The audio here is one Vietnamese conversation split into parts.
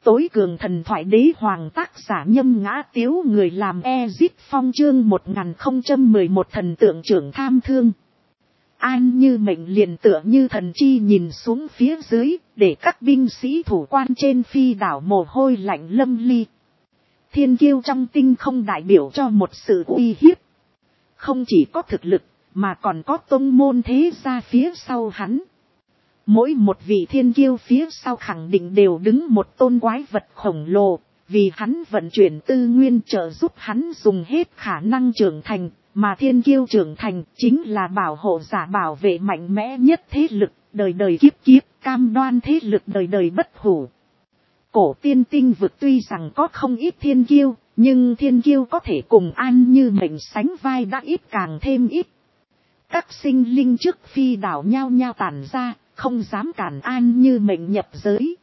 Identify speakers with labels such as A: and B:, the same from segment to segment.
A: Tối cường thần thoại đế hoàng tác giả Nhâm Ngã Tiếu, người làm Ezip Phong, chương 1011 thần tượng trưởng tham thương. An Như Mệnh liền tựa như thần chi nhìn xuống phía dưới, để các binh sĩ thủ quan trên phi đảo mồ hôi lạnh lâm ly. Thiên kiêu trong tinh không đại biểu cho một sự uy hiếp. Không chỉ có thực lực, mà còn có tông môn thế gia phía sau hắn. Mỗi một vị thiên kiêu phía sau khẳng định đều đứng một tôn quái vật khổng lồ, vì hắn vận chuyển tư nguyên trợ giúp hắn dùng hết khả năng trưởng thành, mà thiên kiêu trưởng thành chính là bảo hộ giả, bảo vệ mạnh mẽ nhất thế lực, đời đời kiếp kiếp, cam đoan thế lực đời đời bất hủ. Cổ tiên tinh vực tuy rằng có không ít thiên kiêu, nhưng thiên kiêu có thể cùng An Như Mệnh sánh vai đã ít càng thêm ít. Các sinh linh trước phi đảo nhao nhao tản ra, không dám cản An Như Mệnh nhập giới.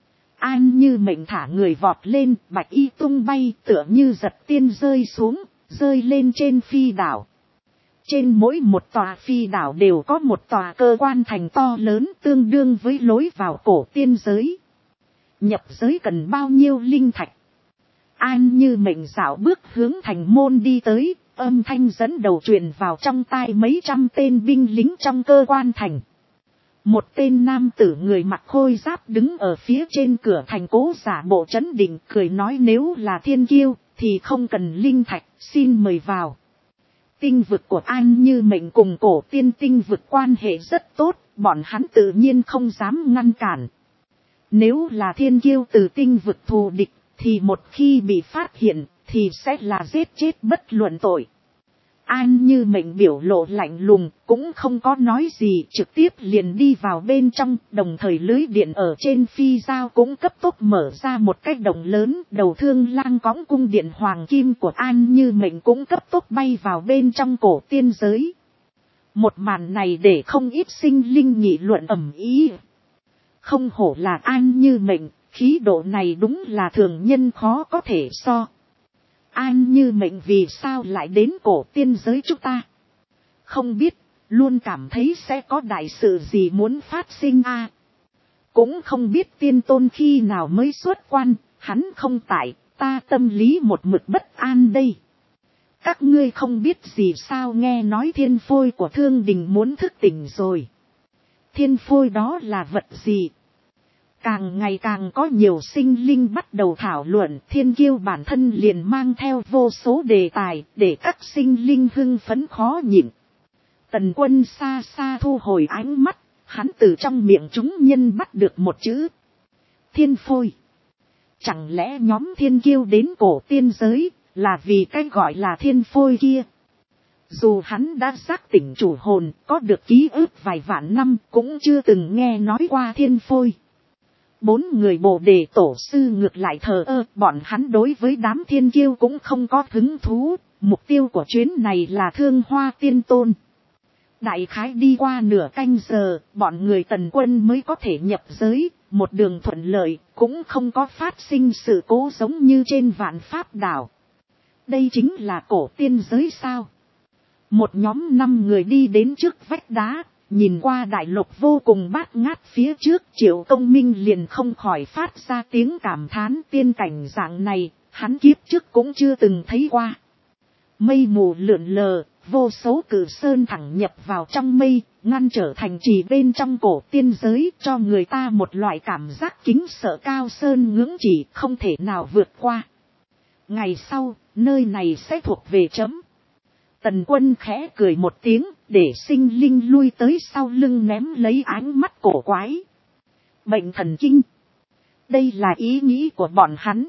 A: An Như Mệnh thả người vọt lên, bạch y tung bay, tựa như giật tiên rơi xuống, rơi lên trên phi đảo. Trên mỗi một tòa phi đảo đều có một tòa cơ quan thành to lớn, tương đương với lối vào cổ tiên giới. Nhập giới cần bao nhiêu linh thạch? An Như Mệnh dạo bước hướng thành môn đi tới, âm thanh dẫn đầu truyền vào trong tai mấy trăm tên binh lính trong cơ quan thành. Một tên nam tử người mặc khôi giáp đứng ở phía trên cửa thành, cố giả bộ trấn định, cười nói nếu là thiên kiêu thì không cần linh thạch, xin mời vào. Tinh vực của An Như Mệnh cùng cổ tiên tinh vực quan hệ rất tốt, bọn hắn tự nhiên không dám ngăn cản. Nếu là thiên kiêu từ tinh vực thù địch, thì một khi bị phát hiện, thì sẽ là giết chết bất luận tội. An Như Mệnh biểu lộ lạnh lùng, cũng không có nói gì, trực tiếp liền đi vào bên trong, đồng thời lưới điện ở trên phi giao cũng cấp tốc mở ra một cái động lớn, đầu thương lang cõng cung điện hoàng kim của An Như Mệnh cũng cấp tốc bay vào bên trong cổ tiên giới. Một màn này để không ít sinh linh nghị luận ầm ĩ. Không hổ là An Như Mệnh, khí độ này đúng là thường nhân khó có thể so. An Như Mệnh vì sao lại đến cổ tiên giới chúng ta? Không biết, luôn cảm thấy sẽ có đại sự gì muốn phát sinh a. Cũng không biết tiên tôn khi nào mới xuất quan, hắn không tại, ta tâm lý một mực bất an đây. Các ngươi không biết gì sao, nghe nói thiên phôi của Thương Đình muốn thức tỉnh rồi. Thiên phôi đó là vật gì? Càng ngày càng có nhiều sinh linh bắt đầu thảo luận, thiên kiêu bản thân liền mang theo vô số đề tài, để các sinh linh hưng phấn khó nhịn. Tần Quân xa xa thu hồi ánh mắt, hắn từ trong miệng chúng nhân bắt được một chữ. Thiên phôi. Chẳng lẽ nhóm thiên kiêu đến cổ tiên giới, là vì cái gọi là thiên phôi kia? Dù hắn đã giác tỉnh chủ hồn, có được ký ức vài vạn năm, cũng chưa từng nghe nói qua thiên phôi. 4 người Bồ Đề tổ sư ngược lại thờ ơ, bọn hắn đối với đám thiên kiêu cũng không có hứng thú, mục tiêu của chuyến này là Thương Hoa Tiên Tôn. Đại khái đi qua nửa canh giờ, bọn người Tần Quân mới có thể nhập giới, một đường thuận lợi, cũng không có phát sinh sự cố giống như trên Vạn Pháp đảo. Đây chính là cổ tiên giới sao? Một nhóm 5 người đi đến trước vách đá. Nhìn qua đại lục vô cùng bát ngát phía trước, Triệu Công Minh liền không khỏi phát ra tiếng cảm thán, tiên cảnh dạng này, hắn kiếp trước cũng chưa từng thấy qua. Mây mù lượn lờ, vô số cử sơn thẳng nhập vào trong mây, ngăn trở thành trì bên trong cổ tiên giới, cho người ta một loại cảm giác kính sợ, cao sơn ngưỡng chỉ không thể nào vượt qua. Ngày sau, nơi này sẽ thuộc về chấm. Tần Quân khẽ cười một tiếng, để sinh linh lui tới sau lưng ném lấy ánh mắt cổ quái. Bệnh thần kinh. Đây là ý nghĩ của bọn hắn.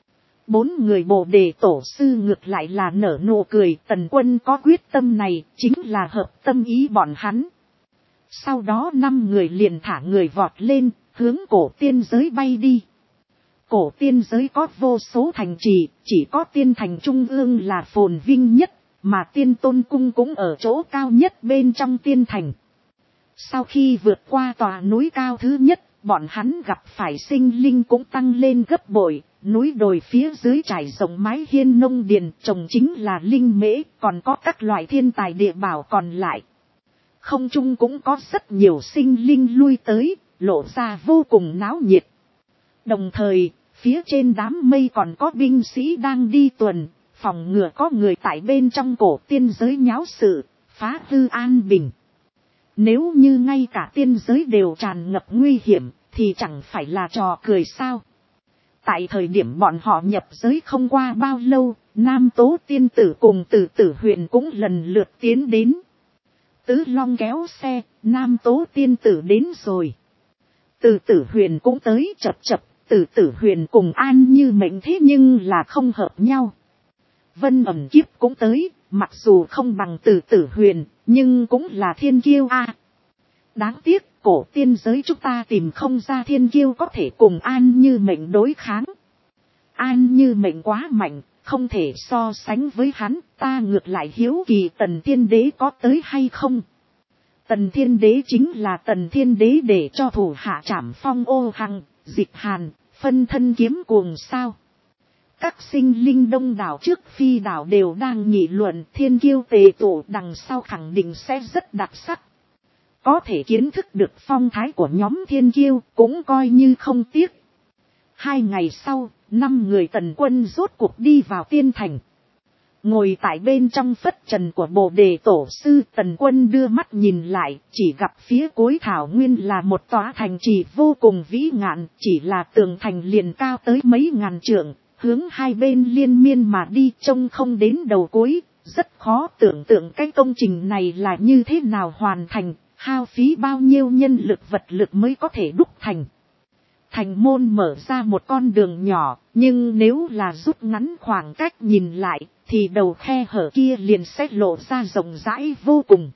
A: 4 người Bồ Đề tổ sư ngược lại là nở nụ cười. Tần Quân có quyết tâm này, chính là hợp tâm ý bọn hắn. Sau đó 5 người liền thả người vọt lên, hướng cổ tiên giới bay đi. Cổ tiên giới có vô số thành trì, chỉ có tiên thành trung ương là phồn vinh nhất. Mà Tiên Tôn Cung cũng ở chỗ cao nhất bên trong tiên thành. Sau khi vượt qua tòa núi cao thứ nhất, bọn hắn gặp phải sinh linh cũng tăng lên gấp bội. Núi đồi phía dưới trải rộng mái hiên nông điền, trồng chính là linh mễ, còn có các loại thiên tài địa bảo còn lại. Không trung cũng có rất nhiều sinh linh lui tới, lộ ra vô cùng náo nhiệt. Đồng thời, phía trên đám mây còn có binh sĩ đang đi tuần, phòng ngừa có người tại bên trong cổ tiên giới nháo sự, phá hư an bình. Nếu như ngay cả tiên giới đều tràn ngập nguy hiểm, thì chẳng phải là trò cười sao. Tại thời điểm bọn họ nhập giới không qua bao lâu, Nam Tố tiên tử cùng Tử Tử Huyền cũng lần lượt tiến đến. Tứ Long kéo xe, Nam Tố tiên tử đến rồi. Tử Tử Huyền cũng tới, chập chập, Tử Tử Huyền cùng An Như Mệnh thế nhưng là không hợp nhau. Vân Ẩn Kiếp cũng tới, mặc dù không bằng Tử Tử Huyền, nhưng cũng là thiên kiêu a. Đáng tiếc, cổ tiên giới chúng ta tìm không ra thiên kiêu có thể cùng An Như Mệnh đối kháng. An Như Mệnh quá mạnh, không thể so sánh với hắn, ta ngược lại hiếu kỳ Tần Thiên Đế có tới hay không. Tần Thiên Đế chính là Tần Thiên Đế để cho thủ hạ Trảm Phong Ô Hằng, Dịch Hàn, phân thân kiếm cuồng sao. Các sinh linh đông đảo trước phi đảo đều đang nghị luận thiên kiêu tề tụ đằng sau khẳng định sẽ rất đặc sắc. Có thể kiến thức được phong thái của nhóm thiên kiêu cũng coi như không tiếc. 2 ngày sau, 5 người Tần Quân rốt cuộc đi vào tiên thành. Ngồi tại bên trong phất trần của Bồ Đề Tổ Sư, Tần Quân đưa mắt nhìn lại, chỉ gặp phía cuối thảo nguyên là một tòa thành trì vô cùng vĩ ngạn, chỉ là tường thành liền cao tới mấy ngàn trượng, hướng hai bên liên miên mà đi trông không đến đầu cuối, rất khó tưởng tượng cái công trình này là như thế nào hoàn thành, hao phí bao nhiêu nhân lực vật lực mới có thể đúc thành. Thành môn mở ra một con đường nhỏ, nhưng nếu là rút ngắn khoảng cách nhìn lại, thì đầu khe hở kia liền sẽ lộ ra rộng rãi vô cùng.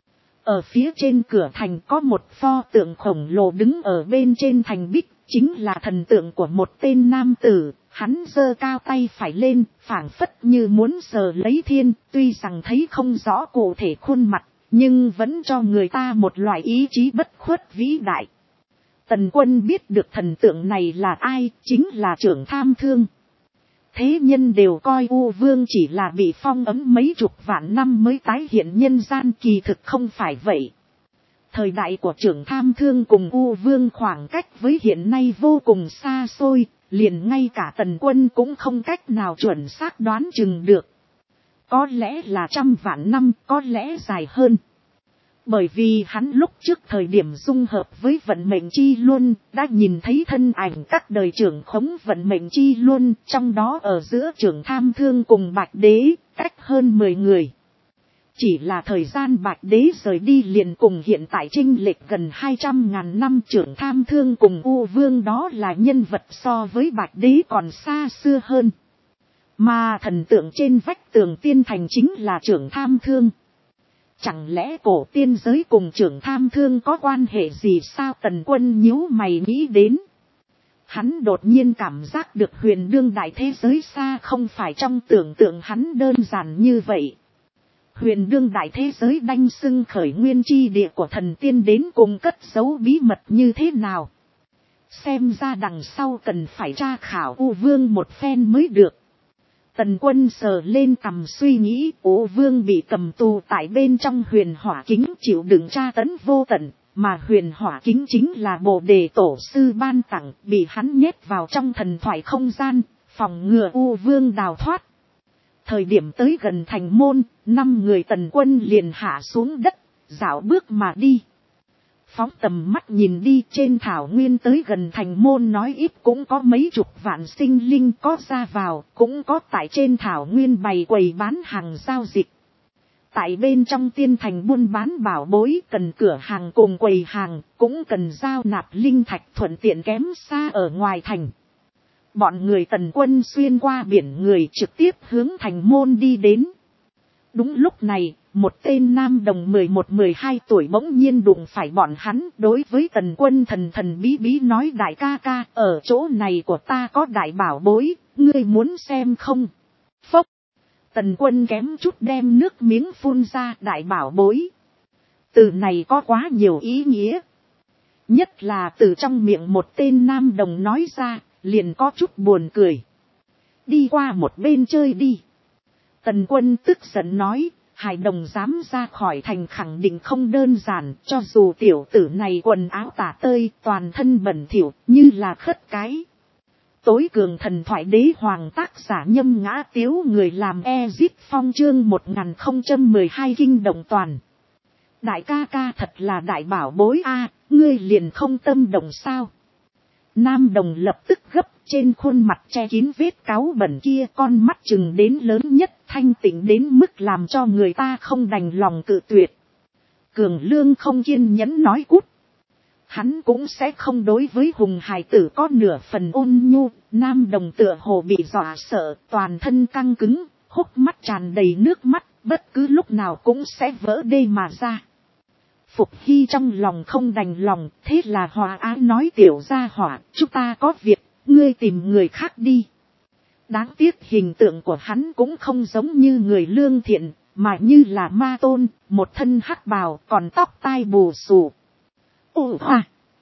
A: Ở phía trên cửa thành có một pho tượng khổng lồ đứng ở bên trên thành bích, chính là thần tượng của một tên nam tử. Hắn giơ cao tay phải lên, phảng phất như muốn sờ lấy thiên, tuy rằng thấy không rõ cụ thể khuôn mặt, nhưng vẫn cho người ta một loại ý chí bất khuất vĩ đại. Tần Quân biết được thần tượng này là ai, chính là Trưởng Tham Thương. Thế nhân đều coi U Vương chỉ là bị phong ấn mấy chục vạn năm mới tái hiện nhân gian, kỳ thực không phải vậy. Thời đại của Trưởng Tham Thương cùng U Vương khoảng cách với hiện nay vô cùng xa xôi, liền ngay cả Tần Quân cũng không cách nào chuẩn xác đoán chừng được. Có lẽ là 100 vạn năm, có lẽ dài hơn. Bởi vì hắn lúc trước thời điểm dung hợp với vận mệnh chi luân, đã nhìn thấy thân ảnh các đời trưởng khống vận mệnh chi luân, trong đó ở giữa Trưởng Tham Thương cùng Bạch Đế, cách hơn 10 người. Chỉ là thời gian Bạch Đế rời đi liền cùng hiện tại chênh lệch gần 200.000 năm, Trưởng Tham Thương cùng U Vương đó là nhân vật so với Bạch Đế còn xa xưa hơn. Mà thần tượng trên vách tường tiên thành chính là Trưởng Tham Thương. Chẳng lẽ cổ tiên giới cùng Trưởng Tham Thương có quan hệ gì sao? Tần Quân nhíu mày nghĩ đến. Hắn đột nhiên cảm giác được huyền đương đại thế giới xa không phải trong tưởng tượng hắn đơn giản như vậy. Huyền đương đại thế giới đanh xưng khởi nguyên chi địa của thần tiên đến cùng cất giấu bí mật như thế nào. Xem ra đằng sau cần phải tra khảo U Vương một phen mới được. Tần Quân sờ lên cằm suy nghĩ, U Vương bị cầm tù tại bên trong huyền hỏa kính chịu đựng tra tấn vô tận, mà huyền hỏa kính chính là Bồ Đề Tổ Sư ban tặng, bị hắn nhét vào trong thần thoại không gian, phòng ngừa U Vương đào thoát. Thời điểm tới gần thành môn, 5 người Tần Quân liền hạ xuống đất, dạo bước mà đi. Phóng tầm mắt nhìn đi, trên thảo nguyên tới gần thành môn nói ít cũng có mấy chục vạn sinh linh có ra vào, cũng có tại trên thảo nguyên bày quầy bán hàng giao dịch. Tại bên trong tiên thành buôn bán bảo bối cần cửa hàng cùng quầy hàng, cũng cần giao nạp linh thạch thuận tiện kém xa ở ngoài thành. Bọn người Tần Quân xuyên qua biển người trực tiếp hướng thành môn đi đến. Đúng lúc này, một tên nam đồng 11-12 tuổi bỗng nhiên đụng phải bọn hắn, đối với Tần Quân thần thần bí bí nói: đại ca ca, ở chỗ này của ta có đại bảo bối, ngươi muốn xem không? Phốc! Tần Quân kém chút đem nước miếng phun ra. Đại bảo bối. Từ này có quá nhiều ý nghĩa. Nhất là từ trong miệng một tên nam đồng nói ra, liền có chút buồn cười. Đi qua một bên chơi đi. Tần Quân tức giận nói, hài đồng dám ra khỏi thành khẳng định không đơn giản, cho dù tiểu tử này quần áo tả tơi, toàn thân bẩn thỉu, như là khất cái. tối cường thần thoại đế hoàng tác giả Nhâm Ngã Tiếu, người làm Ezip Phong, chương 1012 kinh động toàn. Đại ca ca thật là đại bảo bối a, ngươi liền không tâm động sao? Nam Đồng lập tức gấp, trên khuôn mặt che kín vết cáu bẩn kia, con mắt chừng đến lớn nhất, thanh tịnh đến mức làm cho người ta không đành lòng cự tuyệt. Cường Lương không kiên nhẫn nói cút. Hắn cũng sẽ không đối với hùng hài tử có nửa phần ôn nhu. Nam Đồng tựa hồ bị dọa sợ, toàn thân căng cứng, hốc mắt tràn đầy nước mắt, bất cứ lúc nào cũng sẽ vỡ đê mà ra. Phục Hy trong lòng không đành lòng, thế là Hòa Á nói tiểu gia hỏa, chúng ta có việc, ngươi tìm người khác đi. Đáng tiếc hình tượng của hắn cũng không giống như người lương thiện, mà như là ma tôn, một thân hắc bào, còn tóc tai bù xù. Ồ hoa!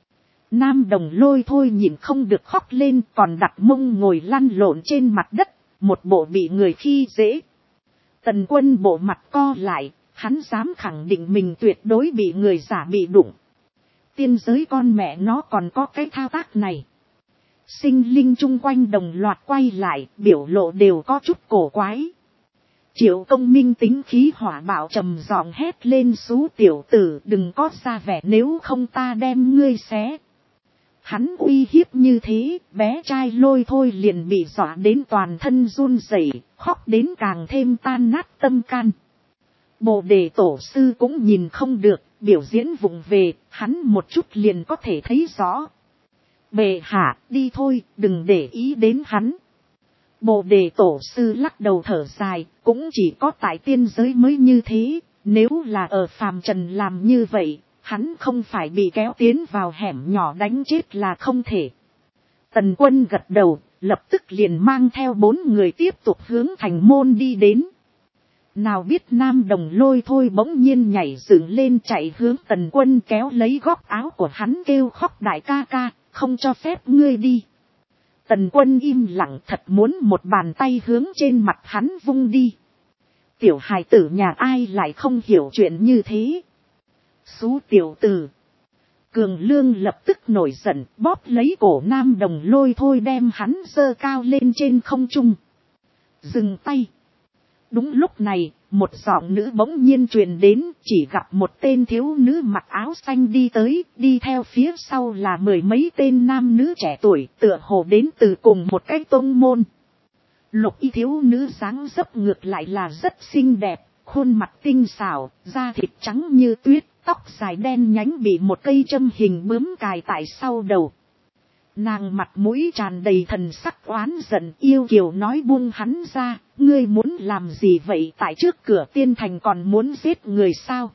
A: Nam Đồng Lôi thôi nhìn không được khóc lên, còn đặt mông ngồi lăn lộn trên mặt đất, một bộ bị người khi dễ. Tần Quân bộ mặt co lại, hắn dám khẳng định mình tuyệt đối bị người giả bị đụng. Tiên giới con mẹ nó còn có cái thao tác này. Sinh linh chung quanh đồng loạt quay lại, biểu lộ đều có chút cổ quái. Triệu Công Minh tính khí hỏa bạo trầm giọng hét lên, xú tiểu tử, đừng có ra vẻ, nếu không ta đem ngươi xé. Hắn uy hiếp như thế, bé trai Lôi thôi liền bị dọa đến toàn thân run rẩy, khóc đến càng thêm tan nát tâm can. Bồ Đề tổ sư cũng nhìn không được, biểu diễn vụng về, hắn một chút liền có thể thấy rõ. Bệ hạ, đi thôi, đừng để ý đến hắn. Bồ Đề tổ sư lắc đầu thở dài, cũng chỉ có tại tiên giới mới như thế, nếu là ở phàm trần làm như vậy, hắn không phải bị kéo tiến vào hẻm nhỏ đánh chết là không thể. Tần Quân gật đầu, lập tức liền mang theo 4 người tiếp tục hướng thành môn đi đến. Nào biết Nam Đồng Lôi thôi bỗng nhiên nhảy dựng lên chạy hướng Tần Quân, kéo lấy góc áo của hắn kêu khóc, đại ca ca, không cho phép ngươi đi. Tần Quân im lặng, thật muốn một bàn tay hướng trên mặt hắn vung đi. Tiểu hài tử nhà ai lại không hiểu chuyện như thế. Xú tiểu tử. Cường Lương lập tức nổi giận, bóp lấy cổ Nam Đồng Lôi thôi đem hắn giơ cao lên trên không trung. Dừng tay. Đúng lúc này, một giọng nữ bỗng nhiên truyền đến, chỉ gặp một tên thiếu nữ mặc áo xanh đi tới, đi theo phía sau là 10 mấy tên nam nữ trẻ tuổi, tựa hồ đến từ cùng một cái tông môn. Lục y thiếu nữ dáng dấp ngược lại là rất xinh đẹp, khuôn mặt tinh xảo, da thịt trắng như tuyết, tóc dài đen nhánh bị một cây châm hình bướm cài tại sau đầu. Nàng mặt mũi tràn đầy thần sắc oán giận, yêu kiều nói, buông hắn ra, ngươi muốn làm gì vậy, tại trước cửa tiên thành còn muốn giết người sao?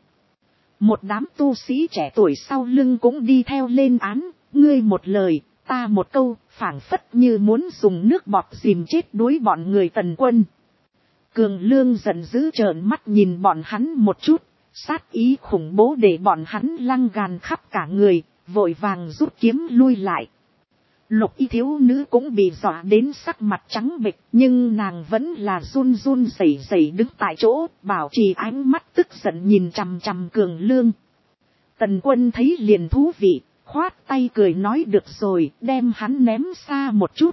A: Một đám tu sĩ trẻ tuổi sau lưng cũng đi theo lên án, ngươi một lời, ta một câu, phảng phất như muốn dùng nước bọt dìm chết đuối bọn người Tần Quân. Cường Lương giận dữ trợn mắt nhìn bọn hắn một chút, sát ý khủng bố để bọn hắn lăng gàn khắp cả người, vội vàng rút kiếm lui lại. Lục y thiếu nữ cũng bị dọa đến sắc mặt trắng bệch, nhưng nàng vẫn là run run rẩy rẩy đứng tại chỗ, bảo trì ánh mắt tức giận nhìn chằm chằm Cường Lương. Tần Quân thấy liền thú vị, khoát tay cười nói, được rồi, đem hắn ném xa một chút.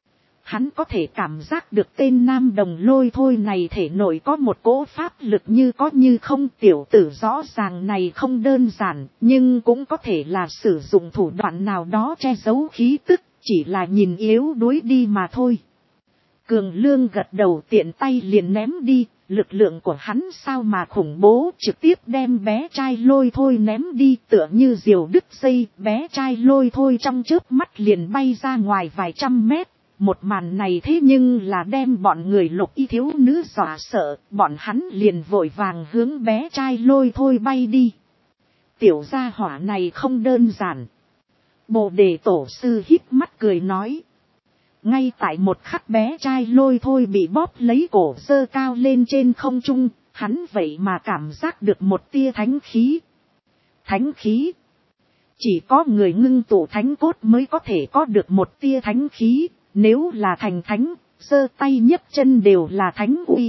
A: Hắn có thể cảm giác được tên Nam Đồng Lôi thôi này thể nội có một cỗ pháp lực như có như không, tiểu tử rõ ràng này không đơn giản, nhưng cũng có thể là sử dụng thủ đoạn nào đó che giấu khí tức, chỉ là nhìn yếu đuối đi mà thôi. Cường Lương gật đầu, tiện tay liền ném đi, lực lượng của hắn sao mà khủng bố, trực tiếp đem bé trai Lôi thôi ném đi, tựa như diều đứt dây, bé trai Lôi thôi trong chớp mắt liền bay ra ngoài vài trăm mét. Một màn này thế nhưng là đem bọn người lục y thiếu nữ dọa sợ, bọn hắn liền vội vàng hướng bé trai Lôi thôi bay đi. Tiểu gia hỏa này không đơn giản. Bồ Đề tổ sư híp mắt cười nói. Ngay tại một khắc bé trai Lôi thôi bị bóp lấy cổ giơ cao lên trên không trung, hắn vậy mà cảm giác được một tia thánh khí. Thánh khí. Chỉ có người ngưng tụ thánh cốt mới có thể có được một tia thánh khí. Nếu là thành thánh, giơ tay nhấc chân đều là thánh uy.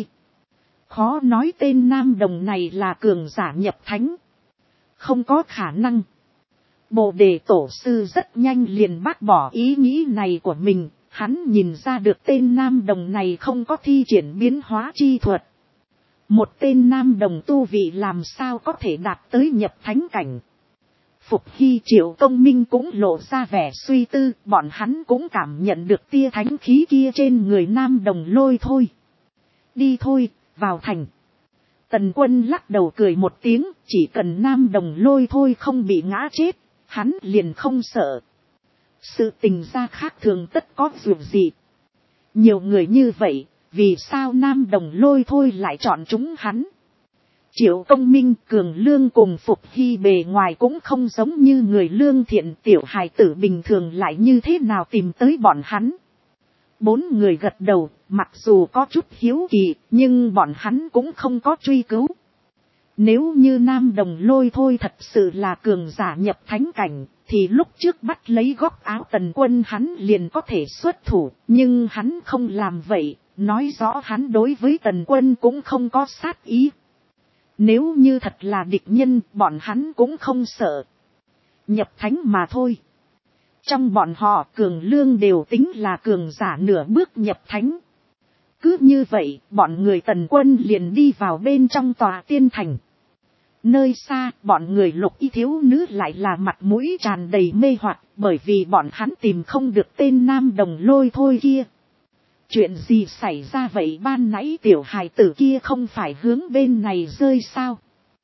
A: Khó nói tên Nam Đồng này là cường giả nhập thánh. Không có khả năng. Bồ Đề tổ sư rất nhanh liền bác bỏ ý nghĩ này của mình. Hắn nhìn ra được tên nam đồng này không có thi triển biến hóa chi thuật. Một tên nam đồng tu vị làm sao có thể đạt tới nhập thánh cảnh. Phục Hy Triệu Công Minh cũng lộ ra vẻ suy tư, bọn hắn cũng cảm nhận được tia thánh khí kia trên người nam đồng lôi thôi. Đi thôi, vào thành. Tần Quân lắc đầu cười một tiếng, chỉ cần nam đồng lôi thôi không bị ngã chết, hắn liền không sợ. Sự tình gia khác thường tất có dù gì. Nhiều người như vậy, vì sao nam đồng lôi thôi lại chọn chúng hắn? Triệu Công Minh cường lương cùng Phục Hy bề ngoài cũng không giống như người lương thiện, tiểu hài tử bình thường lại như thế nào tìm tới bọn hắn. 4 người gật đầu, mặc dù có chút hiếu kỳ, nhưng bọn hắn cũng không có truy cứu. Nếu như nam đồng lôi thôi thật sự là cường giả nhập thánh cảnh, thì lúc trước bắt lấy góc áo Tần Quân hắn liền có thể xuất thủ, nhưng hắn không làm vậy, nói rõ hắn đối với Tần Quân cũng không có sát ý. Nếu như thật là địch nhân, bọn hắn cũng không sợ. Nhập thánh mà thôi. Trong bọn họ cường lương đều tính là cường giả nửa bước nhập thánh. Cứ như vậy, bọn người Tần Quân liền đi vào bên trong tòa tiên thành. Nơi xa, bọn người Lục Y thiếu nữ lại là mặt mũi tràn đầy mê hoặc, bởi vì bọn hắn tìm không được tên nam đồng lôi thôi kia. Chuyện gì xảy ra vậy, ban nãy tiểu hài tử kia không phải hướng bên này rơi sao?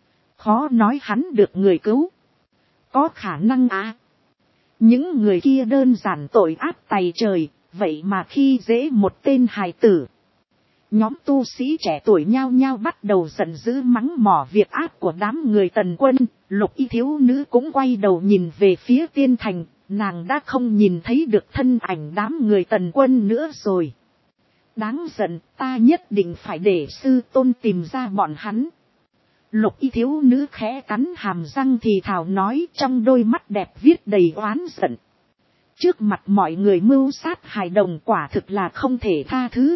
A: Khó nói hắn được người cứu. Có khả năng à? Những người kia đơn giản tội ác tày trời, vậy mà khi dễ một tên hài tử. Nhóm tu sĩ trẻ tuổi nhao nhao bắt đầu giận dữ mắng mỏ việc ác của đám người Tần Quân. Lục Y thiếu nữ cũng quay đầu nhìn về phía tiên thành, nàng đã không nhìn thấy được thân ảnh đám người Tần Quân nữa rồi. Đáng giận, ta nhất định phải để sư tôn tìm ra bọn hắn. Lục Y thiếu nữ khẽ cắn hàm răng thì thào nói, trong đôi mắt đẹp viết đầy oán giận. Trước mặt mọi người mưu sát hài đồng quả thực là không thể tha thứ.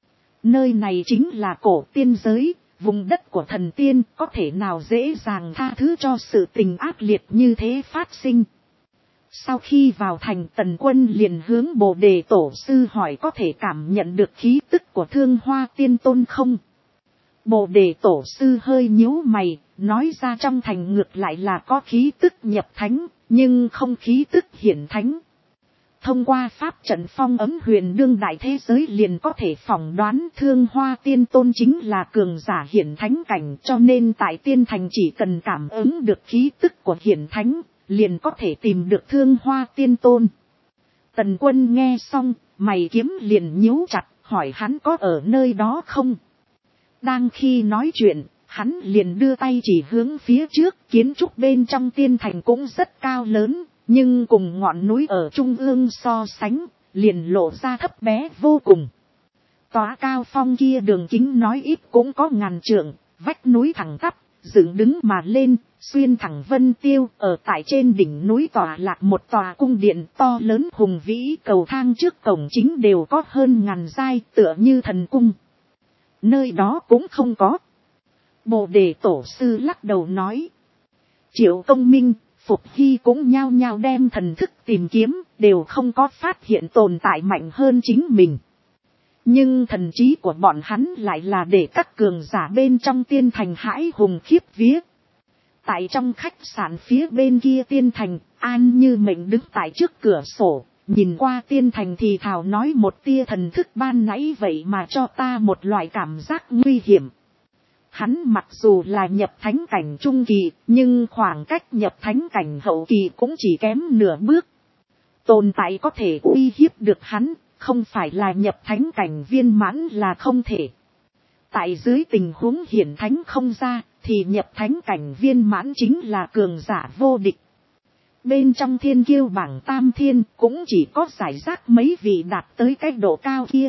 A: Nơi này chính là cổ tiên giới, vùng đất của thần tiên, có thể nào dễ dàng tha thứ cho sự tình ác liệt như thế phát sinh. Sau khi vào thành, Tần Quân liền hướng Bồ Đề Tổ sư hỏi có thể cảm nhận được khí tức của Thương Hoa Tiên Tôn không? Bồ Đề Tổ sư hơi nhíu mày, nói ra trong thành ngược lại là có khí tức nhập thánh, nhưng không khí tức hiển thánh. Thông qua pháp trận phong ấm huyền đương đại thế giới liền có thể phỏng đoán Thương Hoa Tiên Tôn chính là cường giả hiển thánh cảnh, cho nên tại tiên thành chỉ cần cảm ứng được khí tức của hiển thánh, liền có thể tìm được Thương Hoa Tiên Tôn. Tần Quân nghe xong, mày kiếm liền nhíu chặt, hỏi hắn có ở nơi đó không? Đang khi nói chuyện, hắn liền đưa tay chỉ hướng phía trước, kiến trúc bên trong tiên thành cũng rất cao lớn, nhưng cùng ngọn núi ở trung ương so sánh, liền lộ ra thấp bé vô cùng. Tòa cao phong kia đường kính nói ít cũng có ngàn trượng, vách núi thẳng tắp, dựng đứng mà lên, xuyên thẳng vân tiêu, ở tại trên đỉnh núi tòa lạc một tòa cung điện to lớn hùng vĩ, cầu thang trước cổng chính đều có hơn ngàn giai, tựa như thần cung. Nơi đó cũng không có. Bồ Đề Tổ sư lắc đầu nói. Triệu Công Minh, Phục Hy cũng nhao nhao đem thần thức tìm kiếm, đều không có phát hiện tồn tại mạnh hơn chính mình. Nhưng thần trí của bọn hắn lại là để các cường giả bên trong tiên thành hãi hùng khiếp vía. Tại trong khách sạn phía bên kia tiên thành, An Như Mệnh đứng tại trước cửa sổ, nhìn qua tiên thành thì thào nói một tia thần thức ban nãy vậy mà cho ta một loại cảm giác nguy hiểm. Hắn mặc dù là nhập thánh cảnh trung kỳ, nhưng khoảng cách nhập thánh cảnh hậu kỳ cũng chỉ kém nửa bước. Tồn tại có thể uy hiếp được hắn, không phải là nhập thánh cảnh viên mãn là không thể. Tại dưới tình huống hiển thánh không ra, thì nhập thánh cảnh viên mãn chính là cường giả vô địch. Bên trong thiên kiêu bảng tam thiên cũng chỉ có giải rác mấy vị đạt tới cái độ cao kia.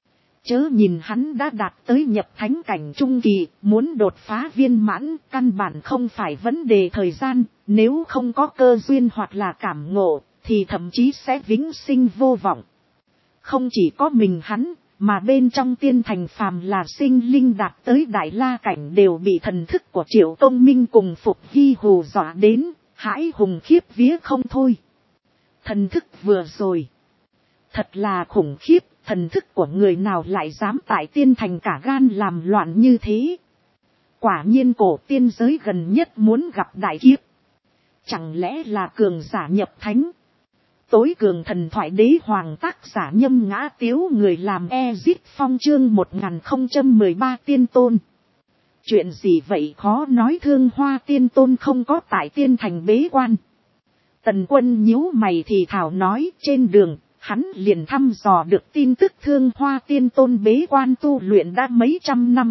A: Chớ nhìn hắn đã đạt tới nhập thánh cảnh trung kỳ, muốn đột phá viên mãn, căn bản không phải vấn đề thời gian, nếu không có cơ duyên hoặc là cảm ngộ, thì thậm chí sẽ vĩnh sinh vô vọng. Không chỉ có mình hắn, mà bên trong tiên thành phàm là sinh linh đạt tới đại la cảnh đều bị thần thức của Triệu Công Minh cùng Phục Hy hù dọa đến, hãi hùng khiếp vía không thôi. Thần thức vừa rồi. Thật là khủng khiếp, thần thức của người nào lại dám tại tiên thành cả gan làm loạn như thế. Quả nhiên cổ tiên giới gần nhất muốn gặp đại kiếp. Chẳng lẽ là cường giả nhập thánh? Tối cường thần thoại đế hoàng tác giả Nhâm Ngã Tiếu, người làm Ezit Phong chương 1013 tiên tôn. Chuyện gì vậy khó nói, Thương Hoa tiên tôn không có tại tiên thành bế quan. Tần Quân nhíu mày thì thảo nói, trên đường, hắn liền thăm dò được tin tức Thương Hoa tiên tôn bế quan tu luyện đã mấy trăm năm.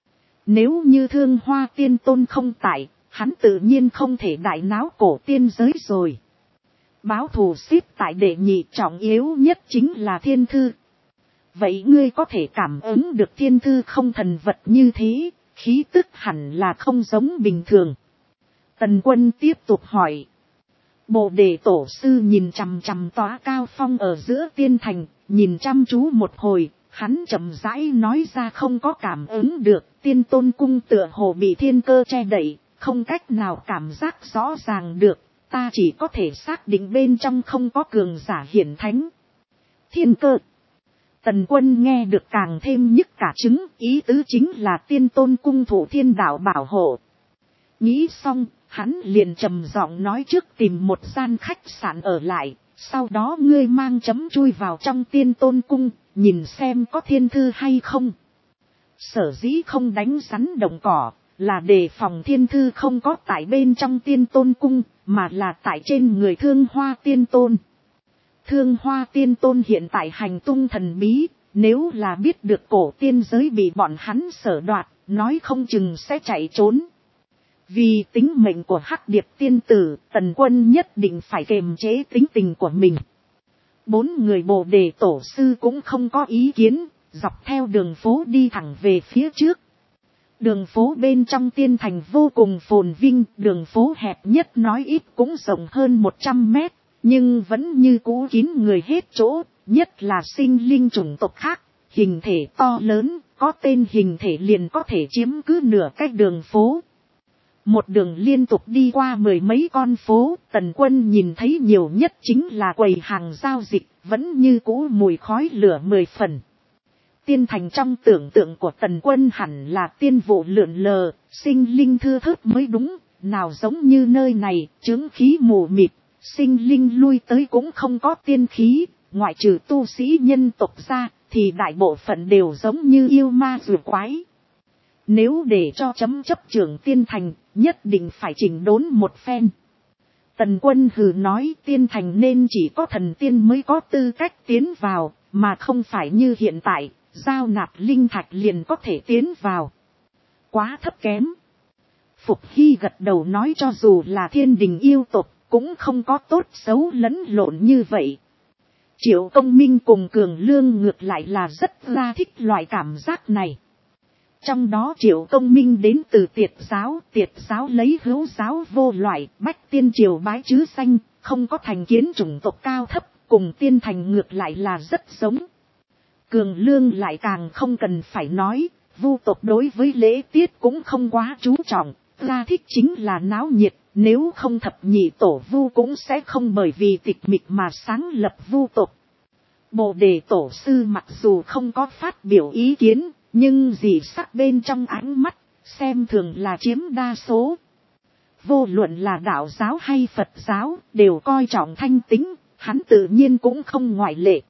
A: Nếu như Thương Hoa tiên tôn không tại, hắn tự nhiên không thể đại náo cổ tiên giới rồi. Báo thù xếp tại đệ nhị trọng yếu nhất chính là thiên thư. Vậy ngươi có thể cảm ứng được thiên thư không? Thần vật như thế, khí tức hẳn là không giống bình thường. Tần Quân tiếp tục hỏi. Bồ đề tổ sư nhìn chằm chằm tỏa cao phong ở giữa tiên thành, nhìn chăm chú một hồi, hắn chậm rãi nói ra, không có cảm ứng được, tiên tôn cung tựa hồ bị thiên cơ che đậy, không cách nào cảm giác rõ ràng được, ta chỉ có thể xác định bên trong không có cường giả hiển thánh. Thiên cơ. Tần Quân nghe được càng thêm nhức cả trứng, ý tứ chính là tiên tôn cung thủ thiên đạo bảo hộ. Nghĩ xong, hắn liền trầm giọng nói, trước tìm một gian khách sạn ở lại, sau đó ngươi mang chấm chui vào trong tiên tôn cung, nhìn xem có thiên thư hay không. Sở dĩ không đánh rắn động cỏ, là đề phòng thiên thư không có tại bên trong tiên tôn cung, mà là tại trên người Thương Hoa tiên tôn. Thương Hoa tiên tôn hiện tại hành tung thần bí, nếu là biết được cổ tiên giới bị bọn hắn sở đoạt, nói không chừng sẽ chạy trốn. Vì tính mệnh của Hắc Điệp tiên tử, Tần Quân nhất định phải kiềm chế tính tình của mình. 4 người Bồ đề tổ sư cũng không có ý kiến, dọc theo đường phố đi thẳng về phía trước. Đường phố bên trong tiên thành vô cùng phồn vinh, đường phố hẹp nhất nói ít cũng rộng hơn 100 mét, nhưng vẫn như cũ kín người hết chỗ, nhất là sinh linh chủng tộc khác, hình thể to lớn, có tên hình thể liền có thể chiếm cứ nửa cái đường phố. Một đường liên tục đi qua 10 mấy con phố, Tần Quân nhìn thấy nhiều nhất chính là quầy hàng giao dịch, vẫn như cũ mùi khói lửa 10 phần. Tiên thành trong tưởng tượng của Tần Quân hẳn là tiên vụ lượn lờ, sinh linh thưa thớt mới đúng, nào giống như nơi này, chướng khí mù mịt, sinh linh lui tới cũng không có tiên khí, ngoại trừ tu sĩ nhân tộc ra, thì đại bộ phận đều giống như yêu ma rùa quái. Nếu để cho chấm chấp trưởng tiên thành, nhất định phải chỉnh đốn một phen. Tần Quân hừ nói, tiên thành nên chỉ có thần tiên mới có tư cách tiến vào, mà không phải như hiện tại, giao nạp linh thạch liền có thể tiến vào. Quá thấp kém. Phục Hy gật đầu nói, cho dù là thiên đình yêu tộc, cũng không có tốt xấu lẫn lộn như vậy. Triệu Công Minh cùng Cường Lương ngược lại là rất ra thích loại cảm giác này. Trong đó Triệu Công Minh đến từ tiệt giáo lấy hữu giáo vô loại, bách tiên triều bái chứ xanh, không có thành kiến chủng tộc cao thấp, cùng tiên thành ngược lại là rất giống. Cường Lương lại càng không cần phải nói, vu tộc đối với lễ tiết cũng không quá chú trọng, ra thích chính là náo nhiệt, nếu không thập nhị tổ vu cũng sẽ không bởi vì tịch mịch mà sáng lập vu tộc. Bồ đề tổ sư mặc dù không có phát biểu ý kiến, nhưng dị sắc bên trong ánh mắt, xem thường là chiếm đa số. Vô luận là đạo giáo hay Phật giáo, đều coi trọng thanh tính, hắn tự nhiên cũng không ngoại lệ.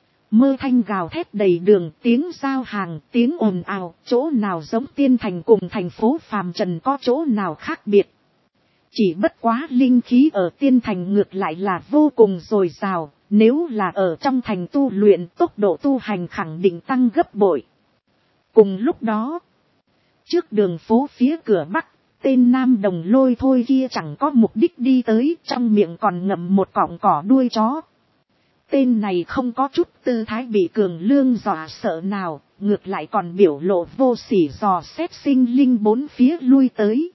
A: Mơ thanh gào thét đầy đường, tiếng giao hàng, tiếng ồn ào, chỗ nào giống tiên thành cùng thành phố phàm trần có chỗ nào khác biệt. Chỉ bất quá linh khí ở tiên thành ngược lại là vô cùng dồi dào, nếu là ở trong thành tu luyện, tốc độ tu hành khẳng định tăng gấp bội. Cùng lúc đó, trước đường phố phía cửa bắc, tên Nam Đồng Lôi Thôi kia chẳng có mục đích đi tới, trong miệng còn ngậm một cọng cỏ đuôi chó. Tên này không có chút tư thái bị Cường Lương dọa sợ nào, ngược lại còn biểu lộ vô sỉ dò xét sinh linh bốn phía lui tới.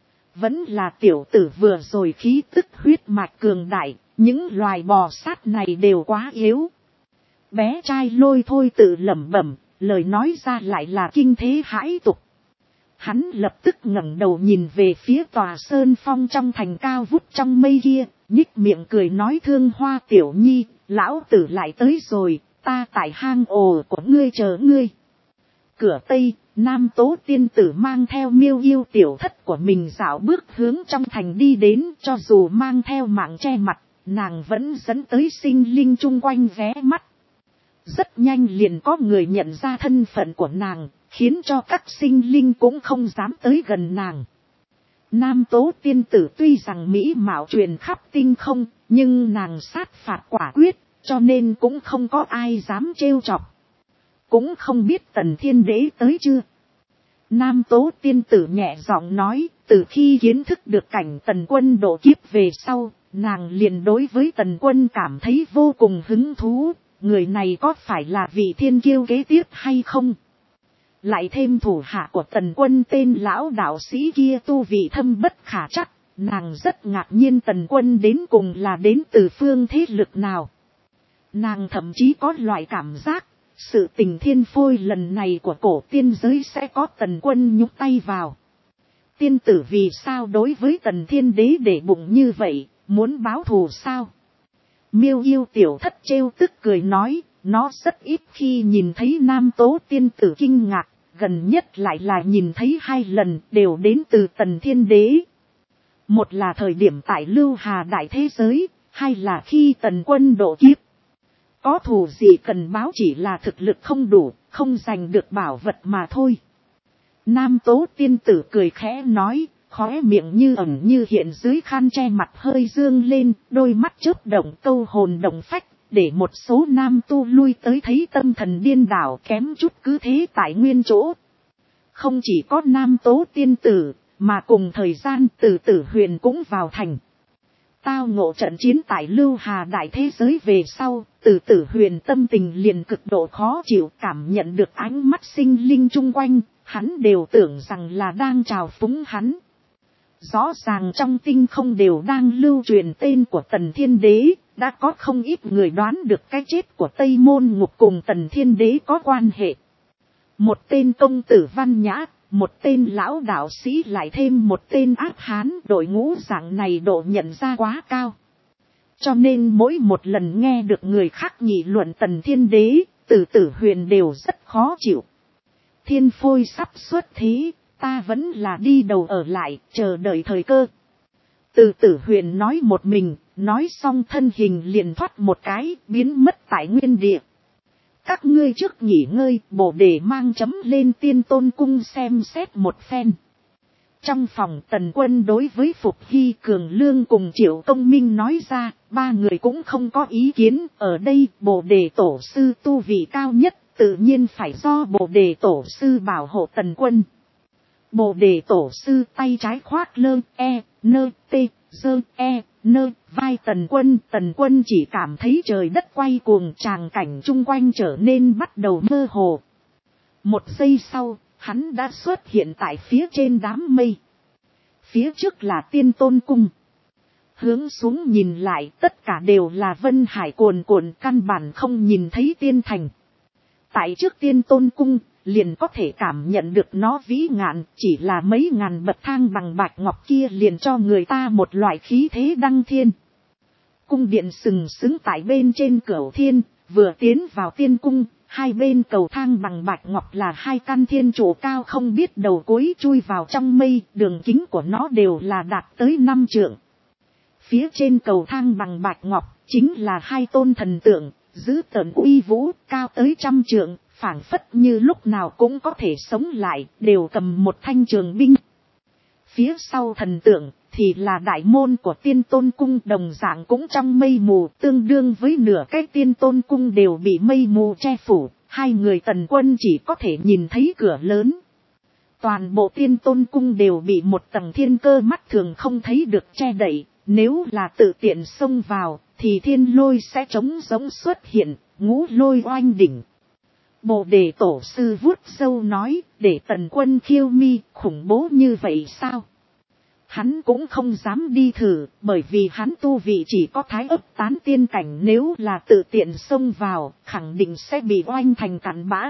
A: Vẫn là tiểu tử vừa rồi khí tức huyết mạch cường đại, những loài bò sát này đều quá yếu. Bé trai Lôi Thôi tự lẩm bẩm, lời nói ra lại là kinh thế hãi tục. Hắn lập tức ngẩng đầu nhìn về phía tòa sơn phong trong thành cao vút trong mây kia, nhích miệng cười nói, Thương Hoa tiểu nhi, lão tử lại tới rồi, ta tại hang ổ của ngươi chờ ngươi. Cửa Tây, Nam Tố tiên tử mang theo Miêu Yêu tiểu thất của mình dạo bước hướng trong thành đi đến, cho dù mang theo mạng che mặt, nàng vẫn dẫn tới sinh linh chung quanh ghé mắt. Rất nhanh liền có người nhận ra thân phận của nàng, khiến cho các sinh linh cũng không dám tới gần nàng. Nam Tố tiên tử tuy rằng mỹ mạo truyền khắp tinh không, nhưng nàng sát phạt quả quyết, cho nên cũng không có ai dám trêu chọc. Cũng không biết Tần Thiên Đế tới chưa. Nam Tố tiên tử nhẹ giọng nói, từ khi kiến thức được cảnh Tần Quân độ kiếp về sau, nàng liền đối với Tần Quân cảm thấy vô cùng hứng thú, người này có phải là vị thiên kiêu kế tiếp hay không? Lại thêm thủ hạ của Tần Quân tên lão đạo sĩ kia tu vị thâm bất khả chắc, nàng rất ngạc nhiên Tần Quân đến cùng là đến từ phương thế lực nào. Nàng thậm chí có loại cảm giác, sự tình thiên phôi lần này của cổ tiên giới sẽ có Tần Quân nhúc tay vào. Tiên tử vì sao đối với Tần Thiên Đế để bụng như vậy, muốn báo thù sao? Miêu Yêu tiểu thất trêu tức cười nói, nó rất ít khi nhìn thấy Nam Tố tiên tử kinh ngạc, gần nhất lại là nhìn thấy 2 lần đều đến từ Tần Thiên Đế. Một là thời điểm tại Lưu Hà đại thế giới, 2 là khi Tần Quân độ kiếp. Có thù gì cần báo, chỉ là thực lực không đủ, không giành được bảo vật mà thôi. Nam Tố tiên tử cười khẽ nói, khóe miệng như ẩn như hiện dưới khăn che mặt hơi dương lên, đôi mắt chớp động câu hồn động phách, để một số nam tu lui tới thấy tâm thần điên đảo kém chút cứ thế tại nguyên chỗ. Không chỉ có Nam Tố tiên tử, mà cùng thời gian Tử Tử Huyền cũng vào thành. Tao ngộ trận chiến tại Lưu Hà đại thế giới về sau, Tử Tử Huyền tâm tình liền cực độ khó chịu, cảm nhận được ánh mắt sinh linh chung quanh, hắn đều tưởng rằng là đang trào phúng hắn. Rõ ràng trong tinh không đều đang lưu truyền tên của Tần Thiên Đế, đã có không ít người đoán được cái chết của Tây Môn Ngục cùng Tần Thiên Đế có quan hệ. Một tên công tử văn nhã, một tên lão đạo sĩ lại thêm một tên ác hán, đội ngũ dạng này độ nhận ra quá cao. Cho nên mỗi một lần nghe được người khác nghị luận Tần Thiên Đế, Tử Tử Huyền đều rất khó chịu. Thiên phôi sắp xuất thế, ta vẫn là đi đầu ở lại, chờ đợi thời cơ. Tử Tử Huyền nói một mình, nói xong thân hình liền thoát một cái, biến mất tại nguyên địa. Các ngươi trước nghỉ ngơi, Bồ Đề mang chấm lên Tiên Tôn cung xem xét một phen. Trong phòng Tần Quân đối với Phục Hy Cường Lương cùng Triệu Công Minh nói ra, 3 người cũng không có ý kiến, ở đây Bồ Đề tổ sư tu vị cao nhất, tự nhiên phải do Bồ Đề tổ sư bảo hộ Tần Quân. Bồ Đề tổ sư tay trái khoác lơ nơ tê dơ nơ vai Tần Quân chỉ cảm thấy trời đất quay cuồng, tràng cảnh chung quanh trở nên bắt đầu mơ hồ. Một giây sau, hắn đã xuất hiện tại phía trên đám mây. Phía trước là Tiên Tôn cung. Hướng xuống nhìn lại, tất cả đều là vân hải cuồn cuộn, căn bản không nhìn thấy tiên thành. Tại trước Tiên Tôn cung, liền có thể cảm nhận được nó vĩ ngạn, chỉ là mấy ngàn bậc thang bằng bạch ngọc kia liền cho người ta một loại khí thế đăng thiên. Cung điện sừng sững tại bên trên cửu thiên, vừa tiến vào tiên cung, 2 bên cầu thang bằng bạch ngọc là 2 căn thiên trụ cao không biết đầu cuối chui vào trong mây, đường kính của nó đều là đạt tới 5 trượng. Phía trên cầu thang bằng bạch ngọc, chính là 2 tôn thần tượng, giữ tợn uy vũ, cao tới 100 trượng, phảng phất như lúc nào cũng có thể sống lại, đều cầm một thanh trường binh. Phía sau thần tượng, thì là đại môn của Tiên Tôn cung, đồng dạng cũng trong mây mù, tương đương với nửa cái Tiên Tôn cung đều bị mây mù che phủ, 2 người Tần Quân chỉ có thể nhìn thấy cửa lớn. Toàn bộ Tiên Tôn cung đều bị một tầng thiên cơ mắt thường không thấy được che đậy, nếu là tự tiện xông vào, thì thiên lôi sẽ trống giống xuất hiện, ngũ lôi oanh đỉnh. Bồ Đề tổ sư vuốt râu nói, để Tần Quân khiêu mi, khủng bố như vậy sao? Hắn cũng không dám đi thử, bởi vì hắn tu vị chỉ có thái ấp tán tiên cảnh, nếu là tự tiện xông vào, khẳng định sẽ bị oanh thành cặn bã.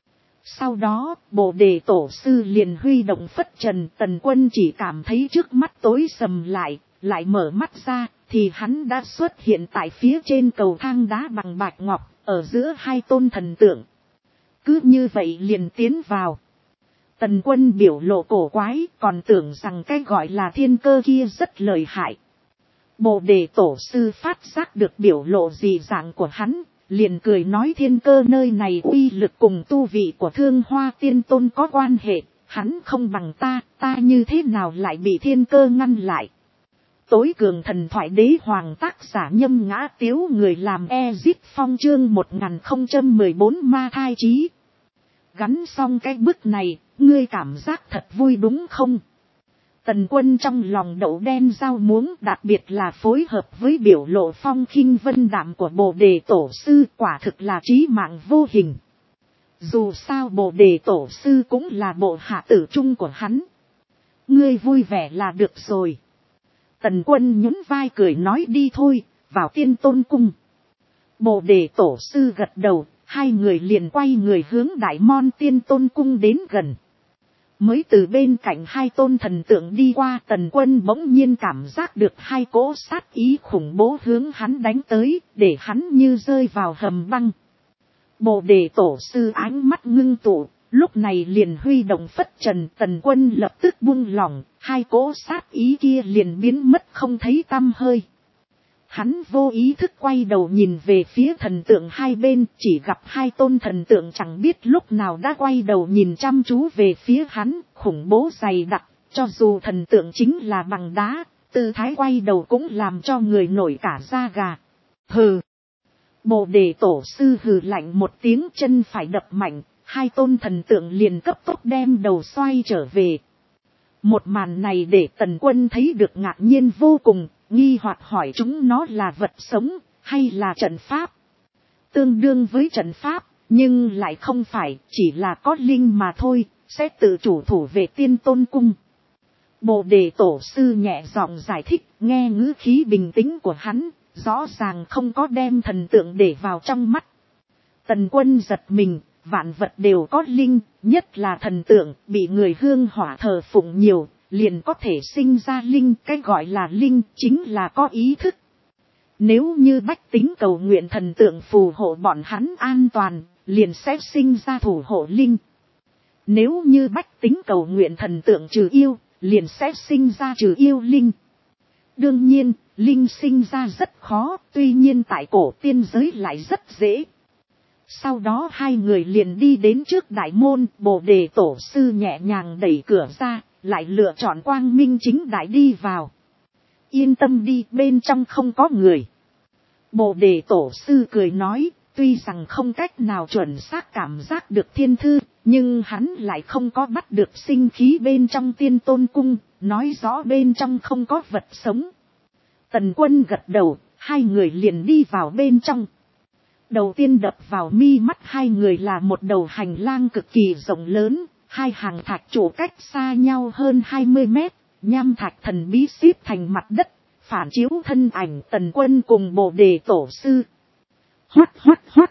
A: Sau đó, Bồ Đề tổ sư liền huy động phất trần, Tần Quân chỉ cảm thấy trước mắt tối sầm lại, lại mở mắt ra, thì hắn đã xuất hiện tại phía trên cầu thang đá bằng bạch ngọc, ở giữa hai tôn thần tượng. Cứ như vậy liền tiến vào. Tần Quân biểu lộ cổ quái, còn tưởng rằng cái gọi là thiên cơ kia rất lợi hại. Bồ đề tổ sư phát giác được biểu lộ dị dạng của hắn, liền cười nói thiên cơ nơi này uy lực cùng tu vị của Thương Hoa Tiên Tôn có quan hệ, hắn không bằng ta như thế nào lại bị thiên cơ ngăn lại. Tối cường thần thoại đế hoàng tác giả Nhâm Ngã Tiếu, người làm Ezip Phong, chương 1014 ma thai chí. Gắn xong cái bức này, ngươi cảm giác thật vui đúng không? Tần Quân trong lòng đậu đen rau muống, đặc biệt là phối hợp với biểu lộ phong khinh vân đạm của Bồ đề tổ sư, quả thực là chí mạng vô hình. Dù sao Bồ đề tổ sư cũng là bộ hạ tử chung của hắn. Ngươi vui vẻ là được rồi. Tần Quân nhún vai cười nói đi thôi, vào Tiên Tôn cung. Bồ đề tổ sư gật đầu, hai người liền quay người hướng Đại Môn Tiên Tôn cung đến gần. Mới từ bên cạnh hai tôn thần tượng đi qua, Tần Quân bỗng nhiên cảm giác được hai cỗ sát ý khủng bố hướng hắn đánh tới, để hắn như rơi vào hầm băng. Bồ đề tổ sư ánh mắt ngưng tụ, lúc này liền huy động phất trần, Tần Quân lập tức buông lỏng, hai cỗ sát ý kia liền biến mất không thấy tăm hơi. Hắn vô ý thức quay đầu nhìn về phía thần tượng hai bên, chỉ gặp hai tôn thần tượng chẳng biết lúc nào đã quay đầu nhìn chăm chú về phía hắn, khủng bố dày đặc, cho dù thần tượng chính là bằng đá, tư thái quay đầu cũng làm cho người nổi cả da gà. Hừ! Bồ đề tổ sư hừ lạnh một tiếng, chân phải đập mạnh, hai tôn thần tượng liền cấp tốc đem đầu xoay trở về. Một màn này để Tần Quân thấy được ngạc nhiên vô cùng, nghi hoặc hỏi chúng nó là vật sống, hay là trận pháp. Tương đương với trận pháp, nhưng lại không phải, chỉ là có linh mà thôi, sẽ tự chủ thủ về Tiên Tôn cung. Bồ đề tổ sư nhẹ giọng giải thích, nghe ngữ khí bình tĩnh của hắn, rõ ràng không có đem thần tượng để vào trong mắt. Tần Quân giật mình, vạn vật đều có linh, nhất là thần tượng, bị người hương hỏa thờ phụng nhiều, liền có thể sinh ra linh. Cái gọi là linh chính là có ý thức. Nếu như bách tính cầu nguyện thần tượng phù hộ bọn hắn an toàn, liền sẽ sinh ra thủ hộ linh. Nếu như bách tính cầu nguyện thần tượng trừ yêu, liền sẽ sinh ra trừ yêu linh. Đương nhiên, linh sinh ra rất khó, tuy nhiên tại cổ tiên giới lại rất dễ. Sau đó hai người liền đi đến trước đại môn, Bồ đề tổ sư nhẹ nhàng đẩy cửa ra, lại lựa chọn quang minh chính đại đi vào. Yên tâm đi, bên trong không có người. Bồ đề tổ sư cười nói, tuy rằng không cách nào chuẩn xác cảm giác được thiên thư, nhưng hắn lại không có bắt được sinh khí bên trong Tiên Tôn cung, nói rõ bên trong không có vật sống. Tần Quân gật đầu, hai người liền đi vào bên trong. Đầu tiên đập vào mi mắt hai người là một đầu hành lang cực kỳ rộng lớn, hai hàng thạch trụ cách xa nhau hơn 20 mét, nham thạch thần bí xếp thành mặt đất, phản chiếu thân ảnh Tần Quân cùng Bồ đề tổ sư. Hoắt hoắt hoắt.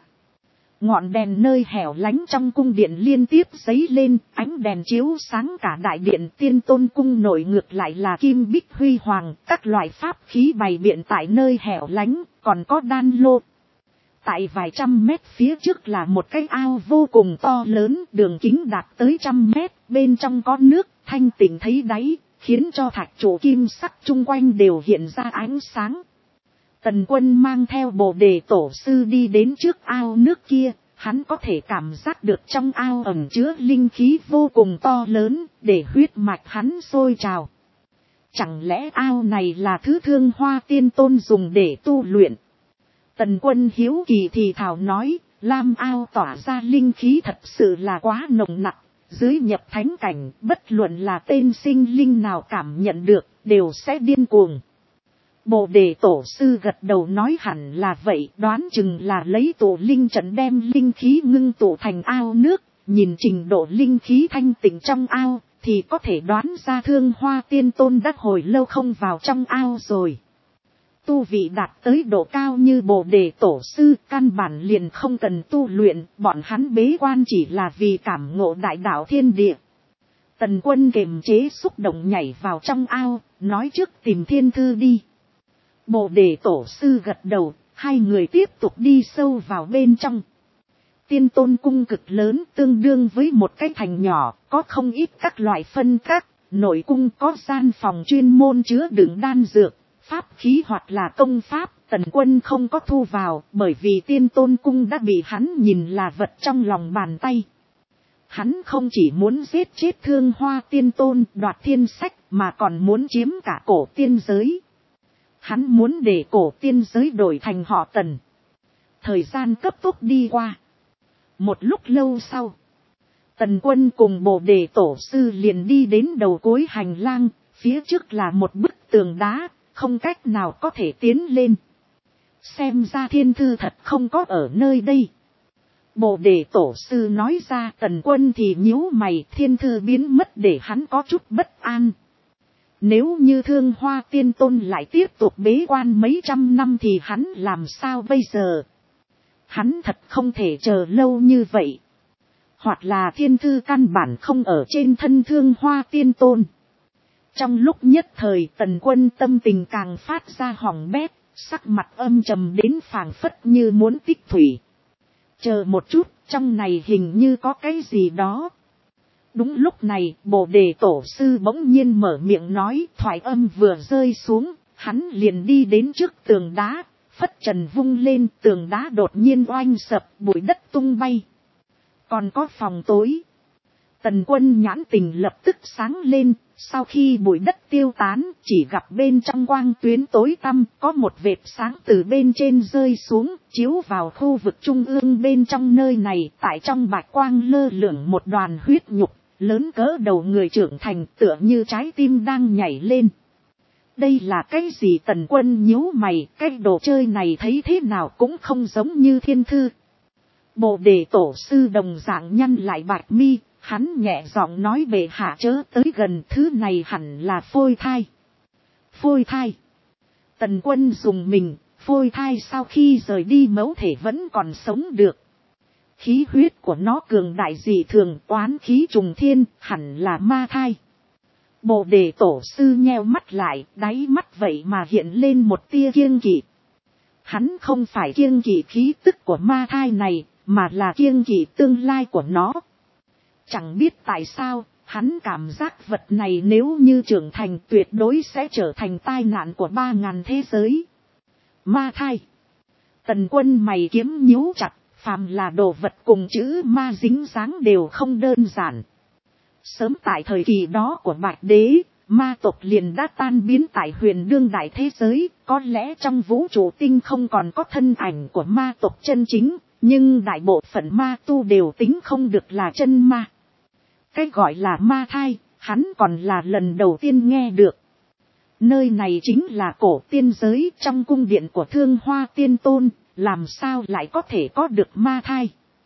A: Ngọn đèn nơi hẻo lánh trong cung điện liên tiếp giấy lên, ánh đèn chiếu sáng cả đại điện. Tiên Tôn cung nội ngược lại là kim bích huy hoàng, các loại pháp khí bày biện tại nơi hẻo lánh, còn có đan lô. Tại vài trăm mét phía trước là một cái ao vô cùng to lớn, đường kính đạt tới 100 mét, bên trong có nước, thanh tịnh thấy đáy, khiến cho thạch trụ kim sắc chung quanh đều hiện ra ánh sáng. Tần Quân mang theo Bồ đề tổ sư đi đến trước ao nước kia, hắn có thể cảm giác được trong ao ẩn chứa linh khí vô cùng to lớn, để huyết mạch hắn sôi trào. Chẳng lẽ ao này là thứ Thương Hoa Tiên Tôn dùng để tu luyện? Tần Quân hiếu kỳ thì thảo nói, lam ao tỏa ra linh khí thật sự là quá nồng nặc, dưới nhập thánh cảnh, bất luận là tên sinh linh nào cảm nhận được, đều sẽ điên cuồng. Bồ đề tổ sư gật đầu nói hẳn là vậy, đoán chừng là lấy tụ linh trận đem linh khí ngưng tụ thành ao nước, nhìn trình độ linh khí thanh tịnh trong ao, thì có thể đoán ra Thương Hoa Tiên Tôn đã hồi lâu không vào trong ao rồi. Tu vị đạt tới độ cao như Bồ đề tổ sư, căn bản liền không cần tu luyện, bọn hắn bế quan chỉ là vì cảm ngộ đại đạo thiên địa. Tần Quân kiềm chế xúc động nhảy vào trong ao, nói trước tìm thiên thư đi. Bồ đề tổ sư gật đầu, hai người tiếp tục đi sâu vào bên trong. Tiên tôn cung cực lớn tương đương với một cái thành nhỏ, có không ít các loại phân các, nội cung có gian phòng chuyên môn chứa đựng đan dược, pháp khí hoặc là công pháp. Tần Quân không có thu vào, bởi vì tiên tôn cung đã bị hắn nhìn là vật trong lòng bàn tay. Hắn không chỉ muốn giết chết Thương Hoa tiên tôn đoạt thiên sách, mà còn muốn chiếm cả cổ tiên giới. Hắn muốn để cổ tiên giới đổi thành họ Tần. Thời gian cấp tốc đi qua. Một lúc lâu sau, Tần Quân cùng Bồ đề tổ sư liền đi đến đầu cuối hành lang, phía trước là một bức tường đá, không cách nào có thể tiến lên. Xem ra thiên thư thật không có ở nơi đây. Bồ đề tổ sư nói ra. Tần Quân thì nhíu mày, thiên thư biến mất để hắn có chút bất an. Nếu như Thương Hoa tiên tôn lại tiếp tục bế quan mấy trăm năm thì hắn làm sao bây giờ? Hắn thật không thể chờ lâu như vậy. Hoặc là thiên thư căn bản không ở trên thân Thương Hoa tiên tôn. Trong lúc nhất thời Tần Quân tâm tình càng phát ra hỏng bét, sắc mặt âm trầm đến phảng phất như muốn tích thủy. Chờ một chút, trong này hình như có cái gì đó. Đúng lúc này, Bồ đề tổ sư bỗng nhiên mở miệng nói, thoại âm vừa rơi xuống, hắn liền đi đến trước tường đá, phất trần vung lên, tường đá đột nhiên oanh sập, bụi đất tung bay. Còn có phòng tối. Tần Quân nhãn tình lập tức sáng lên, sau khi bụi đất tiêu tán, chỉ gặp bên trong quang tuyến tối tăm, có một vệt sáng từ bên trên rơi xuống, chiếu vào khu vực trung ương bên trong nơi này. Tại trong bạch quang lơ lửng một đoàn huyết nhục, lớn cỡ đầu người trưởng thành, tựa như trái tim đang nhảy lên. Đây là cái gì? Tần Quân nhíu mày, cái đồ chơi này thấy thế nào cũng không giống như thiên thư. Bồ đề tổ sư đồng dạng nhăn lại bạch mi, hắn nhẹ giọng nói, bệ hạ chớ tới gần, thứ này hẳn là phôi thai. Phôi thai. Tần Quân dùng mình, phôi thai sau khi rời đi mẫu thể vẫn còn sống được. Khí huyết của nó cường đại dị thường, oán khí trùng thiên, hẳn là ma thai. Bồ đề tổ sư nheo mắt lại, đáy mắt vậy mà hiện lên một tia kiêng kỵ. Hắn không phải kiêng kỵ khí tức của ma thai này, mà là kiêng kỵ tương lai của nó. Chẳng biết tại sao, hắn cảm giác vật này nếu như trưởng thành tuyệt đối sẽ trở thành tai nạn của 3000 thế giới. Ma thai. Tần Quân mày kiếm nhíu chặt, phàm là đồ vật cùng chữ ma dính dáng đều không đơn giản. Sớm tại thời kỳ đó của Bạch Đế, ma tộc liền đã tan biến tại huyền đương đại thế giới, có lẽ trong vũ trụ tinh không còn có thân ảnh của ma tộc chân chính, nhưng đại bộ phận ma tu đều tính không được là chân ma. Cái gọi là ma thai, hắn còn là lần đầu tiên nghe được. Nơi này chính là cổ tiên giới, trong cung điện của Thương Hoa tiên tôn, làm sao lại có thể có được ma thai.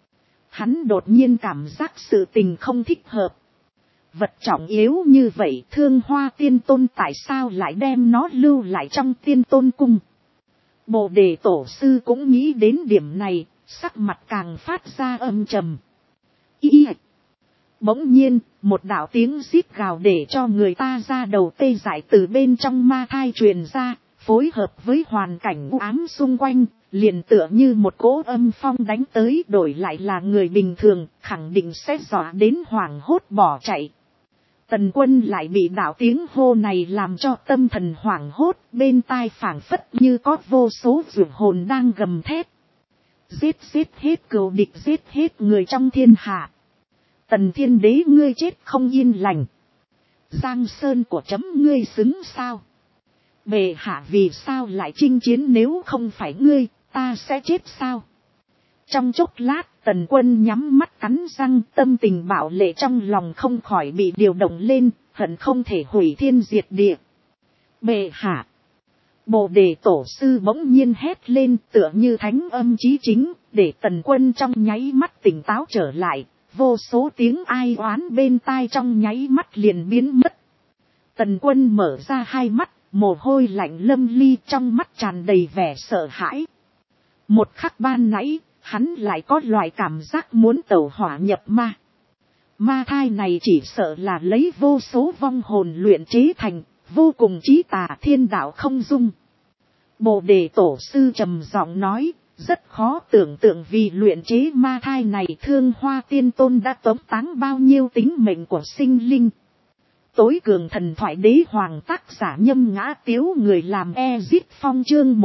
A: Hắn đột nhiên cảm giác sự tình không thích hợp. Vật trọng yếu như vậy, Thương Hoa tiên tôn tại sao lại đem nó lưu lại trong tiên tôn cung. Bồ đề tổ sư cũng nghĩ đến điểm này, sắc mặt càng phát ra âm trầm. Bỗng nhiên, một đạo tiếng rít gào để cho người ta ra đầu tê dại từ bên trong ma thai truyền ra, phối hợp với hoàn cảnh u ám xung quanh, liền tựa như một cỗ âm phong đánh tới, đổi lại là người bình thường, khẳng định sẽ dọa đến hoảng hốt bỏ chạy. Tần Quân lại bị đạo tiếng hô này làm cho tâm thần hoảng hốt, bên tai phảng phất như có vô số vượn hồn đang gầm thét. Giết hết cừu địch, giết hết người trong thiên hạ. Tần Thiên Đế ngươi chết không yên lành. Giang sơn của chấm ngươi xứng sao? Bệ hạ vì sao lại chinh chiến, nếu không phải ngươi, ta sẽ chết sao? Trong chốc lát, Tần Quân nhắm mắt cắn răng, tâm tình bạo lệ trong lòng không khỏi bị điều động lên, hận không thể hủy thiên diệt địa. Bệ hạ! Bồ đề tổ sư bỗng nhiên hét lên, tựa như thánh âm chí chính, để Tần Quân trong nháy mắt tỉnh táo trở lại. Vô số tiếng ai oán bên tai trong nháy mắt liền biến mất. Tần Quân mở ra hai mắt, mồ hôi lạnh lâm ly, trong mắt tràn đầy vẻ sợ hãi. Một khắc ban nãy, hắn lại có loại cảm giác muốn tẩu hỏa nhập ma. Ma thai này chỉ sợ là lấy vô số vong hồn luyện chế thành, vô cùng chí tà thiên đạo không dung. Bồ đề tổ sư trầm giọng nói, rất khó tưởng tượng vì luyện chế ma thai này Thương Hoa Tiên Tôn đã tống táng bao nhiêu tính mệnh của sinh linh. Tối cường thần thoại đế hoàng tác giả Nhâm Ngã Tiếu, người làm Ezit Phong chương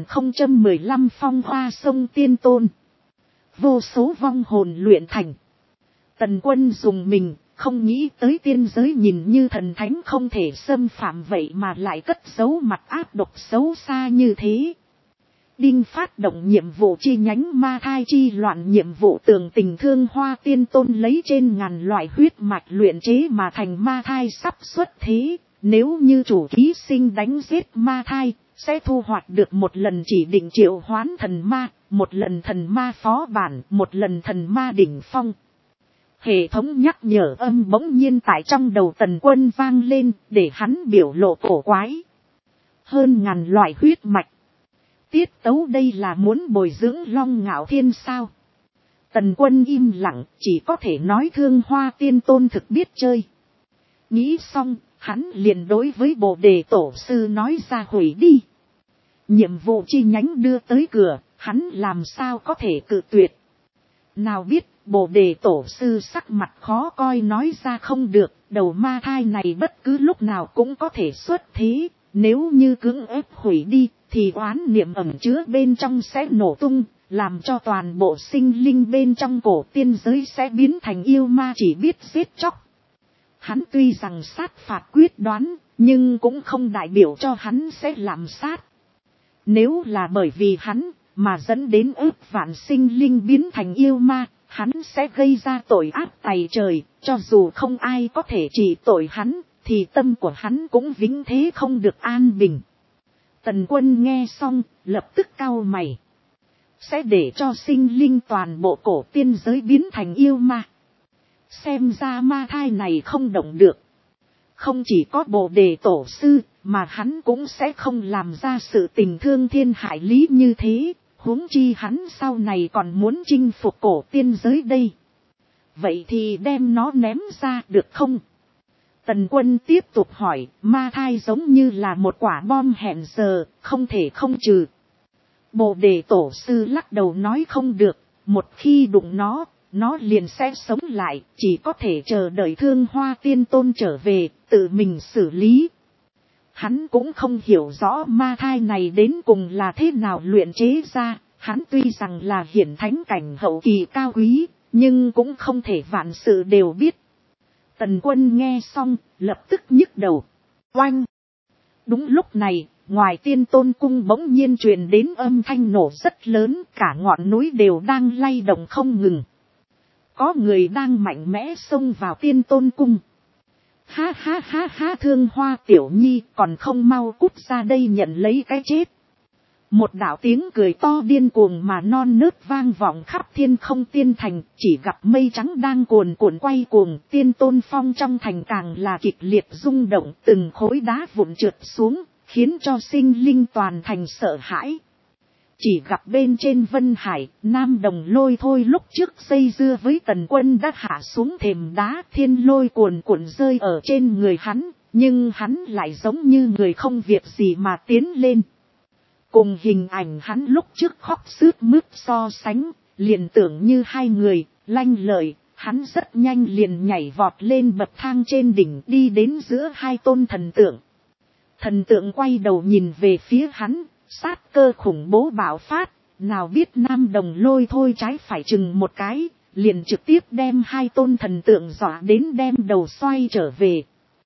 A: 1015 Phong Hoa Sông Tiên Tôn. Vô số vong hồn luyện thành. Tần Quân dùng mình, không nghĩ tới tiên giới nhìn như thần thánh không thể xâm phạm vậy mà lại cất giấu mặt ác độc xấu xa như thế. Đinh phát động nhiệm vụ chi nhánh ma thai chi loạn, nhiệm vụ tường tình Thương Hoa Tiên Tôn lấy trên ngàn loại huyết mạch luyện chế mà thành ma thai sắp xuất thế. Nếu như chủ ký sinh đánh giết ma thai, sẽ thu hoạch được một lần chỉ định triệu hoán thần ma, một lần thần ma phó bản, một lần thần ma đỉnh phong. Hệ thống nhắc nhở âm bỗng nhiên tại trong đầu Tần Quân vang lên, để hắn biểu lộ cổ quái. Hơn ngàn loại huyết mạch. Tiết tấu đây là muốn bồi dưỡng Long Ngạo Thiên sao? Tần Quân im lặng, chỉ có thể nói Thương Hoa Tiên Tôn thực biết chơi. Nghĩ xong, hắn liền đối với Bồ đề tổ sư nói ra hủy đi. Nhiệm vụ chi nhánh đưa tới cửa, hắn làm sao có thể cự tuyệt. Nào biết, Bồ đề tổ sư sắc mặt khó coi nói ra không được, đầu ma thai này bất cứ lúc nào cũng có thể xuất thế, nếu như cưỡng ép hủy đi, thì oán niệm ẩn chứa bên trong sẽ nổ tung, làm cho toàn bộ sinh linh bên trong cổ tiên giới sẽ biến thành yêu ma chỉ biết giết chóc. Hắn tuy rằng sát phạt quyết đoán, nhưng cũng không đại biểu cho hắn sẽ làm sát. Nếu là bởi vì hắn, mà dẫn đến ước vạn sinh linh biến thành yêu ma, hắn sẽ gây ra tội ác tày trời, cho dù không ai có thể trị tội hắn, thì tâm của hắn cũng vĩnh thế không được an bình. Tần Quân nghe xong, lập tức cau mày. Sẽ để cho sinh linh toàn bộ cổ tiên giới biến thành yêu ma. Xem ra ma thai này không động được. Không chỉ có Bồ đề tổ sư, mà hắn cũng sẽ không làm ra sự tình thương thiên hại lý như thế. Huống chi hắn sau này còn muốn chinh phục cổ tiên giới đây. Vậy thì đem nó ném ra được không? Tần Quân tiếp tục hỏi, ma thai giống như là một quả bom hẹn giờ, không thể không trừ. Bồ đề tổ sư lắc đầu nói không được, một khi đụng nó liền sẽ sống lại, chỉ có thể chờ đợi Thương Hoa Tiên Tôn trở về, tự mình xử lý. Hắn cũng không hiểu rõ ma thai này đến cùng là thế nào luyện chế ra, hắn tuy rằng là hiển thánh cảnh hậu kỳ cao quý, nhưng cũng không thể vạn sự đều biết. Tần Quân nghe xong, lập tức nhức đầu. Oanh! Đúng lúc này, ngoài Tiên Tôn cung bỗng nhiên truyền đến âm thanh nổ rất lớn, cả ngọn núi đều đang lay động không ngừng. Có người đang mạnh mẽ xông vào Tiên Tôn cung. Ha ha ha ha, Thương Hoa tiểu nhi còn không mau cút ra đây nhận lấy cái chết. Một đạo tiếng cười to điên cuồng mà non nớt vang vọng khắp thiên không tiên thành, chỉ gặp mây trắng đang cuồn cuộn quay cuồng, Tiên Tôn phong trong thành càng là kịch liệt rung động, từng khối đá vụn trượt xuống, khiến cho sinh linh toàn thành sợ hãi. Chỉ gặp bên trên Vân Hải, Nam Đồng Lôi Thôi lúc trước dây dưa với Tần Quân đã hạ xuống thềm đá, thiên lôi cuồn cuộn rơi ở trên người hắn, nhưng hắn lại giống như người không việc gì mà tiến lên. Cùng hình ảnh hắn lúc trước khóc sướt mướt so sánh, liền tưởng như hai người, lanh lợi, hắn rất nhanh liền nhảy vọt lên bậc thang trên đỉnh đi đến giữa hai tôn thần tượng. Thần tượng quay đầu nhìn về phía hắn, sát cơ khủng bố bạo phát, nào biết Nam Đồng Lôi Thôi trái phải chừng một cái, liền trực tiếp đem hai tôn thần tượng dọa đến đem đầu xoay trở về.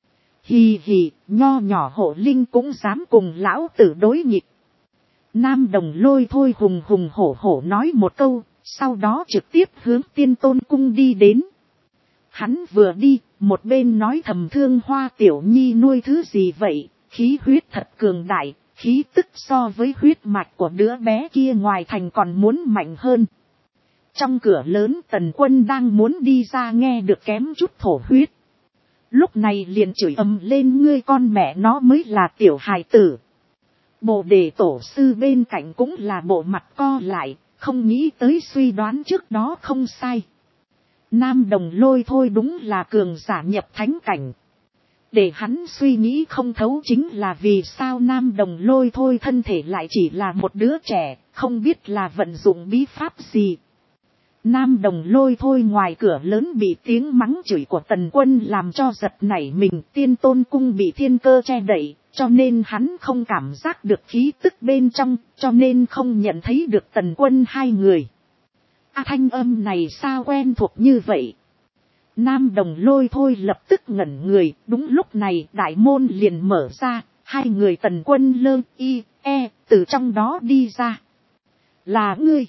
A: Hì hì, nho nhỏ Hộ Linh cũng dám cùng lão tử đối nghịch. Nam Đồng Lôi Thôi hùng hùng hổ hổ nói một câu, sau đó trực tiếp hướng Tiên Tôn cung đi đến. Hắn vừa đi, một bên nói thầm Thương Hoa tiểu nhi nuôi thứ gì vậy, khí huyết thật cường đại, khí tức so với huyết mạch của đứa bé kia ngoài thành còn muốn mạnh hơn. Trong cửa lớn Tần Quân đang muốn đi ra nghe được kém chút thổ huyết. Lúc này liền chửi ầm lên, ngươi con mẹ nó mới là tiểu hài tử. Bồ đề tổ sư bên cạnh cũng là bộ mặt co lại, không nghĩ tới suy đoán trước đó không sai. Nam Đồng Lôi thôi đúng là cường giả nhập thánh cảnh. Để hắn suy nghĩ không thấu chính là vì sao Nam Đồng Lôi thôi thân thể lại chỉ là một đứa trẻ, không biết là vận dụng bí pháp gì. Nam Đồng Lôi thôi ngoài cửa lớn bị tiếng mắng chửi của Tần Quân làm cho giật nảy mình, Tiên Tôn Cung bị thiên cơ che đậy, cho nên hắn không cảm giác được khí tức bên trong, cho nên không nhận thấy được Tần Quân hai người. Thanh âm này sao quen thuộc như vậy? Nam Đồng Lôi thôi lập tức ngẩn người, đúng lúc này đại môn liền mở ra, hai người Tần Quân Lơ y e từ trong đó đi ra. Là ngươi.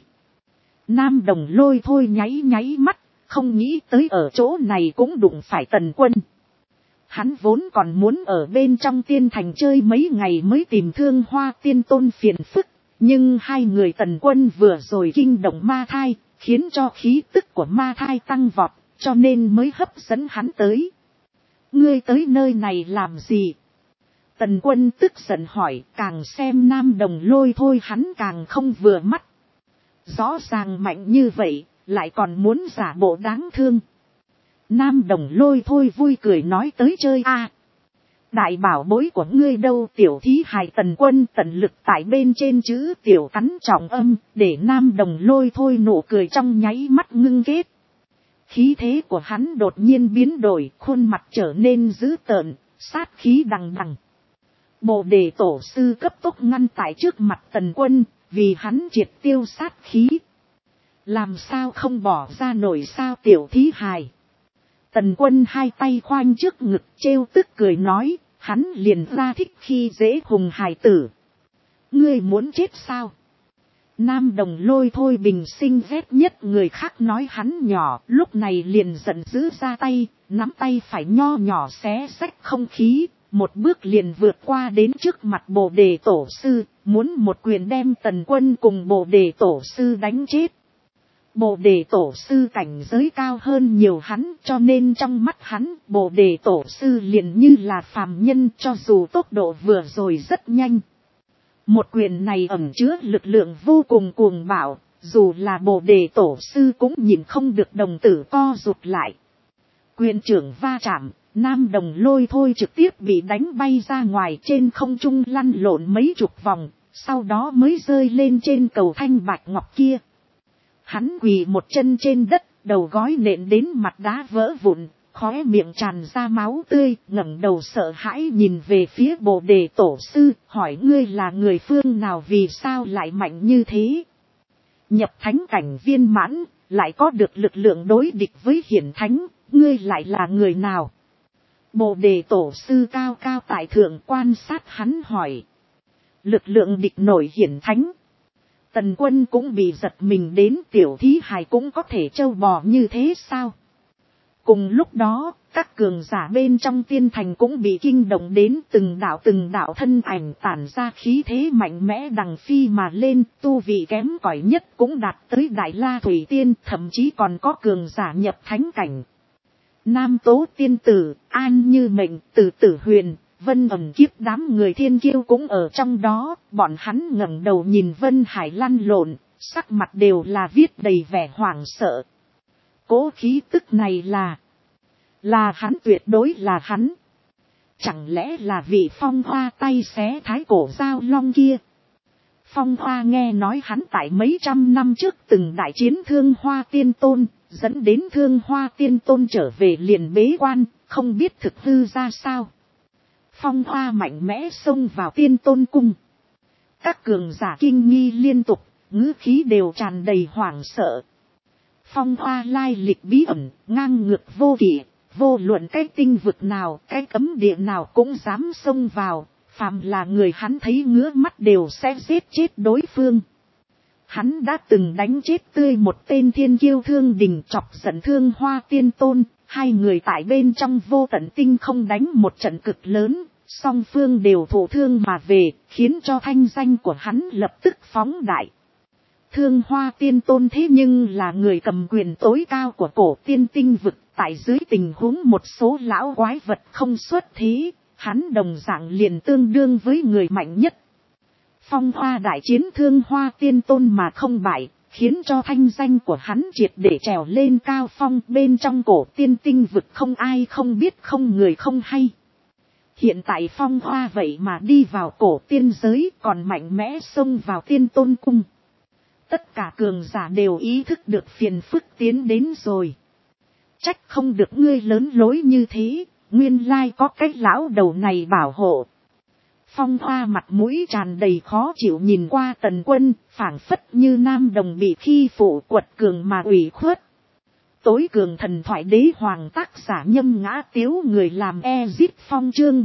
A: Nam Đồng Lôi thôi nháy nháy mắt, không nghĩ tới ở chỗ này cũng đụng phải Tần Quân. Hắn vốn còn muốn ở bên trong tiên thành chơi mấy ngày mới tìm Thương Hoa Tiên Tôn phiền phức, nhưng hai người Tần Quân vừa rồi kinh động ma thai, khiến cho khí tức của ma thai tăng vọt, cho nên mới hấp dẫn hắn tới. Ngươi tới nơi này làm gì? Tần Quân tức giận hỏi, càng xem Nam Đồng Lôi thôi hắn càng không vừa mắt. Rõ ràng mạnh như vậy, lại còn muốn giả bộ đáng thương. Nam Đồng Lôi thôi vui cười nói tới chơi a. Đại bảo bối của ngươi đâu? Tiểu thí hài Tần Quân tận lực tại bên trên chữ tiểu cắn trọng âm, để Nam Đồng Lôi thôi nụ cười trong nháy mắt ngưng kết. Khí thế của hắn đột nhiên biến đổi, khuôn mặt trở nên dữ tợn, sát khí đằng đằng. Bồ Đề Tổ sư cấp tốc ngăn tại trước mặt Tần Quân, vì hắn triệt tiêu sát khí. Làm sao không bỏ ra nổi sao tiểu thí hài? Tần Quân hai tay khoanh trước ngực trêu tức cười nói, hắn liền ra thích khi dễ hùng hài tử. Ngươi muốn chết sao? Nam Đồng Lôi thôi bình sinh ghét nhất người khác nói hắn nhỏ, lúc này liền giận dữ ra tay, nắm tay phải nho nhỏ xé xách không khí, một bước liền vượt qua đến trước mặt Bồ Đề Tổ sư, muốn một quyền đem Tần Quân cùng Bồ Đề Tổ sư đánh chết. Bồ Đề Tổ sư cảnh giới cao hơn nhiều hắn, cho nên trong mắt hắn, Bồ Đề Tổ sư liền như là phàm nhân, cho dù tốc độ vừa rồi rất nhanh. Một quyền này ẩn chứa lực lượng vô cùng cuồng bạo, dù là Bồ Đề Tổ sư cũng nhìn không được đồng tử co rụt lại. Quyền trưởng va chạm, Nam Đồng Lôi thôi trực tiếp bị đánh bay ra ngoài, trên không trung lăn lộn mấy chục vòng, sau đó mới rơi lên trên cầu thanh bạch ngọc kia. Hắn quỳ một chân trên đất, đầu gối nện đến mặt đá vỡ vụn, khóe miệng tràn ra máu tươi, ngẩng đầu sợ hãi nhìn về phía Bồ Đề Tổ sư, hỏi ngươi là người phương nào, vì sao lại mạnh như thế? Nhập thánh cảnh viên mãn, lại có được lực lượng đối địch với hiển thánh, ngươi lại là người nào? Bồ Đề Tổ sư cao cao tại thượng quan sát hắn hỏi. Lực lượng địch nổi hiển thánh. Tần Quân cũng bị giật mình đến, tiểu thí hài cũng có thể trâu bò như thế sao? Cùng lúc đó, các cường giả bên trong tiên thành cũng bị kinh động đến, từng đạo thân ảnh tản ra khí thế mạnh mẽ đằng phi mà lên, tu vị kém cỏi nhất cũng đạt tới Đại La Thủy Tiên, thậm chí còn có cường giả nhập thánh cảnh. Nam Tố Tiên Tử, An Như Mệnh, Tử Tử Huyền, Vân Ẩn Kiếp đám người thiên kiêu cũng ở trong đó, bọn hắn ngẩng đầu nhìn Vân Hải lăn lộn, sắc mặt đều là viết đầy vẻ hoảng sợ. Cố khí tức này là hắn, tuyệt đối là hắn. Chẳng lẽ là vị Phong Hoa tay xé thái cổ giao long kia? Phong Hoa nghe nói hắn tại mấy trăm năm trước từng đại chiến Thương Hoa Tiên Tôn, dẫn đến Thương Hoa Tiên Tôn trở về liền bế quan, không biết thực hư ra sao. Phong Hoa mạnh mẽ xông vào Tiên Tôn cung. Các cường giả kinh nghi liên tục, ngữ khí đều tràn đầy hoảng sợ. Phong Hoa lai lịch bí ẩn, ngang ngược vô kỷ, vô luận cái tinh vực nào, cái cấm địa nào cũng dám xông vào, phàm là người hắn thấy ngứa mắt đều sẽ giết chết đối phương. Hắn đã từng đánh chết tươi một tên thiên kiêu Thương Đình, chọc giận Thương Hoa Tiên Tôn, hai người tại bên trong vô tận tinh không đánh một trận cực lớn, song phương đều thụ thương mà về, khiến cho thanh danh của hắn lập tức phóng đại. Thương Hoa Tiên Tôn thế nhưng là người cầm quyền tối cao của cổ tiên tinh vực, tại dưới tình huống một số lão quái vật không xuất thế, hắn đồng dạng liền tương đương với người mạnh nhất. Phong Hoa đại chiến Thương Hoa Tiên Tôn mà không bại, khiến cho thanh danh của hắn triệt để trèo lên cao phong, bên trong cổ tiên tinh vực không ai không biết, không người không hay. Hiện tại Phong Hoa vậy mà đi vào cổ tiên giới, còn mạnh mẽ xông vào tiên tôn cung. Tất cả cường giả đều ý thức được phiền phức tiến đến rồi. Trách không được ngươi lớn lối như thế, nguyên lai có cái lão đầu này bảo hộ. Phong Hoa mặt mũi tràn đầy khó chịu nhìn qua Tần Quân, phảng phất như nam đồng bị khi phụ, quật cường mà ủy khuất. Tối cường thần thoại đế hoàng, tác giả Nhâm Ngã Tiếu, người làm Ezip Phong, chương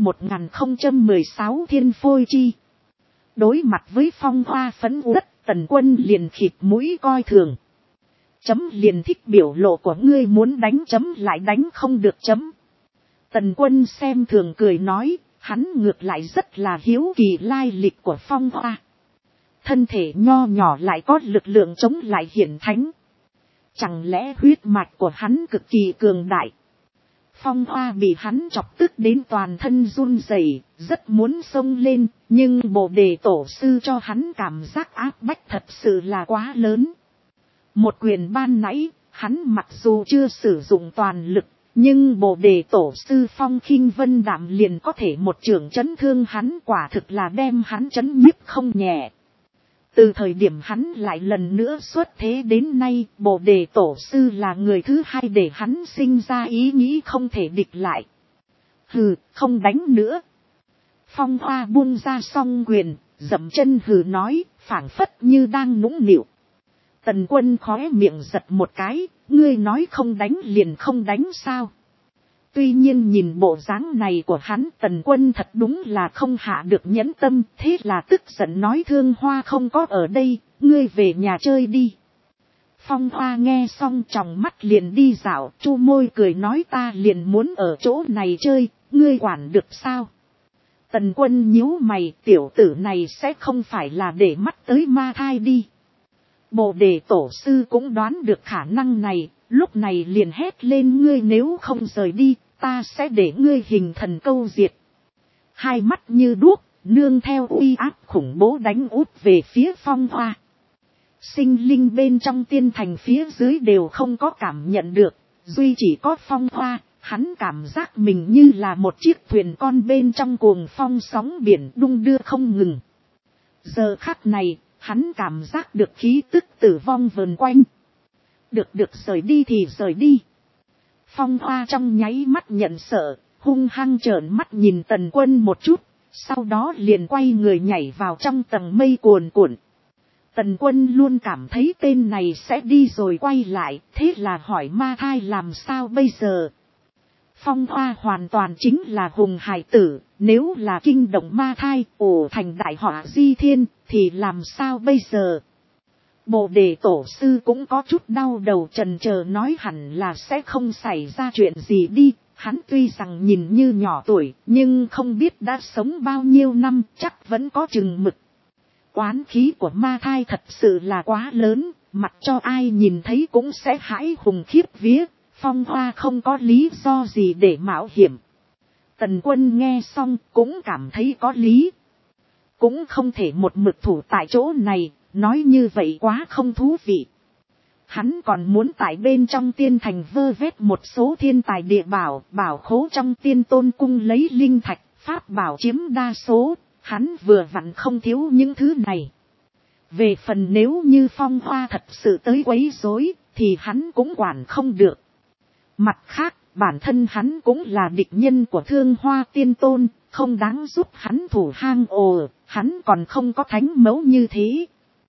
A: 1016 Thiên Phôi Chi. Đối mặt với Phong Hoa phấn uất, Tần Quân liền khịt mũi coi thường. Chấm liền thích biểu lộ của ngươi, muốn đánh chấm lại đánh không được chấm. Tần Quân xem thường cười nói, hắn ngược lại rất là hiếu kỳ lai lịch của Phong Hoa. Thân thể nho nhỏ lại có lực lượng chống lại hiển thánh. Chẳng lẽ huyết mạch của hắn cực kỳ cường đại? Phong Hoa bị hắn chọc tức đến toàn thân run rẩy, rất muốn xông lên, nhưng Bồ Đề Tổ sư cho hắn cảm giác áp bách thật sự là quá lớn. Một quyền ban nãy, hắn mặc dù chưa sử dụng toàn lực, nhưng Bồ Đề Tổ sư Phong Khinh Vân Đạm liền có thể một chưởng chấn thương hắn, quả thực là đem hắn chấn nhiếp không nhẹ. Từ thời điểm hắn lại lần nữa xuất thế đến nay, Bồ Đề Tổ sư là người thứ hai để hắn sinh ra ý nghĩ không thể địch lại. Hừ, không đánh nữa. Phong Hoa buông ra song quyền, dậm chân hừ nói, phảng phất như đang nũng nịu. Tần Quân khóe miệng giật một cái, ngươi nói không đánh liền không đánh sao? Tuy nhiên nhìn bộ dáng này của hắn, Tần Quân thật đúng là không hạ được nhẫn tâm, thế là tức giận nói Thương Hoa không có ở đây, ngươi về nhà chơi đi. Phong Hoa nghe xong tròng mắt liền đi dạo, chu môi cười nói ta liền muốn ở chỗ này chơi, ngươi quản được sao? Tần Quân nhíu mày, tiểu tử này sẽ không phải là để mắt tới ma thai đi. Bồ Đề Tổ sư cũng đoán được khả năng này, lúc này liền hét lên ngươi nếu không rời đi, ta sẽ để ngươi hình thần câu diệt. Hai mắt như đuốc, nương theo uy áp khủng bố đánh úp về phía Phong Hoa. Sinh linh bên trong tiên thành phía dưới đều không có cảm nhận được, duy chỉ có Phong Hoa, hắn cảm giác mình như là một chiếc thuyền con bên trong cuồng phong sóng biển đung đưa không ngừng. Giờ khắc này, hắn cảm giác được khí tức tử vong vờn quanh. Được rời đi thì rời đi. Phong Hoa trong nháy mắt nhận sợ, hung hăng trợn mắt nhìn Tần Quân một chút, sau đó liền quay người nhảy vào trong tầng mây cuồn cuộn. Tần Quân luôn cảm thấy tên này sẽ đi rồi quay lại, thế là hỏi ma thai làm sao bây giờ? Phong Hoa hoàn toàn chính là hùng hải tử, nếu là kinh động ma thai, ổ thành đại họa di thiên, thì làm sao bây giờ? Bồ Đề Tổ sư cũng có chút đau đầu, chần chờ nói hẳn là sẽ không xảy ra chuyện gì đi, hắn tuy rằng nhìn như nhỏ tuổi, nhưng không biết đã sống bao nhiêu năm, chắc vẫn có chừng mực. Oán khí của ma thai thật sự là quá lớn, mặc cho ai nhìn thấy cũng sẽ hãi hùng khiếp vía. Phong Hoa không có lý do gì để mạo hiểm. Tần Quân nghe xong cũng cảm thấy có lý. Cũng không thể một mực thủ tại chỗ này, nói như vậy quá không thú vị. Hắn còn muốn tại bên trong tiên thành vơ vét một số thiên tài địa bảo, bảo khố trong tiên tôn cung lấy linh thạch, pháp bảo chiếm đa số, hắn vừa vặn không thiếu những thứ này. Về phần nếu như Phong Hoa thật sự tới quấy rối, thì hắn cũng quản không được. Mặt khác, bản thân hắn cũng là địch nhân của Thương Hoa Tiên Tôn, không đáng giúp hắn thủ hang ồ, hắn còn không có thánh mẫu như thế.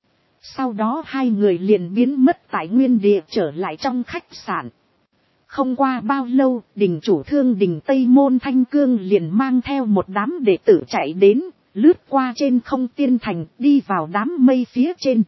A: Sau đó hai người liền biến mất tại nguyên địa trở lại trong khách sạn. Không qua bao lâu, đình chủ Thương Đình Tây Môn Thanh Cương liền mang theo một đám đệ tử chạy đến, lướt qua trên không tiên thành, đi vào đám mây phía trên.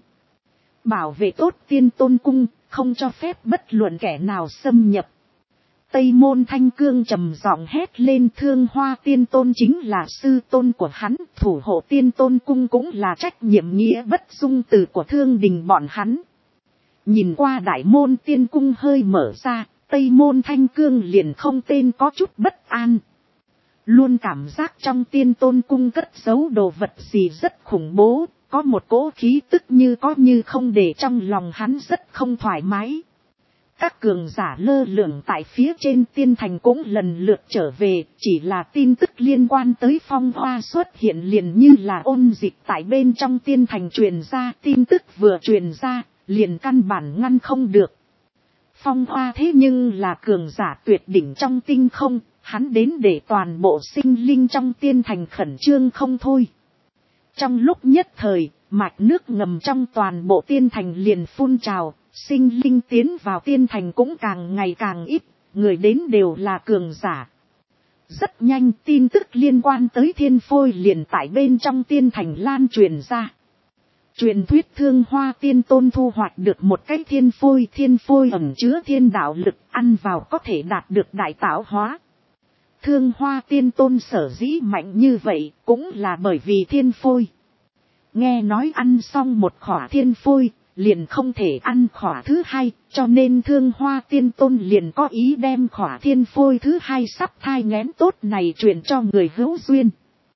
A: Bảo vệ tốt Tiên Tôn Cung, không cho phép bất luận kẻ nào xâm nhập. Tây Môn Thanh Cương trầm giọng hét lên Thương Hoa Tiên Tôn chính là sư tôn của hắn, thủ hộ Tiên Tôn Cung cũng là trách nhiệm nghĩa bất dung từ của Thương Đình bọn hắn. Nhìn qua Đại Môn Tiên Cung hơi mở ra, Tây Môn Thanh Cương liền không tên có chút bất an. Luôn cảm giác trong Tiên Tôn Cung cất giấu đồ vật gì rất khủng bố, có một cỗ khí tức như có như không để trong lòng hắn rất không thoải mái. Các cường giả lơ lửng tại phía trên tiên thành cũng lần lượt trở về, chỉ là tin tức liên quan tới Phong Hoa xuất hiện liền như là ôn dịch tại bên trong tiên thành truyền ra, tin tức vừa truyền ra, liền căn bản ngăn không được. Phong Hoa thế nhưng là cường giả tuyệt đỉnh trong tinh không, hắn đến để toàn bộ sinh linh trong tiên thành khẩn trương không thôi. Trong lúc nhất thời, mạch nước ngầm trong toàn bộ tiên thành liền phun trào, sinh linh tiến vào tiên thành cũng càng ngày càng ít, người đến đều là cường giả. Rất nhanh tin tức liên quan tới thiên phôi liền tại bên trong tiên thành lan truyền ra. Truyền thuyết Thương Hoa Tiên Tôn thu hoạch được một cái thiên phôi ẩn chứa thiên đạo lực, ăn vào có thể đạt được đại tạo hóa. Thương Hoa Tiên Tôn sở dĩ mạnh như vậy cũng là bởi vì thiên phôi. Nghe nói ăn xong một khỏa thiên phôi, liền không thể ăn khỏa thứ hai, cho nên Thương Hoa Tiên Tôn liền có ý đem khỏa thiên phôi thứ hai sắp thai nghén tốt này truyền cho người hữu duyên.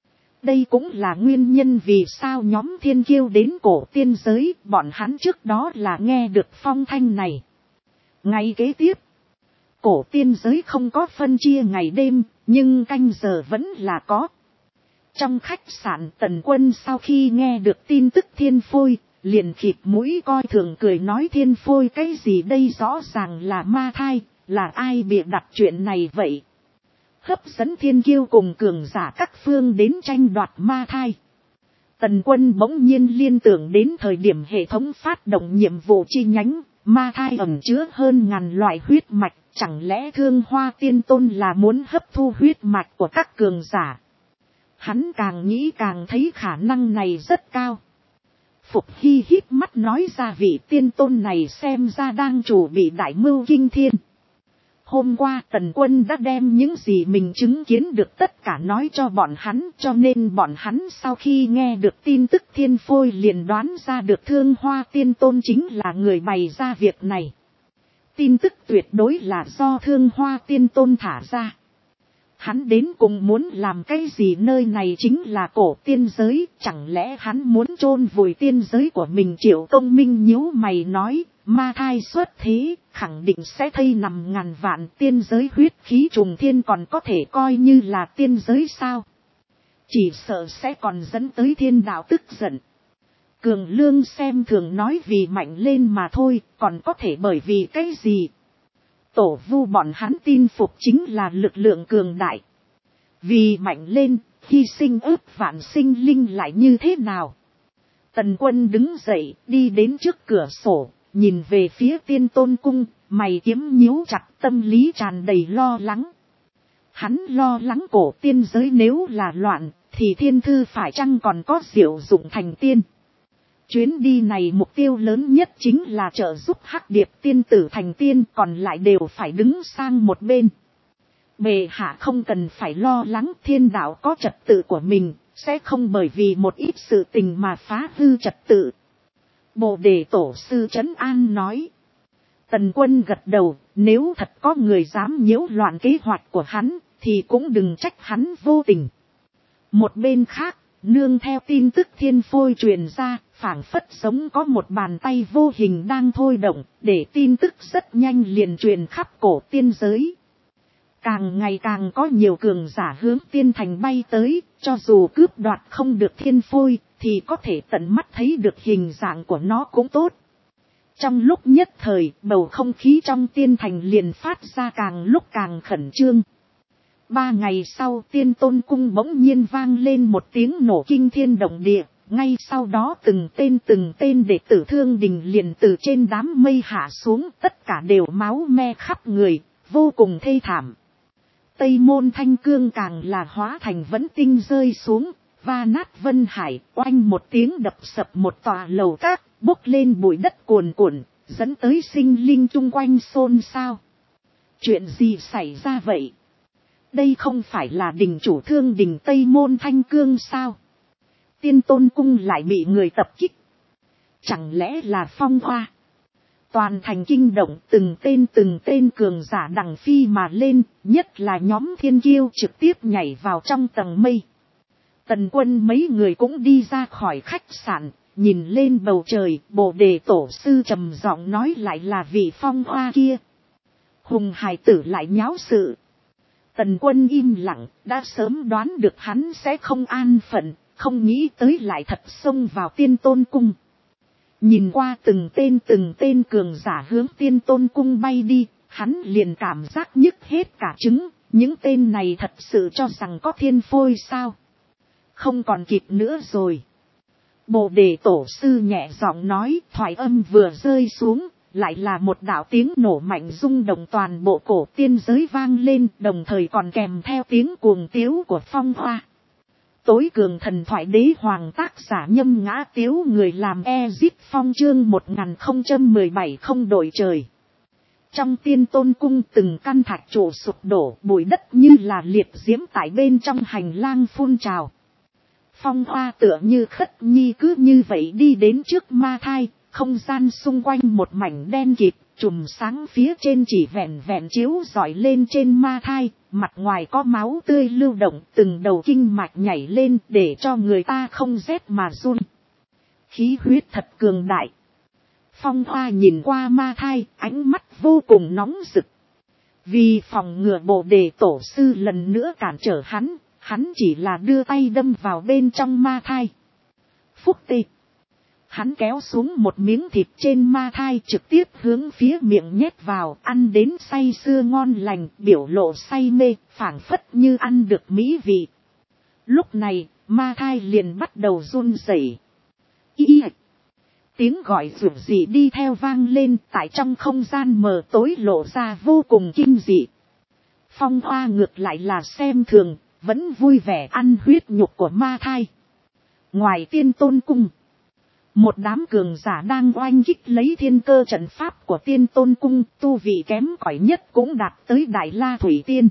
A: Đây cũng là nguyên nhân vì sao nhóm thiên kiêu đến cổ tiên giới, bọn hắn trước đó là nghe được phong thanh này. Ngày kế tiếp, cổ tiên giới không có phân chia ngày đêm, nhưng canh giờ vẫn là có. Trong khách sạn Tần Quân sau khi nghe được tin tức thiên phôi, liền khịt mũi coi thường cười nói thiên phôi cái gì đây, rõ ràng là ma thai, là ai bịa đặt chuyện này vậy? Hấp dẫn thiên kiêu cùng cường giả các phương đến tranh đoạt ma thai. Tần Quân bỗng nhiên liên tưởng đến thời điểm hệ thống phát động nhiệm vụ chi nhánh, ma thai ẩn chứa hơn ngàn loại huyết mạch, chẳng lẽ Thương Hoa Tiên Tôn là muốn hấp thu huyết mạch của các cường giả? Hắn càng nghĩ càng thấy khả năng này rất cao. Phục Hy híp mắt nói ra vị tiên tôn này xem ra đang chủ bị đại mưu kinh thiên. Hôm qua Tần Quân đã đem những gì mình chứng kiến được tất cả nói cho bọn hắn, cho nên bọn hắn sau khi nghe được tin tức thiên phôi liền đoán ra được Thương Hoa Tiên Tôn chính là người bày ra việc này. Tin tức tuyệt đối là do Thương Hoa Tiên Tôn thả ra. Hắn đến cùng muốn làm cái gì, nơi này chính là cổ tiên giới, chẳng lẽ hắn muốn chôn vùi tiên giới của mình? Triệu Công Minh nhíu mày nói, ma thai xuất thế, khẳng định sẽ thây nằm ngàn vạn, tiên giới huyết khí trùng thiên còn có thể coi như là tiên giới sao? Chỉ sợ sẽ còn dẫn tới thiên đạo tức giận. Cường Lương xem thường nói vì mạnh lên mà thôi, còn có thể bởi vì cái gì? Tổ vu bọn hắn tin phục chính là lực lượng cường đại. Vì mạnh lên, hy sinh ước vạn sinh linh lại như thế nào? Tần Quân đứng dậy, đi đến trước cửa sổ, nhìn về phía Tiên Tôn cung, mày kiếm nhíu chặt, tâm lý tràn đầy lo lắng. Hắn lo lắng cổ tiên giới nếu là loạn, thì thiên thư phải chăng còn có diệu dụng thành tiên? Chuyến đi này mục tiêu lớn nhất chính là trợ giúp Hắc Điệp tiên tử thành tiên, còn lại đều phải đứng sang một bên. Bệ hạ không cần phải lo lắng, thiên đạo có trật tự của mình, sẽ không bởi vì một ít sự tình mà phá hư trật tự. Bồ Đề Tổ sư trấn an nói. Tần Quân gật đầu, nếu thật có người dám nhiễu loạn kế hoạch của hắn, thì cũng đừng trách hắn vô tình. Một bên khác, nương theo tin tức thiên phôi truyền ra, phảng phất giống có một bàn tay vô hình đang thôi động, để tin tức rất nhanh liền truyền khắp cổ tiên giới. Càng ngày càng có nhiều cường giả hướng tiên thành bay tới, cho dù cướp đoạt không được thiên phôi, thì có thể tận mắt thấy được hình dạng của nó cũng tốt. Trong lúc nhất thời, bầu không khí trong tiên thành liền phát ra càng lúc càng khẩn trương. 3 ngày sau, Tiên Tôn cung bỗng nhiên vang lên một tiếng nổ kinh thiên động địa, ngay sau đó từng tên đệ tử Thương Đình liền từ trên đám mây hạ xuống, tất cả đều máu me khắp người, vô cùng thê thảm. Tây Môn Thanh Cương càng là hóa thành vẫn tinh rơi xuống, va nát vân hải, oanh một tiếng đập sập một tòa lầu các, bốc lên bụi đất cuồn cuộn, dẫn tới sinh linh chung quanh xôn xao. Chuyện gì xảy ra vậy? Đây không phải là đình chủ Thương Đình Tây Môn Thanh Cương sao? Tiên Tôn cung lại bị người tập kích. Chẳng lẽ là Phong Hoa? Toàn thành kinh động, từng tên cường giả đằng phi mà lên, nhất là nhóm thiên kiêu trực tiếp nhảy vào trong tầng mây. Tần Quân mấy người cũng đi ra khỏi khách sạn, nhìn lên bầu trời, Bồ Đề Tổ sư trầm giọng nói lại là vị Phong Hoa kia. Hùng hài tử lại nháo sự. Tần Quân im lặng, đã sớm đoán được hắn sẽ không an phận, không nghĩ tới lại thật xông vào Tiên Tôn Cung. Nhìn qua từng tên cường giả hướng Tiên Tôn Cung bay đi, hắn liền cảm giác nhức hết cả trứng, những tên này thật sự cho rằng có thiên phôi sao? Không còn kịp nữa rồi. Bồ Đề Tổ sư nhẹ giọng nói, thoại âm vừa rơi xuống, lại là một đạo tiếng nổ mạnh rung động toàn bộ cổ tiên giới vang lên, đồng thời còn kèm theo tiếng cuồng tiếu của Phong Hoa. Tối cường thần thoại đế hoàng tác giả Nhâm Ngã Tiếu, người làm Ezip Phong chương 1017 không đổi trời. Trong Tiên Tôn Cung từng căn thạch trụ sụp đổ, bụi đất như là liệt diễm tại bên trong hành lang phun trào. Phong Hoa tựa như Khất Nhi cứ như vậy đi đến trước ma thai, không gian xung quanh một mảnh đen kịt, chùm sáng phía trên chỉ vẹn vẹn chiếu rọi lên trên ma thai, mặt ngoài có máu tươi lưu động, từng đầu kinh mạch nhảy lên để cho người ta không rét mà run. Khí huyết thật cường đại. Phong Hoa nhìn qua ma thai, ánh mắt vô cùng nóng rực. Vì phòng ngừa Bồ Đề Tổ sư lần nữa cản trở hắn chỉ là đưa tay đâm vào bên trong ma thai. Phúc tê. Hắn kéo xuống một miếng thịt trên ma thai, trực tiếp hướng phía miệng nhét vào, ăn đến say sưa ngon lành, biểu lộ say mê, phảng phất như ăn được mỹ vị. Lúc này, ma thai liền bắt đầu run rẩy. Ý. Tiếng gọi rủi dị đi theo vang lên, tại trong không gian mờ tối lộ ra vô cùng kinh dị. Phong Hoa ngược lại là xem thường, vẫn vui vẻ ăn huyết nhục của ma thai. Ngoài Tiên Tôn Cung, một đám cường giả đang oanh kích lấy thiên cơ trận pháp của Tiên Tôn Cung, tu vị kém cỏi nhất cũng đạt tới Đại La Thủy Tiên.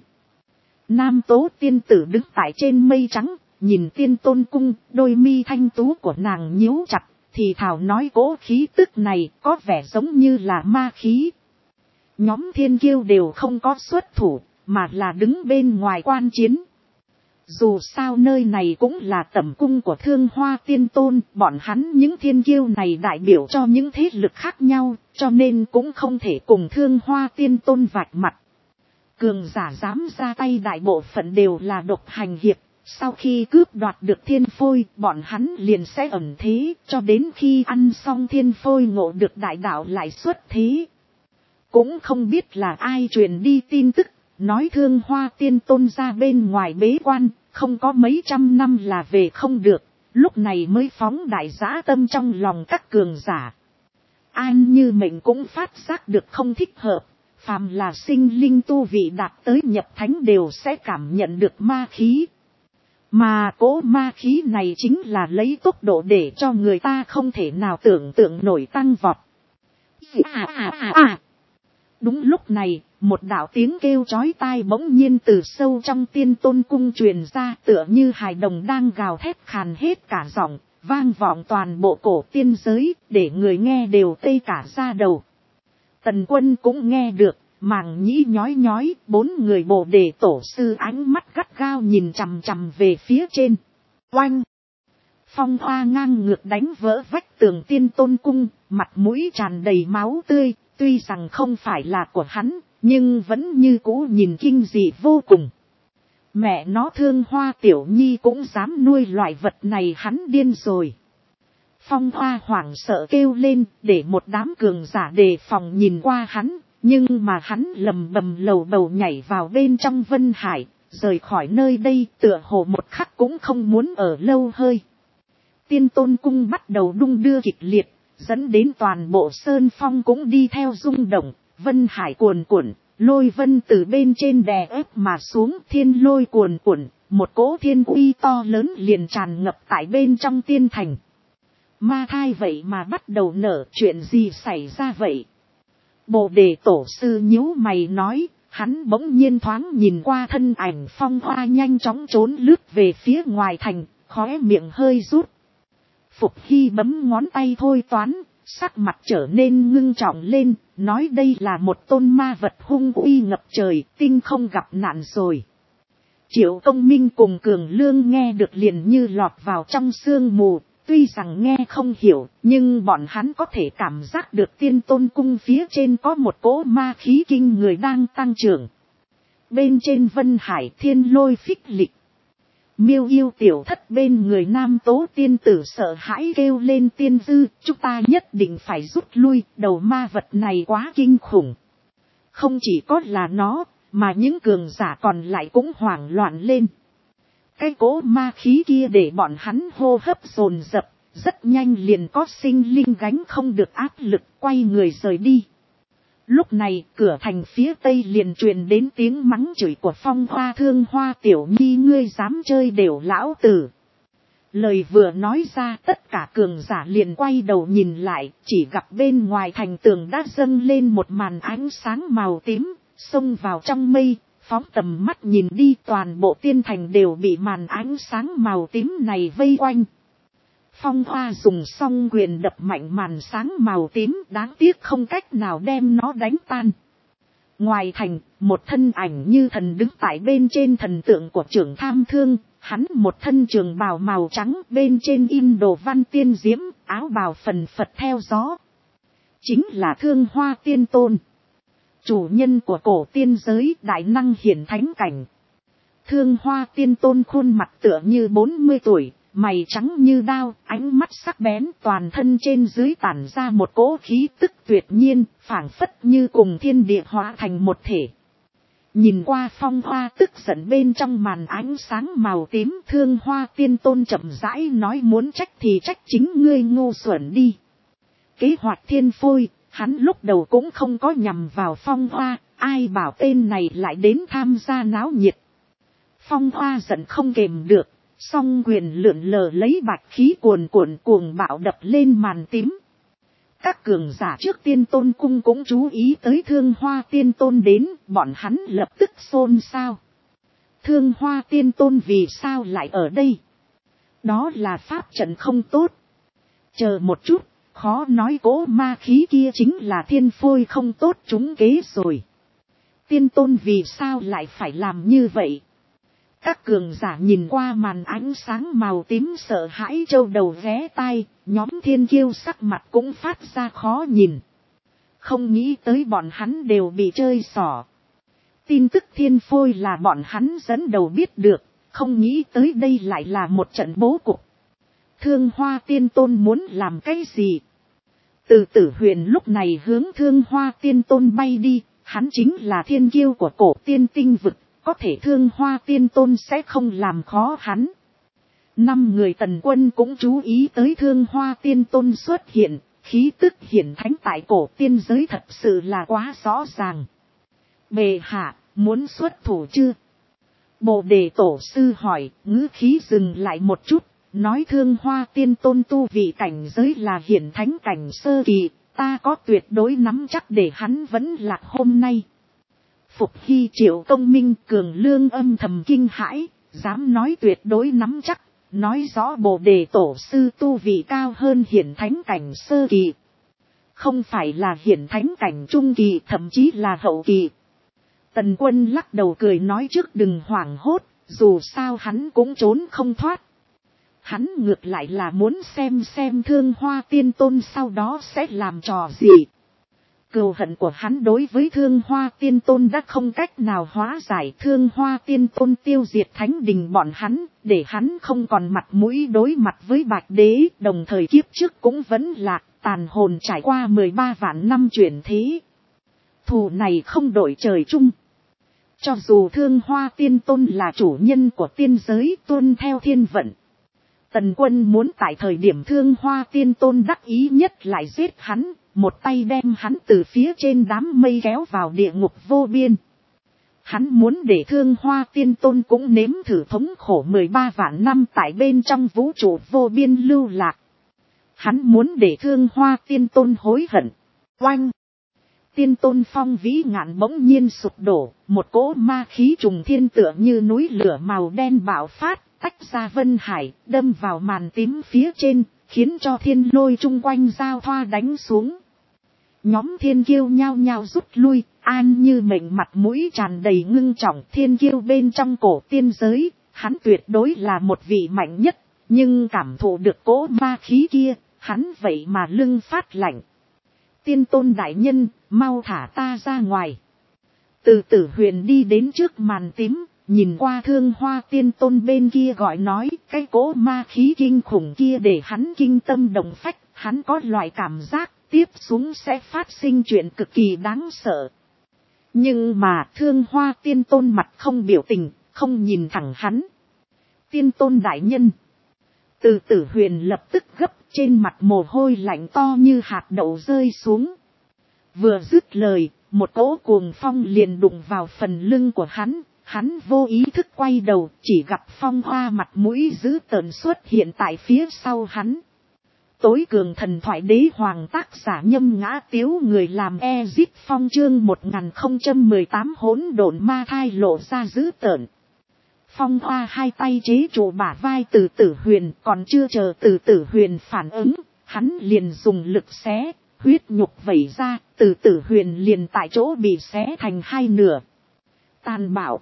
A: Nam Tố tiên tử đứng tại trên mây trắng, nhìn Tiên Tôn Cung, đôi mi thanh tú của nàng nhíu chặt, thì thào nói cỗ khí tức này có vẻ giống như là ma khí. Nhóm thiên kiêu đều không có xuất thủ, mà là đứng bên ngoài quan chiến. Dù sao nơi này cũng là tẩm cung của Thương Hoa Tiên Tôn, bọn hắn những thiên kiêu này đại biểu cho những thế lực khác nhau, cho nên cũng không thể cùng Thương Hoa Tiên Tôn vạch mặt. Cường giả dám ra tay đại bộ phận đều là độc hành hiệp, sau khi cướp đoạt được thiên phôi, bọn hắn liền sẽ ẩn thế, cho đến khi ăn xong thiên phôi ngộ được đại đạo lại xuất thế. Cũng không biết là ai truyền đi tin tức, nói Thương Hoa Tiên Tôn ra bên ngoài bế quan, không có mấy trăm năm là về không được, lúc này mới phóng đại dã tâm trong lòng các cường giả. An Như Mệnh cũng phát giác được không thích hợp, phàm là sinh linh tu vị đạt tới nhập thánh đều sẽ cảm nhận được ma khí. Mà cỗ ma khí này chính là lấy tốc độ để cho người ta không thể nào tưởng tượng nổi tăng vọt. Đúng lúc này, một đạo tiếng kêu chói tai bỗng nhiên từ sâu trong Tiên Tôn Cung truyền ra, tựa như hài đồng đang gào thét khàn hết cả giọng, vang vọng toàn bộ cổ tiên giới, để người nghe đều tê cả da đầu. Tần Quân cũng nghe được, màng nhĩ nhói nhói, bốn người Bồ Đề Tổ sư ánh mắt gắt gao nhìn chằm chằm về phía trên. Oanh! Phong Hoa ngang ngược đánh vỡ vách tường Tiên Tôn Cung, mặt mũi tràn đầy máu tươi, tuy rằng không phải là của hắn, nhưng vẫn như cũ nhìn kinh dị vô cùng. Mẹ nó Thương Hoa tiểu nhi cũng dám nuôi loại vật này, hắn điên rồi. Phong Hoa hoảng sợ kêu lên, để một đám cường giả đề phòng nhìn qua hắn, nhưng mà hắn lầm bầm lầu bầu nhảy vào bên trong Vân Hải, rời khỏi nơi đây tựa hồ một khắc cũng không muốn ở lâu hơi. Tiên Tôn Cung bắt đầu đung đưa kịch liệt, dẫn đến toàn bộ sơn phong cũng đi theo rung động, Vân Hải cuồn cuộn, lôi vân từ bên trên đè ép mà xuống, thiên lôi cuồn cuộn, một cỗ thiên uy to lớn liền tràn ngập tại bên trong tiên thành. Ma thai vậy mà bắt đầu nở, chuyện gì xảy ra vậy? Bồ Đề Tổ sư nhíu mày nói, hắn bỗng nhiên thoáng nhìn qua thân ảnh Phong Hoa nhanh chóng trốn lướt về phía ngoài thành, khóe miệng hơi rút. Phục Hy bấm ngón tay thôi toán, sắc mặt trở nên ngưng trọng lên, nói đây là một tôn ma vật hung uy ngập trời, tinh không gặp nạn rồi. Triệu Công Minh cùng Cường Lương nghe được liền như lọt vào trong sương mù, Tuy rằng nghe không hiểu, nhưng bọn hắn có thể cảm giác được tiên tôn cung phía trên có một cỗ ma khí kinh người đang tăng trưởng. Bên trên Vân Hải thiên lôi phích lịch. Miêu yêu tiểu thất bên người nam tố tiên tử sợ hãi kêu lên tiên dư, chúng ta nhất định phải rút lui, đầu ma vật này quá kinh khủng. Không chỉ có là nó, mà những cường giả còn lại cũng hoảng loạn lên. Cái cỗ ma khí kia để bọn hắn hô hấp dồn dập, rất nhanh liền có sinh linh gánh không được áp lực quay người rời đi. Lúc này cửa thành phía tây liền truyền đến tiếng mắng chửi của Phong Hoa Thương Hoa tiểu nhi, ngươi dám chơi đều lão tử. Lời vừa nói ra tất cả cường giả liền quay đầu nhìn lại, chỉ gặp bên ngoài thành tường đã dâng lên một màn ánh sáng màu tím, xông vào trong mây, phóng tầm mắt nhìn đi toàn bộ tiên thành đều bị màn ánh sáng màu tím này vây quanh. Phong Hoa dùng song quyền đập mạnh màn sáng màu tím, đáng tiếc không cách nào đem nó đánh tan. Ngoài thành, một thân ảnh như thần đứng tại bên trên thần tượng của trưởng Tham Thương, hắn một thân trường bào màu trắng, bên trên in đồ văn tiên diễm, áo bào phần phật theo gió. Chính là Thương Hoa Tiên Tôn, chủ nhân của cổ tiên giới, đại năng hiển thánh cảnh. Thương Hoa Tiên Tôn khuôn mặt tựa như 40 tuổi, mày trắng như đao, ánh mắt sắc bén, toàn thân trên dưới tản ra một cỗ khí tức tuyệt nhiên, phảng phất như cùng thiên địa hóa thành một thể. Nhìn qua Phong Hoa tức giận bên trong màn ánh sáng màu tím, Thương Hoa Tiên Tôn chậm rãi nói, muốn trách thì trách chính ngươi ngu xuẩn đi. Kế hoạch thiên phôi, hắn lúc đầu cũng không có nhằm vào Phong Hoa, ai bảo tên này lại đến tham gia náo nhiệt. Phong Hoa giận không kềm được, song quyền lượn lờ lấy bạch khí cuồn cuộn cuồng bạo đập lên màn tím. Các cường giả trước Tiên Tôn cung cũng chú ý tới Thương Hoa Tiên Tôn đến, bọn hắn lập tức xôn xao. Thương Hoa Tiên Tôn vì sao lại ở đây? Đó là pháp trận không tốt. Chờ một chút, khó nói cỗ ma khí kia chính là thiên phôi không tốt trúng kế rồi. Tiên Tôn vì sao lại phải làm như vậy? Các cường giả nhìn qua màn ánh sáng màu tím sợ hãi trâu đầu ghé tai, nhóm thiên kiêu sắc mặt cũng phát ra khó nhìn. Không nghĩ tới bọn hắn đều bị chơi xỏ. Tin tức thiên phôi là bọn hắn dẫn đầu biết được, không nghĩ tới đây lại là một trận bố cục. Thương Hoa Tiên Tôn muốn làm cái gì? Từ Tử Huyền lúc này hướng Thương Hoa Tiên Tôn bay đi, hắn chính là thiên kiêu của cổ tiên tinh vực. Có thể Thương Hoa Tiên Tôn sẽ không làm khó hắn. 5 người Tần Quân cũng chú ý tới Thương Hoa Tiên Tôn xuất hiện, khí tức hiển thánh tại cổ tiên giới thật sự là quá rõ ràng. Bệ hạ, muốn xuất thủ chưa? Bồ Đề Tổ Sư hỏi, ngữ khí dừng lại một chút, nói Thương Hoa Tiên Tôn tu vị cảnh giới là hiển thánh cảnh sơ kỳ, ta có tuyệt đối nắm chắc để hắn vẫn lạc hôm nay. Phục Hy Triệu Công Minh Cường Lương âm thầm kinh hãi, dám nói tuyệt đối nắm chắc, nói rõ Bồ Đề Tổ Sư tu vị cao hơn hiển thánh cảnh sơ kỳ. Không phải là hiển thánh cảnh trung kỳ, thậm chí là hậu kỳ. Tần Quân lắc đầu cười nói, trước đừng hoảng hốt, dù sao hắn cũng trốn không thoát. Hắn ngược lại là muốn xem Thương Hoa Tiên Tôn sau đó sẽ làm trò gì. Cừu hận của hắn đối với Thương Hoa Tiên Tôn đã không cách nào hóa giải. Thương Hoa Tiên Tôn tiêu diệt thánh đình bọn hắn, để hắn không còn mặt mũi đối mặt với Bạch Đế, đồng thời kiếp trước cũng vẫn lạc, tàn hồn trải qua 13 vạn năm chuyển thế. Thù này không đổi trời chung. Cho dù Thương Hoa Tiên Tôn là chủ nhân của tiên giới, tuân theo thiên vận, Tần Quân muốn tại thời điểm Thương Hoa Tiên Tôn đắc ý nhất lại giết hắn, một tay đem hắn từ phía trên đám mây kéo vào địa ngục vô biên. Hắn muốn để Thương Hoa Tiên Tôn cũng nếm thử thống khổ 13 vạn năm tại bên trong vũ trụ vô biên lưu lạc. Hắn muốn để Thương Hoa Tiên Tôn hối hận. Oanh! Tiên Tôn phong vĩ ngạn bỗng nhiên sụp đổ, một cỗ ma khí trùng thiên tựa như núi lửa màu đen bạo phát, tách ra Vân Hải, đâm vào màn tím phía trên, khiến cho thiên lôi chung quanh giao thoa đánh xuống. Nhóm thiên kiêu nhao nhao rút lui, An Như Mệnh mặt mũi tràn đầy ngưng trọng. Thiên kiêu bên trong cổ tiên giới, hắn tuyệt đối là một vị mạnh nhất, Nhưng cảm thụ được cỗ ma khí kia, hắn vậy mà lưng phát lạnh. Tiên tôn đại nhân, mau thả ta ra ngoài. Từ Tử Huyền đi đến trước màn tím, nhìn qua Thương Hoa tiên tôn bên kia gọi nói, cái cỗ ma khí kinh khủng kia để hắn kinh tâm động phách, hắn có loại cảm giác tiếp xuống sẽ phát sinh chuyện cực kỳ đáng sợ. Nhưng mà Thương Hoa tiên tôn mặt không biểu tình, không nhìn thẳng hắn. Tiên tôn đại nhân. Từ Tử Huyền lập tức gấp, trên mặt mồ hôi lạnh to như hạt đậu rơi xuống. Vừa dứt lời, một cỗ cuồng phong liền đụng vào phần lưng của hắn. Hắn vô ý thức quay đầu, chỉ gặp Phong Hoa mặt mũi dữ tợn xuất hiện tại phía sau hắn. Tối cường thần thoại đế hoàng tác giả Nhâm Ngã Tiếu, người làm Ezip Phong chương 1018 hỗn độn ma thai lộ ra dữ tợn. Phong Hoa hai tay chế trụ bả vai Từ Tử Huyền, còn chưa chờ Từ Tử Huyền phản ứng, hắn liền dùng lực xé, huyết nhục vẩy ra, Từ Tử Huyền liền tại chỗ bị xé thành hai nửa. Tàn bạo.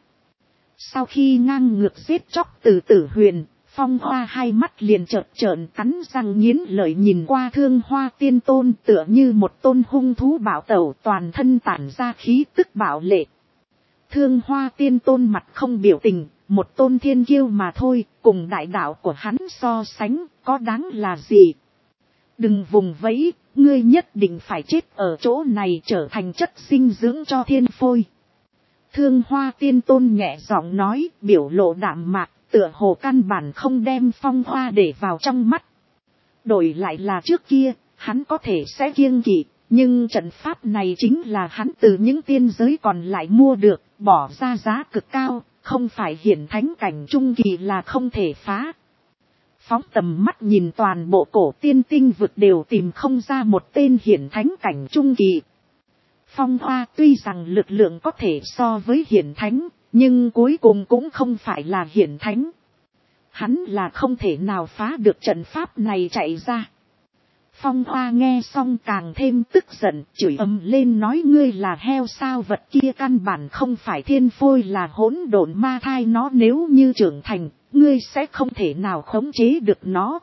A: Sau khi ngang ngược giết chóc Từ Tử Huyền, Phong Hoa hai mắt liền chợt trợn cắn răng nghiến lợi nhìn qua Thương Hoa tiên tôn, tựa như một tôn hung thú bạo tẩu, toàn thân tản ra khí tức bạo lệ. Thương Hoa tiên tôn mặt không biểu tình, một tôn thiên kiêu mà thôi, cùng đại đạo của hắn so sánh, có đáng là gì? Đừng vùng vẫy, ngươi nhất định phải chết ở chỗ này, trở thành chất dinh dưỡng cho thiên phôi. Thương Hoa tiên tôn nhẹ giọng nói, biểu lộ đạm mạc, tựa hồ căn bản không đem Phong Hoa để vào trong mắt. Đổi lại là trước kia, hắn có thể sẽ kiêng kỵ, nhưng trận pháp này chính là hắn từ những tiên giới còn lại mua được, bỏ ra giá cực cao, không phải hiển thánh cảnh trung kỳ là không thể phá. Phóng tầm mắt nhìn toàn bộ cổ tiên tinh vực đều tìm không ra một tên hiển thánh cảnh trung kỳ. Phong Hoa tuy rằng lực lượng có thể so với hiển thánh, nhưng cuối cùng cũng không phải là hiển thánh. Hắn là không thể nào phá được trận pháp này chạy ra. Phong Hoa nghe xong càng thêm tức giận, chửi ầm lên nói, ngươi là heo sao, vật kia căn bản không phải thiên phôi, là hỗn độn ma thai, nó nếu như trưởng thành, ngươi sẽ không thể nào khống chế được nó.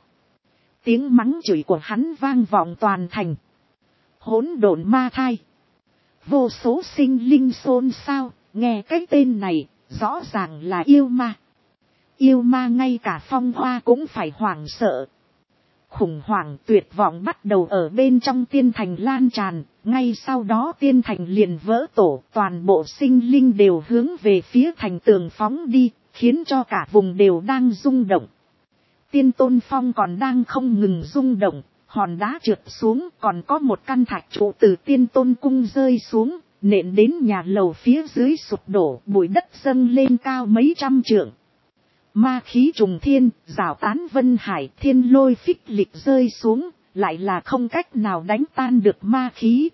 A: Tiếng mắng chửi của hắn vang vọng toàn thành. Hỗn độn ma thai. Vô số sinh linh xôn xao, nghe cái tên này, rõ ràng là yêu ma. Yêu ma ngay cả Phong Hoa cũng phải hoảng sợ. Khủng hoảng tuyệt vọng bắt đầu ở bên trong tiên thành lan tràn, ngay sau đó tiên thành liền vỡ tổ, toàn bộ sinh linh đều hướng về phía thành tường phóng đi, khiến cho cả vùng đều đang rung động. Tiên tôn phong còn đang không ngừng rung động, hòn đá trượt xuống, còn có một căn thạch trụ từ tiên tôn cung rơi xuống, nện đến nhà lầu phía dưới sụp đổ, bụi đất dâng lên cao mấy trăm trượng. Ma khí trùng thiên, rào tán vân hải, thiên lôi phích lịch rơi xuống, lại là không cách nào đánh tan được ma khí.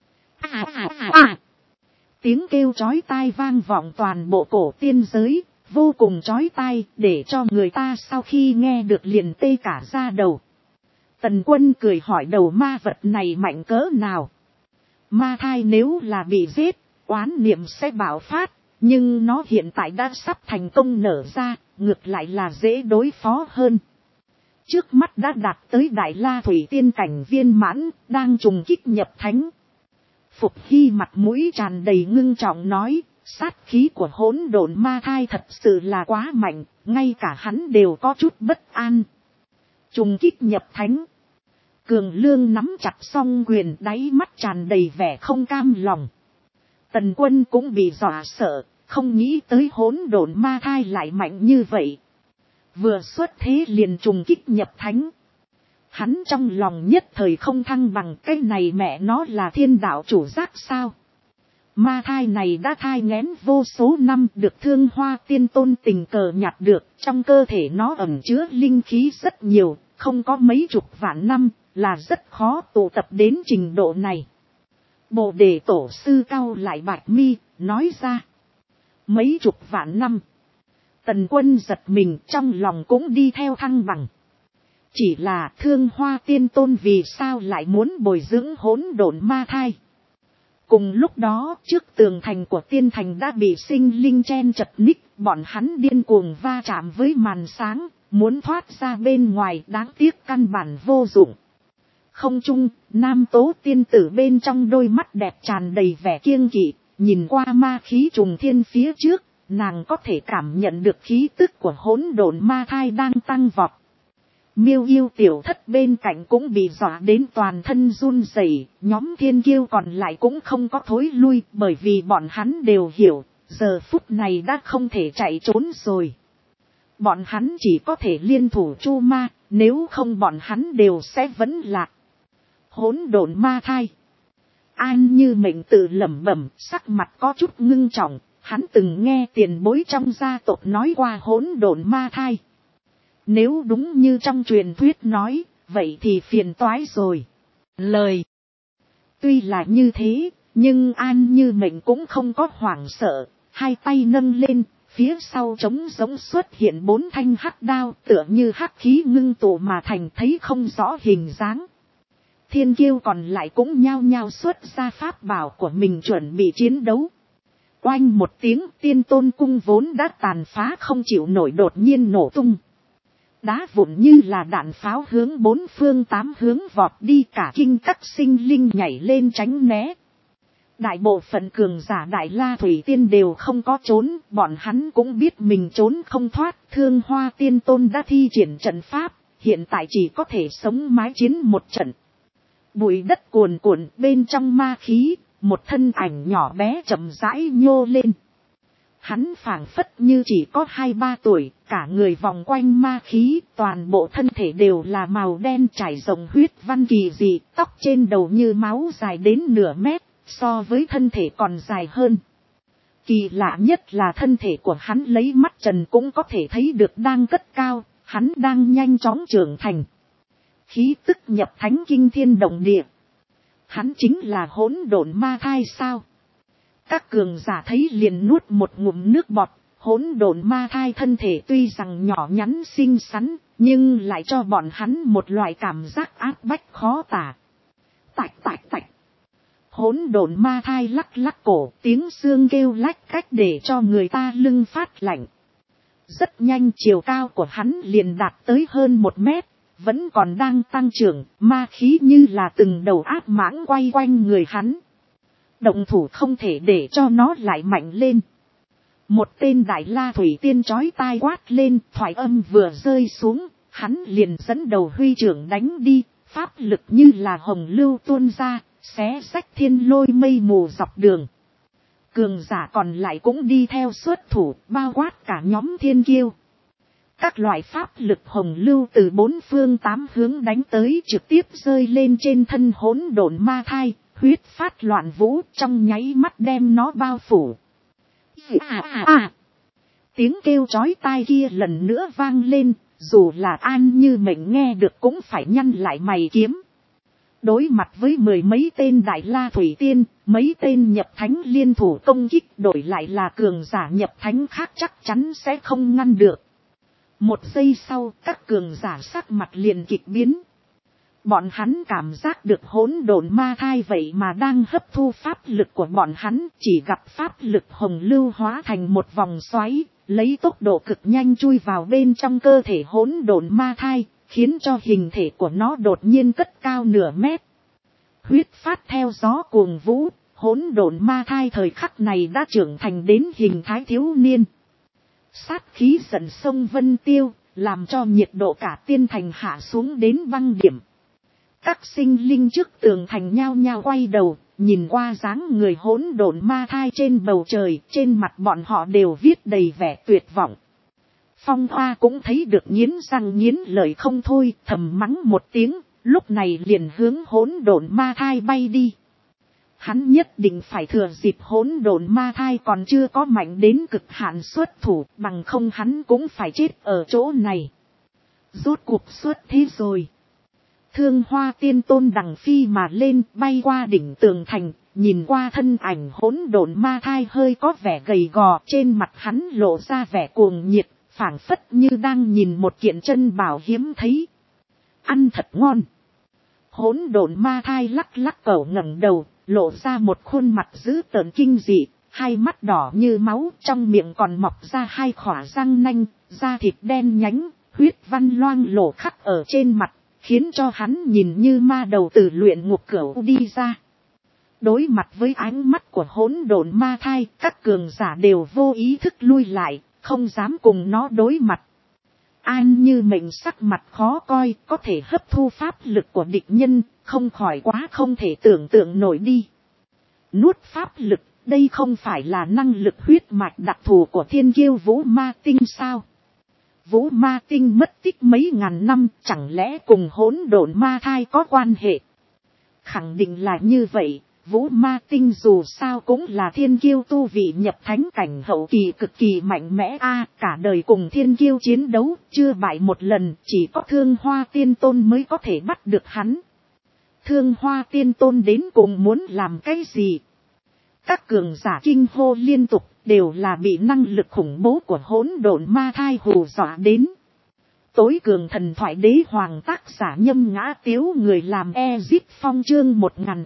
A: Tiếng kêu chói tai vang vọng toàn bộ cổ tiên giới, vô cùng chói tai, để cho người ta sau khi nghe được liền tê cả da đầu. Tần Quân cười hỏi, đầu ma vật này mạnh cỡ nào? Ma thai nếu là bị giết, oán niệm sẽ bạo phát, nhưng nó hiện tại đã sắp thành công nở ra, ngược lại là dễ đối phó hơn. Trước mắt đã đạt tới Đại La Thủy Tiên cảnh viên mãn, đang trùng kích nhập thánh. Phục Hy mặt mũi tràn đầy ngưng trọng nói, sát khí của hỗn độn ma thai thật sự là quá mạnh, ngay cả hắn đều có chút bất an. Trùng kích nhập thánh. Cường Lương nắm chặt song quyền, đáy mắt tràn đầy vẻ không cam lòng. Tần Quân cũng bị dọa sợ, không nghĩ tới hỗn độn ma thai lại mạnh như vậy. Vừa xuất thế liền trùng kích nhập thánh. Hắn trong lòng nhất thời không thăng bằng, cái này mẹ nó là thiên đạo chủ giác sao? Ma thai này đã thai nghén vô số năm, được Thương Hoa tiên tôn tình cờ nhặt được, trong cơ thể nó ẩn chứa linh khí rất nhiều, không có mấy chục vạn năm, là rất khó tụ tập đến trình độ này. Bồ Đề tổ sư cau lại bạch mi, nói ra. Mấy chục vạn năm. Tần Quân giật mình, trong lòng cũng đi theo thăng bằng. Chỉ là Thương Hoa tiên tôn vì sao lại muốn bồi dưỡng hỗn độn ma thai? Cùng lúc đó, trước tường thành của tiên thành đã bị sinh linh chen chật ních, bọn hắn điên cuồng va chạm với màn sáng, muốn thoát ra bên ngoài đáng tiếc căn bản vô dụng. Không trung, nam tố tiên tử bên trong đôi mắt đẹp tràn đầy vẻ kiêng kỵ, nhìn qua ma khí trùng thiên phía trước, nàng có thể cảm nhận được khí tức của hỗn độn ma thai đang tăng vọt. Miêu yêu tiểu thất bên cạnh cũng bị dọa đến toàn thân run rẩy, nhóm thiên kiêu còn lại cũng không có thối lui bởi vì bọn hắn đều hiểu, giờ phút này đã không thể chạy trốn rồi. Bọn hắn chỉ có thể liên thủ chu ma, nếu không bọn hắn đều sẽ vẫn lạc. Hỗn độn ma thai. An Như Mệnh tự lẩm bẩm, sắc mặt có chút ngưng trọng, hắn từng nghe tiền bối trong gia tộc nói qua hỗn độn ma thai. Nếu đúng như trong truyền thuyết nói, vậy thì phiền toái rồi. Lời tuy là như thế, nhưng An Như Mệnh cũng không có hoảng sợ, hai tay nâng lên, phía sau trống giống xuất hiện 4 thanh hắc đao, tựa như hắc khí ngưng tụ mà thành, thấy không rõ hình dáng. Thiên kiêu còn lại cũng nhao nhao xuất ra pháp bảo của mình chuẩn bị chiến đấu. Oanh một tiếng, tiên tôn cung vốn đã tàn phá không chịu nổi đột nhiên nổ tung. Đá vụn như là đạn pháo hướng 4 phương 8 hướng vọt đi, cả kinh các sinh linh nhảy lên tránh né. Đại bộ phận cường giả Đại La Thủy Tiên đều không có trốn, bọn hắn cũng biết mình trốn không thoát. Thương Hoa Tiên Tôn đã thi triển trận pháp, hiện tại chỉ có thể sống mái chiến một trận. Bụi đất cuồn cuộn, bên trong ma khí, một thân ảnh nhỏ bé chậm rãi nhô lên. Hắn phảng phất như chỉ có 2-3 tuổi, cả người vòng quanh ma khí, toàn bộ thân thể đều là màu đen trải rộng huyết văn kỳ dị, tóc trên đầu như máu dài đến nửa mét, so với thân thể còn dài hơn. Kỳ lạ nhất là thân thể của hắn lấy mắt trần cũng có thể thấy được đang cất cao, hắn đang nhanh chóng trưởng thành. Khí tức nhập thánh kinh thiên động địa. Hắn chính là hỗn độn ma thai sao? Các cường giả thấy liền nuốt một ngụm nước bọt. Hỗn độn ma thai thân thể tuy rằng nhỏ nhắn xinh xắn, nhưng lại cho bọn hắn một loại cảm giác áp bách khó tả. Tạch tạch tạch. Hỗn độn ma thai lắc lắc cổ, tiếng xương kêu lách cách để cho người ta lưng phát lạnh. Rất nhanh chiều cao của hắn liền đạt tới hơn 1 mét, vẫn còn đang tăng trưởng, ma khí như là từng đầu ác mãng quay quanh người hắn. Động thủ không thể để cho nó lại mạnh lên. Một tên Đại La Thủy Tiên chói tai quát lên, thoại âm vừa rơi xuống, hắn liền dẫn đầu huy trưởng đánh đi, pháp lực như là hồng lưu tuôn ra, xé xách thiên lôi mây mù dọc đường. Cường giả còn lại cũng đi theo xuất thủ, bao quát cả nhóm thiên kiêu. Các loại pháp lực hồng lưu từ 4 phương 8 hướng đánh tới, trực tiếp rơi lên trên thân hỗn độn ma thai, huyết phát loạn vũ, trong nháy mắt đem nó bao phủ. Tiếng kêu chói tai kia lần nữa vang lên, dù là An Như Mệnh nghe được cũng phải nhăn lại mày kiếm. Đối mặt với 10 mấy tên Đại La Thủy Tiên, mấy tên nhập thánh liên thủ công kích, đổi lại là cường giả nhập thánh khác chắc chắn sẽ không ngăn được. Một giây sau, các cường giả sắc mặt liền kịch biến. Bọn hắn cảm giác được hỗn độn ma thai vậy mà đang hấp thu pháp lực của bọn hắn, chỉ gặp pháp lực hồng lưu hóa thành một vòng xoáy, lấy tốc độ cực nhanh chui vào bên trong cơ thể hỗn độn ma thai, khiến cho hình thể của nó đột nhiên cất cao nửa mét. Huyết phát theo gió cuồng vũ, hỗn độn ma thai thời khắc này đã trưởng thành đến hình thái thiếu niên. Sát khí dần sông vân tiêu, làm cho nhiệt độ cả tiên thành hạ xuống đến băng điểm. Các sinh linh trước tường thành nhao nhao quay đầu, nhìn qua dáng người hỗn độn ma thai trên bầu trời, trên mặt bọn họ đều viết đầy vẻ tuyệt vọng. Phong Hoa cũng thấy được nghiến răng nghiến lợi không thôi, thầm mắng một tiếng, lúc này liền hướng hỗn độn ma thai bay đi. Hắn nhất định phải thừa dịp hỗn độn ma thai còn chưa có mạnh đến cực hạn xuất thủ, bằng không hắn cũng phải chết ở chỗ này. Rốt cuộc xuất thế rồi. Thương Hoa Tiên Tôn đằng phi mà lên, bay qua đỉnh tường thành, nhìn qua thân ảnh hỗn độn ma thai hơi có vẻ gầy gò, trên mặt hắn lộ ra vẻ cuồng nhiệt, phảng phất như đang nhìn một kiện chân bảo hiếm thấy. Ăn thật ngon. Hỗn độn ma thai lắc lắc cẩu ngẩng đầu, lộ ra một khuôn mặt dữ tợn kinh dị, hai mắt đỏ như máu, trong miệng còn mọc ra 2 khỏa răng nanh, da thịt đen nhánh, huyết văn loang lổ khắc ở trên mặt, khiến cho hắn nhìn như ma đầu từ luyện ngục cửu đi ra. Đối mặt với ánh mắt của hỗn độn ma thai, các cường giả đều vô ý thức lui lại, không dám cùng nó đối mặt. An Như Mệnh sắc mặt khó coi, có thể hấp thu pháp lực của địch nhân, không khỏi quá không thể tưởng tượng nổi đi. Nuốt pháp lực, đây không phải là năng lực huyết mạch đặc thù của thiên kiêu Vũ Ma Tinh sao? Vũ Ma Tinh mất tích mấy ngàn năm, chẳng lẽ cùng hỗn độn ma thai có quan hệ? Khẳng định là như vậy. Vũ Ma Tinh dù sao cũng là thiên kiêu tu vị nhập thánh cảnh hậu kỳ cực kỳ mạnh mẽ cả đời cùng thiên kiêu chiến đấu, chưa bại một lần, chỉ có Thương Hoa Tiên Tôn mới có thể bắt được hắn. Thương Hoa Tiên Tôn đến cùng muốn làm cái gì? Các cường giả kinh hô liên tục, đều là bị năng lực khủng bố của hỗn độn ma thai hù dọa đến. Tối cường thần thoại đế hoàng tác giả Nhâm Ngã Tiếu, người làm Ezip Phong chương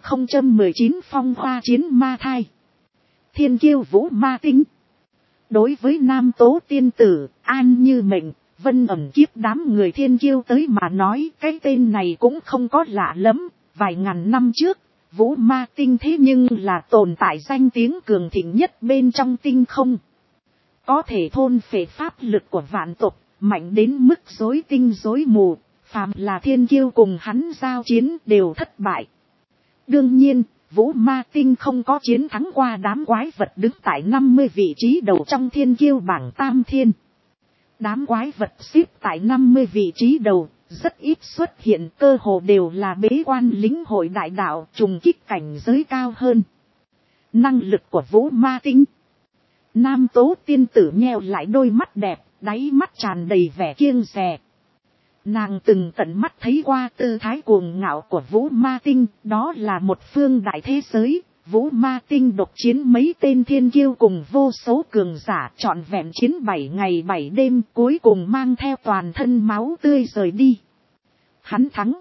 A: 1019 phong hoa chiến ma thai. Thiên kiêu Vũ Ma Tinh. Đối với nam tố tiên tử, An Như Mệnh, Vân Ẩn Kiếp đám người thiên kiêu tới mà nói, cái tên này cũng không có lạ lắm. Vài ngàn năm trước, Vũ Ma Tinh thế nhưng là tồn tại danh tiếng cường thịnh nhất bên trong tinh không. Có thể thôn phệ pháp lực của vạn tộc, mạnh đến mức rối tinh rối mù, phàm là thiên kiêu cùng hắn giao chiến đều thất bại. Đương nhiên, Vũ Ma Tinh không có chiến thắng qua đám quái vật đứng tại 50 vị trí đầu trong thiên kiêu bảng tam thiên. Đám quái vật xếp tại 50 vị trí đầu, rất ít xuất hiện, cơ hồ đều là bế quan lĩnh hội đại đạo, trùng kích cảnh giới cao hơn. Năng lực của Vũ Ma Tinh. Nam tố tiên tử nheo lại đôi mắt đẹp, đáy mắt tràn đầy vẻ kiêng dè. Nàng từng tận mắt thấy qua tư thái cuồng ngạo của Vũ Ma Tinh, đó là một phương đại thế giới. Vũ Ma Tinh độc chiến mấy tên thiên kiêu cùng vô số cường giả, trọn vẹn chiến 7 ngày 7 đêm, cuối cùng mang theo toàn thân máu tươi rời đi. Hắn thắng.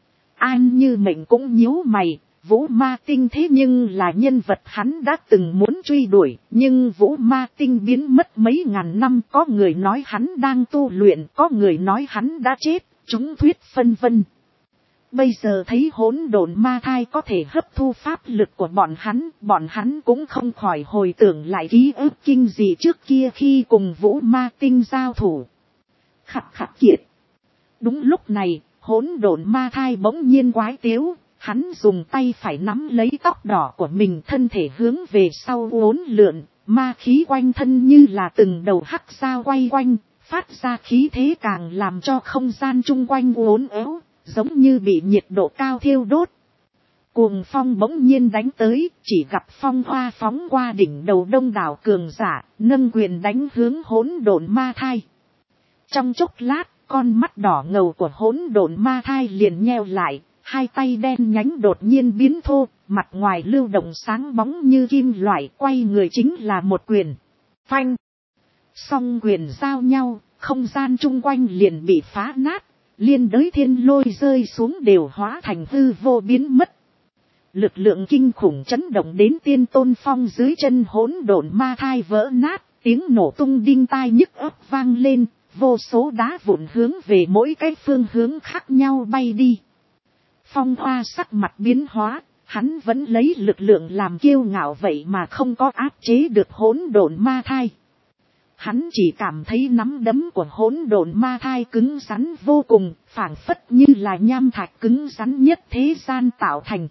A: An Như Mệnh cũng nhíu mày. Vũ Ma Tinh thế nhưng là nhân vật hắn đã từng muốn truy đuổi, nhưng Vũ Ma Tinh biến mất mấy ngàn năm, có người nói hắn đang tu luyện, có người nói hắn đã chết, chúng thuyết phân vân. Bây giờ thấy hỗn độn ma thai có thể hấp thu pháp lực của bọn hắn cũng không khỏi hồi tưởng lại ký ức kinh dị trước kia khi cùng Vũ Ma Tinh giao thủ. Khặt khặt kiệt. Đúng lúc này, hỗn độn ma thai bỗng nhiên quái tiếu. Hắn dùng tay phải nắm lấy tóc đỏ của mình, thân thể hướng về sau uốn lượn, ma khí quanh thân như là từng đầu hắc sao quay quanh, phát ra khí thế càng làm cho không gian chung quanh uốn éo, giống như bị nhiệt độ cao thiêu đốt. Cuồng phong bỗng nhiên đánh tới, chỉ gặp phong hoa phóng qua đỉnh đầu đông đảo cường giả, nâng quyền đánh hướng hỗn độn ma thai. Trong chốc lát, con mắt đỏ ngầu của hỗn độn ma thai liền nheo lại. Hai tay đen nhánh đột nhiên biến thô, mặt ngoài lưu động sáng bóng như kim loại, quay người chính là một quyền. Phanh. Song quyền giao nhau, không gian chung quanh liền bị phá nát, liên đới thiên lôi rơi xuống đều hóa thành hư vô biến mất. Lực lượng kinh khủng chấn động đến Tiên Tôn Phong dưới chân hỗn độn ma thai vỡ nát, tiếng nổ tung đinh tai nhức óc vang lên, vô số đá vụn hướng về mỗi cái phương hướng khác nhau bay đi. Phong Hoa sắc mặt biến hóa, hắn vẫn lấy lực lượng làm kiêu ngạo vậy mà không có áp chế được hỗn độn ma thai. Hắn chỉ cảm thấy nắm đấm của hỗn độn ma thai cứng rắn vô cùng, phảng phất như là nham thạch cứng rắn nhất thế gian tạo thành.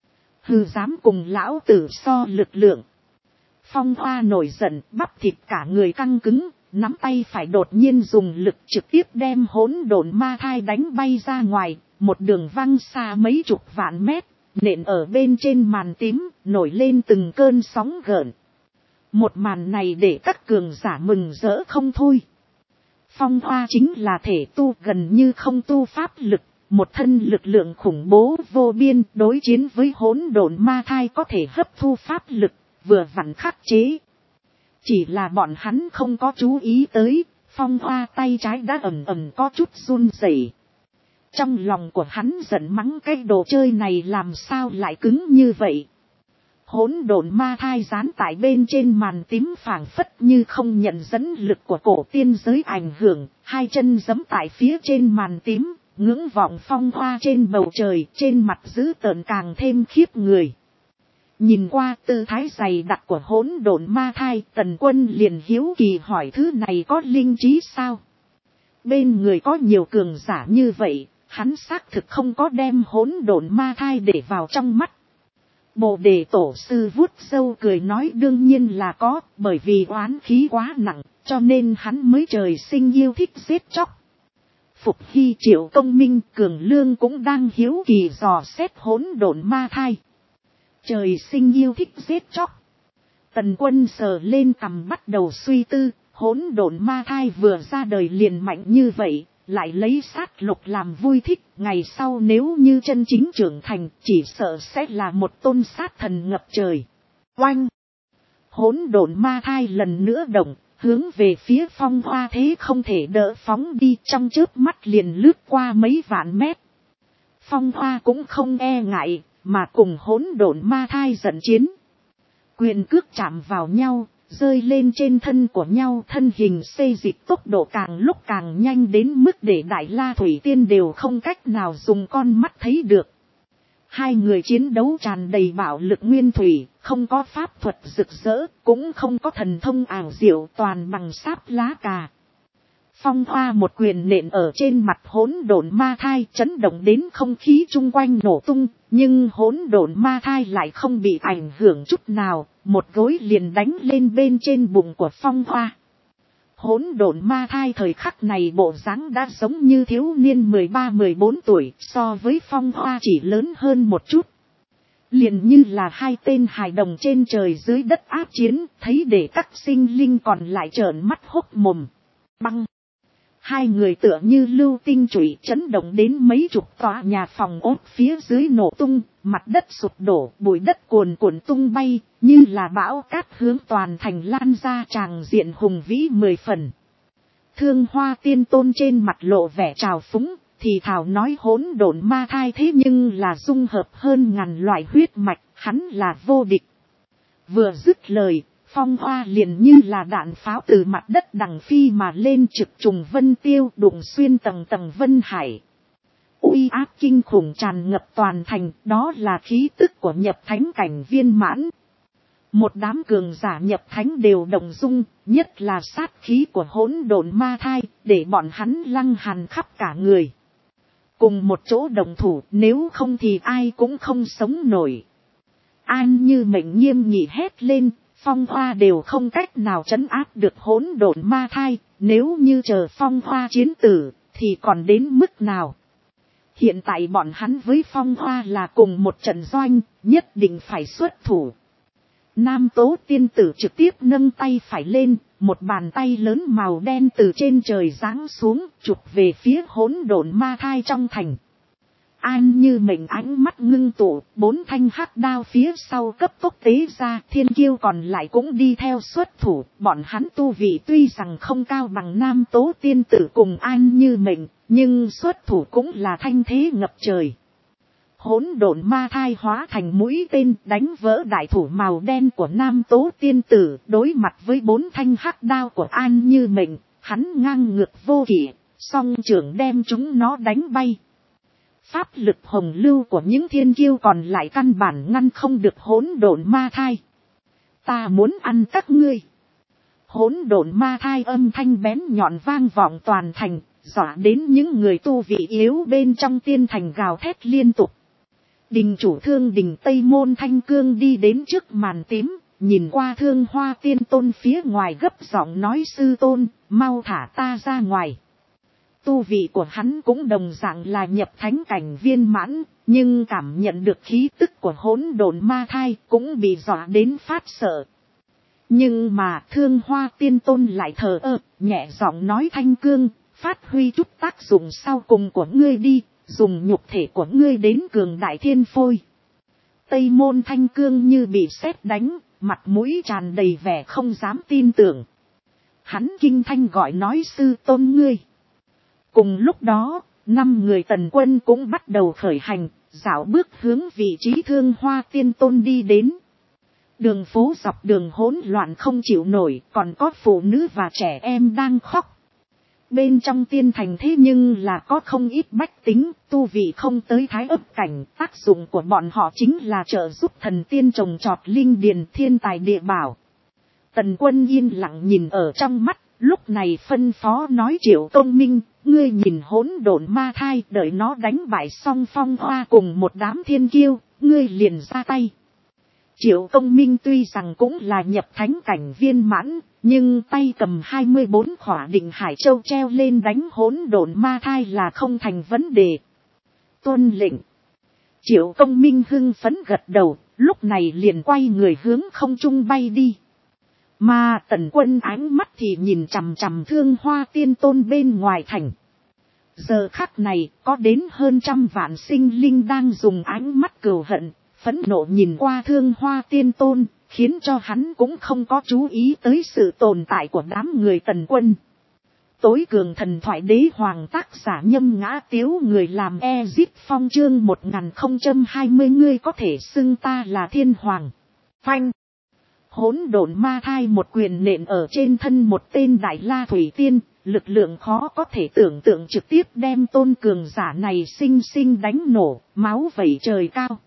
A: Hừ, dám cùng lão tử so lực lượng. Phong Hoa nổi giận, bắp thịt cả người căng cứng, nắm tay phải đột nhiên dùng lực trực tiếp đem hỗn độn ma thai đánh bay ra ngoài. Một đường văng xa mấy chục vạn mét, nện ở bên trên màn tím, nổi lên từng cơn sóng gợn. Một màn này để các cường giả mừng rỡ không thôi. Phong Hoa chính là thể tu gần như không tu pháp lực, một thân lực lượng khủng bố vô biên, đối chiến với hỗn độn ma thai có thể hấp thu pháp lực, vừa vặn khắc chế. Chỉ là bọn hắn không có chú ý tới, Phong Hoa tay trái đã ẩm ẩm có chút run rẩy. Trong lòng của hắn giận mắng cái đồ chơi này làm sao lại cứng như vậy. Hỗn độn ma thai dán tại bên trên màn tím phảng phất như không nhận dẫn lực của cổ tiên giới ảnh hưởng, hai chân giẫm tại phía trên màn tím, ngưỡng vọng phong hoa trên bầu trời, trên mặt dữ tợn càng thêm khiếp người. Nhìn qua tư thái dày đặc của hỗn độn ma thai, Tần Quân liền hiếu kỳ hỏi thứ này có linh trí sao? Bên người có nhiều cường giả như vậy, hắn xác thực không có đem hỗn độn ma thai để vào trong mắt. Bồ đề tổ sư vuốt râu cười nói đương nhiên là có, bởi vì oán khí quá nặng, cho nên hắn mới trời sinh yêu thích giết chóc. Phục Hy Triệu Công Minh Cường Lương cũng đang hiếu kỳ dò xét hỗn độn ma thai. Trời sinh yêu thích giết chóc. Tần Quân sờ lên cằm bắt đầu suy tư, hỗn độn ma thai vừa ra đời liền mạnh như vậy, lại lấy sát lục làm vui thích, ngày sau nếu như chân chính trưởng thành, chỉ sợ sẽ là một tôn sát thần ngập trời. Oanh! Hỗn độn ma thai lần nữa động, hướng về phía Phong Hoa thế không thể đỡ phóng đi, trong chớp mắt liền lướt qua mấy vạn mét. Phong Hoa cũng không e ngại, mà cùng hỗn độn ma thai giận chiến. Quyền cước chạm vào nhau, rơi lên trên thân của nhau, thân hình xê dịch tốc độ càng lúc càng nhanh đến mức để Đại La Thủy Tiên đều không cách nào dùng con mắt thấy được. Hai người chiến đấu tràn đầy bạo lực nguyên thủy, không có pháp thuật rực rỡ, cũng không có thần thông ảo diệu, toàn bằng sáp lá cà. Phong Hoa một quyền nện ở trên mặt hỗn độn ma thai, chấn động đến không khí chung quanh nổ tung, nhưng hỗn độn ma thai lại không bị ảnh hưởng chút nào, một gối liền đánh lên bên trên bụng của Phong Hoa. Hỗn độn ma thai thời khắc này bộ dáng đã giống như thiếu niên 13-14 tuổi, so với Phong Hoa chỉ lớn hơn một chút. Liền như là hai tên hài đồng trên trời dưới đất áp chiến, thấy để các sinh linh còn lại trợn mắt hốc mồm. Băng! Hai người tựa như lưu tinh chủy chấn động đến mấy chục tòa nhà phòng ốt phía dưới nổ tung, mặt đất sụp đổ, bụi đất cuồn cuộn tung bay, như là bão cát hướng toàn thành lan ra, tràng diện hùng vĩ 10 phần. Thương Hoa Tiên Tôn trên mặt lộ vẻ trào phúng, thì thảo nói hỗn độn ma thai thế nhưng là dung hợp hơn ngàn loại huyết mạch, hắn là vô địch. Vừa dứt lời, Phong Hoa liền như là đạn pháo từ mặt đất đằng phi mà lên, trực trùng vân tiêu, đụng xuyên tầng tầng vân hải. Uy áp kinh khủng tràn ngập toàn thành, đó là khí tức của nhập thánh cảnh viên mãn. Một đám cường giả nhập thánh đều động dung, nhất là sát khí của hỗn độn ma thai, để bọn hắn lăng hàn khắp cả người. Cùng một chỗ đồng thủ, nếu không thì ai cũng không sống nổi. An Như Mệnh nghiêm nghị hét lên, Phong Hoa đều không cách nào trấn áp được hỗn độn ma thai, nếu như chờ Phong Hoa chiến tử, thì còn đến mức nào? Hiện tại bọn hắn với Phong Hoa là cùng một trận doanh, nhất định phải xuất thủ. Nam Tố Tiên Tử trực tiếp nâng tay phải lên, một bàn tay lớn màu đen từ trên trời giáng xuống, chụp về phía hỗn độn ma thai trong thành. An Như Mệnh ánh mắt ngưng tụ, 4 thanh hắc đao phía sau cấp tốc tế ra, thiên kiêu còn lại cũng đi theo xuất thủ, bọn hắn tu vị tuy rằng không cao bằng Nam Tố Tiên Tử cùng An Như Mệnh, nhưng xuất thủ cũng là thanh thế ngập trời. Hỗn độn ma thai hóa thành mũi tên đánh vỡ đại thủ màu đen của Nam Tố Tiên Tử, đối mặt với 4 thanh hắc đao của An Như Mệnh, hắn ngang ngược vô kỷ, song trưởng đem chúng nó đánh bay. Pháp lực hồng lưu của những thiên kiêu còn lại căn bản ngăn không được hỗn độn ma thai. Ta muốn ăn các ngươi. Hỗn độn ma thai âm thanh bén nhọn vang vọng toàn thành, dọa đến những người tu vị yếu bên trong tiên thành gào thét liên tục. Đình chủ Thương Đình Tây Môn Thanh Cương đi đến trước màn tím, nhìn qua Thương Hoa Tiên Tôn phía ngoài gấp giọng nói sư tôn, mau thả ta ra ngoài. Tu vị của hắn cũng đồng dạng là nhập thánh cảnh viên mãn, nhưng cảm nhận được khí tức của hỗn độn ma thai cũng bị dọa đến phát sợ. Nhưng mà Thương Hoa Tiên Tôn lại thờ ơ, nhẹ giọng nói Thanh Cương, phát huy chút tác dụng sau cùng của ngươi đi, dùng nhục thể của ngươi đến cường đại thiên phôi. Tây Môn Thanh Cương như bị sét đánh, mặt mũi tràn đầy vẻ không dám tin tưởng. Hắn kinh thanh gọi nói sư tôn ngươi. Cùng lúc đó, 5 người Tần Quân cũng bắt đầu khởi hành, dạo bước hướng vị trí Thương Hoa Tiên Tôn đi đến. Đường phố dọc đường hỗn loạn không chịu nổi, còn có phụ nữ và trẻ em đang khóc. Bên trong tiên thành thế nhưng là có không ít bách tính, tu vị không tới thái ấp cảnh, tác dụng của bọn họ chính là trợ giúp thần tiên trồng trọt linh điền thiên tài địa bảo. Tần Quân yên lặng nhìn ở trong mắt, lúc này phân phó nói Triệu Công Minh, ngươi nhìn hỗn độn ma thai, đợi nó đánh bại xong Phong Hoa cùng một đám thiên kiêu, ngươi liền ra tay. Triệu Công Minh tuy rằng cũng là nhập thánh cảnh viên mãn, nhưng tay cầm 24 khỏa định hải châu treo lên đánh hỗn độn ma thai là không thành vấn đề. Tuân lệnh. Triệu Công Minh hưng phấn gật đầu, lúc này liền quay người hướng không trung bay đi. Mà Tần Quân ánh mắt thì nhìn chằm chằm Thương Hoa Tiên Tôn bên ngoài thành. Giờ khắc này có đến hơn 100 vạn sinh linh đang dùng ánh mắt cừu hận, phẫn nộ nhìn qua Thương Hoa Tiên Tôn, khiến cho hắn cũng không có chú ý tới sự tồn tại của đám người Tần Quân. Tối cường thần thoại đế hoàng tác giả Nhâm Ngã Tiếu, người làm Ezip Phong chương 1020, ngươi có thể xưng ta là thiên hoàng. Phanh. Hỗn độn ma thai một quyền nện ở trên thân một tên đại la thủy tiên, lực lượng khó có thể tưởng tượng trực tiếp đem tôn cường giả này sinh sinh đánh nổ, máu vẩy trời cao.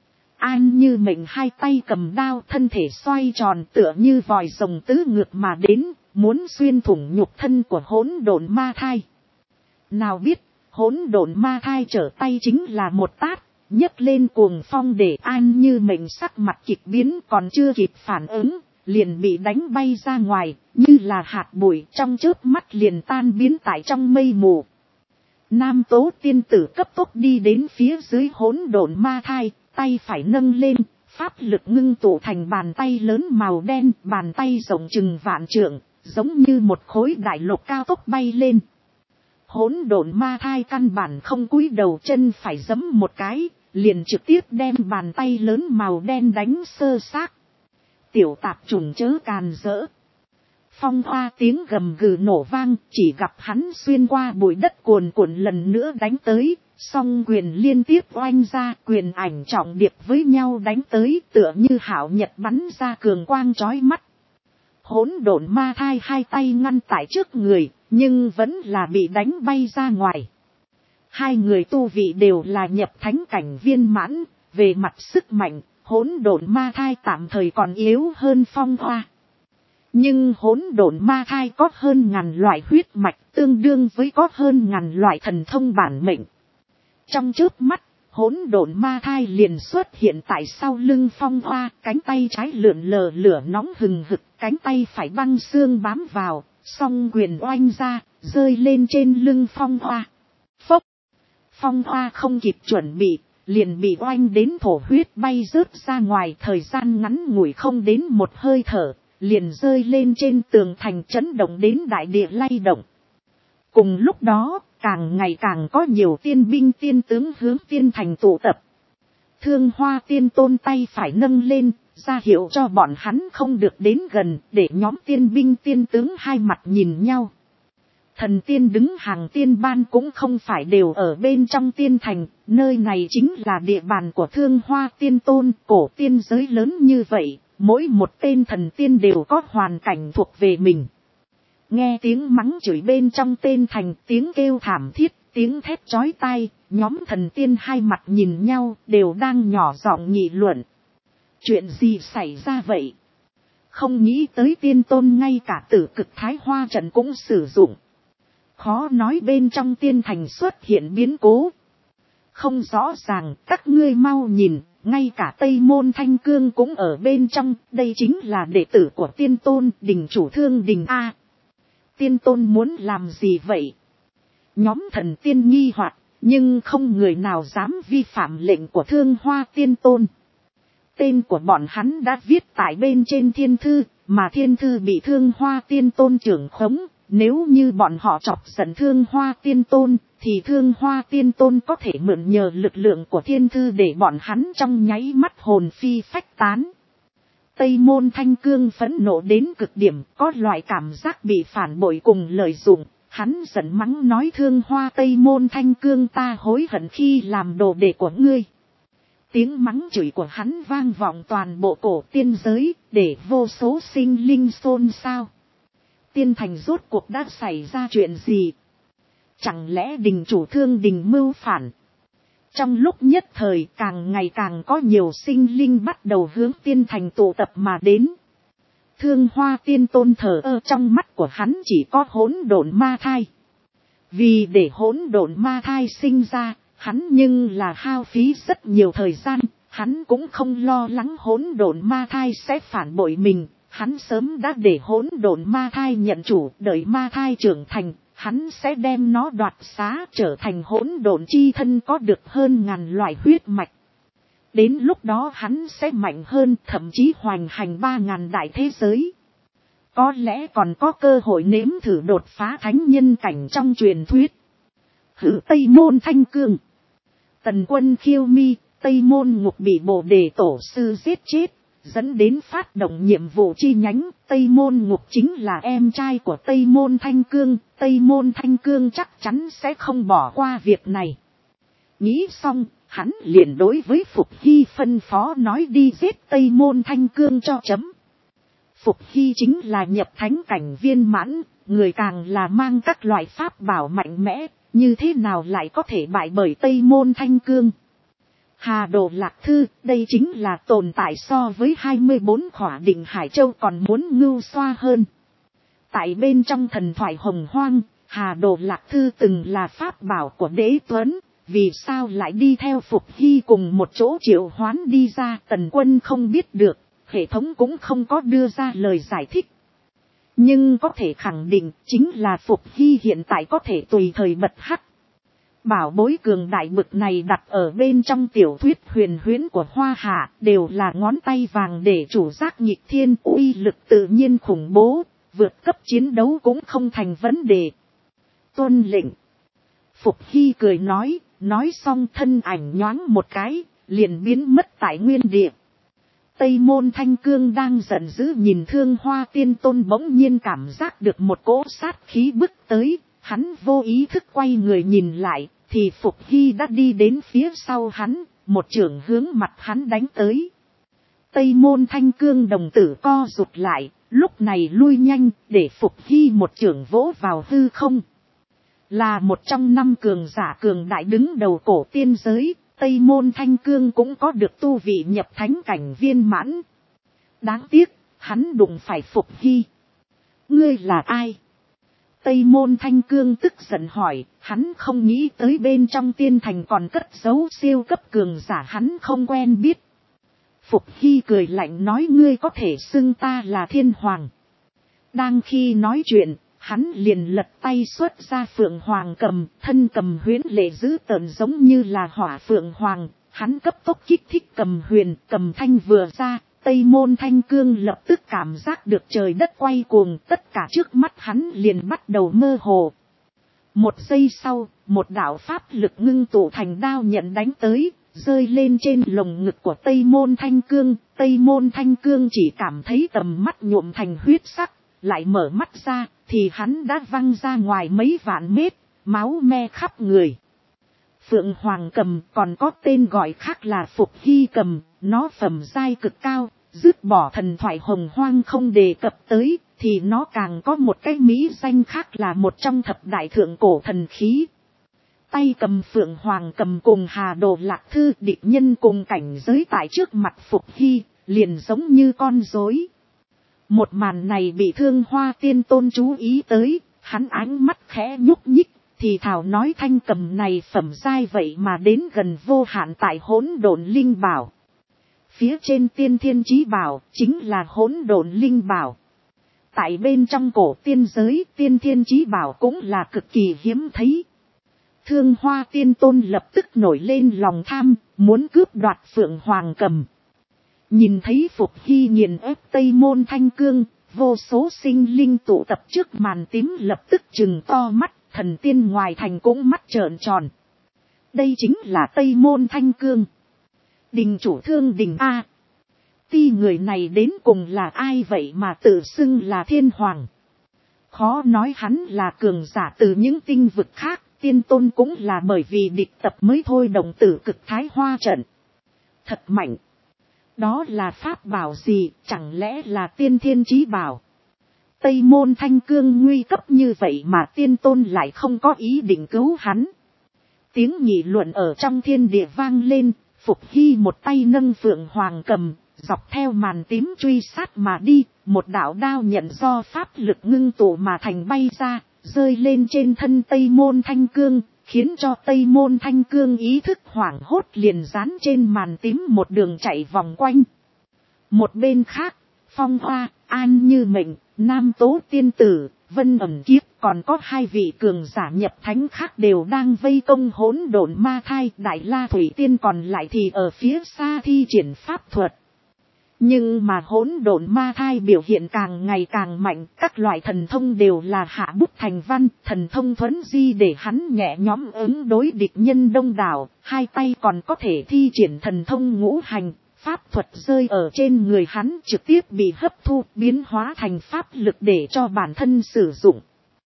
A: An Như Mệnh hai tay cầm đao, thân thể xoay tròn tựa như vòi rồng tứ ngược mà đến, muốn xuyên thủng nhục thân của hỗn độn ma thai. Nào biết, hỗn độn ma thai trở tay chính là một tát, nhấc lên cuồng phong để An Như Mệnh sắc mặt kịch biến, còn chưa kịp phản ứng, liền bị đánh bay ra ngoài, như là hạt bụi, trong chớp mắt liền tan biến tại trong mây mù. Nam Tố tiên tử cấp tốc đi đến phía dưới hỗn độn ma thai, tay phải nâng lên, pháp lực ngưng tụ thành bàn tay lớn màu đen, bàn tay rộng chừng vạn trượng, giống như một khối đại lục cao tốc bay lên. Hỗn độn ma thai căn bản không cúi đầu, chân phải giẫm một cái, liền trực tiếp đem bàn tay lớn màu đen đánh sơ xác. Tiểu tạp chủng chớ càn rỡ. Phong Hoa tiếng gầm gừ nổ vang, chỉ gặp hắn xuyên qua bụi đất cuồn cuộn lần nữa đánh tới, song quyền liên tiếp oanh ra, quyền ảnh trọng điệp với nhau đánh tới, tựa như hạo nhật bắn ra cường quang chói mắt. Hỗn độn ma thai hai tay ngăn tại trước người, nhưng vẫn là bị đánh bay ra ngoài. Hai người tu vị đều là nhập thánh cảnh viên mãn, về mặt sức mạnh, hỗn độn ma thai tạm thời còn yếu hơn Phong Hoa. Nhưng hỗn độn ma thai có hơn 1000 loại huyết mạch, tương đương với có hơn 1000 loại thần thông bản mệnh. Trong chớp mắt, hỗn độn ma thai liền xuất hiện tại sau lưng Phong Hoa, cánh tay trái lượn lờ lửa nóng hừng hực, cánh tay phải băng xương bám vào, song quyền oanh ra, rơi lên trên lưng Phong Hoa. Phốc! Phong Hoa không kịp chuẩn bị, liền bị oanh đến thổ huyết bay rớt ra ngoài, thời gian ngắn ngủi không đến một hơi thở, liền rơi lên trên tường thành, chấn động đến đại địa lay động. Cùng lúc đó, càng ngày càng có nhiều tiên binh tiên tướng hướng tiên thành tụ tập. Thương Hoa Tiên Tôn tay phải nâng lên, ra hiệu cho bọn hắn không được đến gần, để nhóm tiên binh tiên tướng hai mặt nhìn nhau. Thần tiên đứng hàng tiên ban cũng không phải đều ở bên trong tiên thành, nơi này chính là địa bàn của Thương Hoa Tiên Tôn, cổ tiên giới lớn như vậy, mỗi một tên thần tiên đều có hoàn cảnh thuộc về mình. Nghe tiếng mắng chửi bên trong tên thành, tiếng kêu thảm thiết, tiếng thét chói tai, nhóm thần tiên hai mặt nhìn nhau, đều đang nhỏ giọng nghị luận. Chuyện gì xảy ra vậy? Không nghĩ tới tiên tôn ngay cả tử cực thái hoa trận cũng sử dụng. Khó nói bên trong tiên thành xuất hiện biến cố. Không rõ ràng, các ngươi mau nhìn, ngay cả Tây Môn Thanh Cương cũng ở bên trong, đây chính là đệ tử của tiên tôn, đình chủ Thương Đình A. Tiên tôn muốn làm gì vậy? Nhóm thần tiên nghi hoặc, nhưng không người nào dám vi phạm lệnh của Thương Hoa Tiên Tôn. Tên của bọn hắn đã viết tại bên trên thiên thư, mà thiên thư bị Thương Hoa Tiên Tôn trưởng khống. Nếu như bọn họ chọc giận Thương Hoa Tiên Tôn, thì Thương Hoa Tiên Tôn có thể mượn nhờ lực lượng của thiên thư để bọn hắn trong nháy mắt hồn phi phách tán. Tây Môn Thanh Cương phẫn nộ đến cực điểm, có loại cảm giác bị phản bội cùng lợi dụng. Hắn giận mắng nói Thương Hoa Tây Môn Thanh Cương, ta hối hận khi làm đồ đệ của ngươi. Tiếng mắng chửi của hắn vang vọng toàn bộ cổ tiên giới, để vô số sinh linh xôn xao. Tiên thành rốt cuộc đã xảy ra chuyện gì? Chẳng lẽ đình chủ Thương Đình mưu phản? Trong lúc nhất thời càng ngày càng có nhiều sinh linh bắt đầu hướng tiên thành tụ tập mà đến. Thương Hoa Tiên Tôn thờ ơ, trong mắt của hắn chỉ có hỗn độn ma thai. Vì để hỗn độn ma thai sinh ra, hắn nhưng là hao phí rất nhiều thời gian, hắn cũng không lo lắng hỗn độn ma thai sẽ phản bội mình, hắn sớm đã để hỗn độn ma thai nhận chủ, đợi ma thai trưởng thành, hắn sẽ đem nó đoạt xá trở thành hỗn độn chi thân có được hơn ngàn loại huyết mạch. Đến lúc đó hắn sẽ mạnh hơn, thậm chí hoành hành 3.000 đại thế giới. Có lẽ còn có cơ hội nếm thử đột phá thánh nhân cảnh trong truyền thuyết. Hử Tây Môn Thanh Cương. Tần Quân khiêu mi, Tây Môn Ngục bị Bồ Đề Tổ sư giết chết, dẫn đến phát động nhiệm vụ chi nhánh. Tây Môn Ngục chính là em trai của Tây Môn Thanh Cương, Tây Môn Thanh Cương chắc chắn sẽ không bỏ qua việc này. Nghĩ xong, hắn liền đối với Phục Hy phân phó nói đi giết Tây Môn Thanh Cương cho chấm. Phục Hy chính là nhập thánh cảnh viên mãn, người càng là mang các loại pháp bảo mạnh mẽ, như thế nào lại có thể bại bởi Tây Môn Thanh Cương. Hà Đồ Lạc Thư, đây chính là tồn tại so với 24 khỏa định Hải Châu còn muốn ngưu xoa hơn. Tại bên trong thần thoại Hồng Hoang, Hà Đồ Lạc Thư từng là pháp bảo của Đế Tuấn, vì sao lại đi theo Phục Hy cùng một chỗ triệu hoán đi ra, Tần Quân không biết được, hệ thống cũng không có đưa ra lời giải thích. Nhưng có thể khẳng định chính là Phục Hy hiện tại có thể tùy thời bật hắc. Bảo bối cường đại bực này đặt ở bên trong tiểu thuyết huyền huyễn của Hoa Hạ đều là ngón tay vàng để chủ giác nghịch thiên, uy lực tự nhiên khủng bố, vượt cấp chiến đấu cũng không thành vấn đề. Tuân lệnh. Phục Hy cười nói xong thân ảnh nhoáng một cái, liền biến mất tại nguyên địa. Tây Môn Thanh Cương đang giận dữ nhìn Thương Hoa Tiên Tôn, bỗng nhiên cảm giác được một cỗ sát khí bức tới, hắn vô ý thức quay người nhìn lại, thì Phục Hy đã đi đến phía sau hắn, một chưởng hướng mặt hắn đánh tới. Tây Môn Thanh Cương đồng tử co rụt lại, lúc này lui nhanh, để Phục Hy một chưởng vỗ vào hư không. Là một trong 5 cường giả cường đại đứng đầu cổ tiên giới, Tây Môn Thanh Cương cũng có được tu vị nhập thánh cảnh viên mãn. Đáng tiếc, hắn đụng phải Phục Hy. Ngươi là ai? Tây Môn Thanh Cương tức giận hỏi, hắn không nghĩ tới bên trong tiên thành còn cất giấu siêu cấp cường giả hắn không quen biết. Phục Hy cười lạnh nói, ngươi có thể xưng ta là Thiên Hoàng. Đang khi nói chuyện, hắn liền lật tay xuất ra Phượng Hoàng cầm, thân cầm huyễn lệ dữ tợn giống như là hỏa Phượng Hoàng, hắn cấp tốc kích thích cầm huyền, cầm thanh vừa ra, Tây Môn Thanh Cương lập tức cảm giác được trời đất quay cuồng, tất cả trước mắt hắn liền bắt đầu mơ hồ. Một giây sau, một đạo pháp lực ngưng tụ thành đao nhận đánh tới, rơi lên trên lồng ngực của Tây Môn Thanh Cương. Tây Môn Thanh Cương chỉ cảm thấy tầm mắt nhuộm thành huyết sắc, lại mở mắt ra, thì hắn đã văng ra ngoài mấy vạn mét, máu me khắp người. Phượng Hoàng cầm còn có tên gọi khác là Phục Hy cầm, nó phẩm giai cực cao, dứt bỏ thần thoại Hồng Hoang không đề cập tới, thì nó càng có một cái mỹ danh khác là một trong thập đại thượng cổ thần khí. Tay cầm Phượng Hoàng cầm cùng Hà Đồ Lạc Thư, địch nhân cùng cảnh giới tại trước mặt Phục Hy, liền giống như con rối. Một màn này bị Thương Hoa Tiên Tôn chú ý tới, hắn ánh mắt khẽ nhúc nhích, thì thảo nói thanh cầm này phẩm giai vậy mà đến gần vô hạn tại Hỗn Độn Linh Bảo. Phía trên Tiên Thiên Chí Bảo chính là Hỗn Độn Linh Bảo. Tại bên trong cổ tiên giới, Tiên Thiên Chí Bảo cũng là cực kỳ hiếm thấy. Thương Hoa Tiên Tôn lập tức nổi lên lòng tham, muốn cướp đoạt Phượng Hoàng cầm. Nhìn thấy Phục Hy nghiền ép Tây Môn Thanh Cương, vô số sinh linh tụ tập trước màn tím lập tức trừng to mắt, thần tiên ngoài thành cũng mắt trợn tròn. Đây chính là Tây Môn Thanh Cương. Đình chủ Thương Đình A. Ti người này đến cùng là ai vậy mà tự xưng là Thiên Hoàng. Khó nói hắn là cường giả từ những tinh vực khác, Tiên Tôn cũng là bởi vì địch tập mới thôi đồng tử cực thái hoa trận. Thật mạnh. Đó là pháp bảo gì, chẳng lẽ là tiên thiên chí bảo. Tây Môn Thanh Cương nguy cấp như vậy mà tiên tôn lại không có ý định cứu hắn. Tiếng nghị luận ở trong thiên địa vang lên, Phục Hy một tay nâng Phượng Hoàng cầm, dọc theo màn tím truy sát mà đi, một đạo đao nhận do pháp lực ngưng tụ mà thành bay ra, rơi lên trên thân Tây Môn Thanh Cương, khiến cho Tây Môn Thanh Cương ý thức hoảng hốt liền dán trên màn tím một đường chạy vòng quanh. Một bên khác, Phong Hoa, An Như Mệnh, Nam Tố Tiên Tử, Vân Ẩn Kiếp còn có hai vị cường giả nhập thánh khác đều đang vây công hỗn độn ma thai. Đại La Thủy Tiên còn lại thì ở phía xa thi triển pháp thuật. Nhưng mà hỗn độn ma thai biểu hiện càng ngày càng mạnh, các loại thần thông đều là hạ bút thành văn, thần thông thuấn di để hắn nhẹ nhõm ứng đối địch nhân đông đảo, hai tay còn có thể thi triển thần thông ngũ hành, pháp thuật rơi ở trên người hắn trực tiếp bị hấp thu biến hóa thành pháp lực để cho bản thân sử dụng.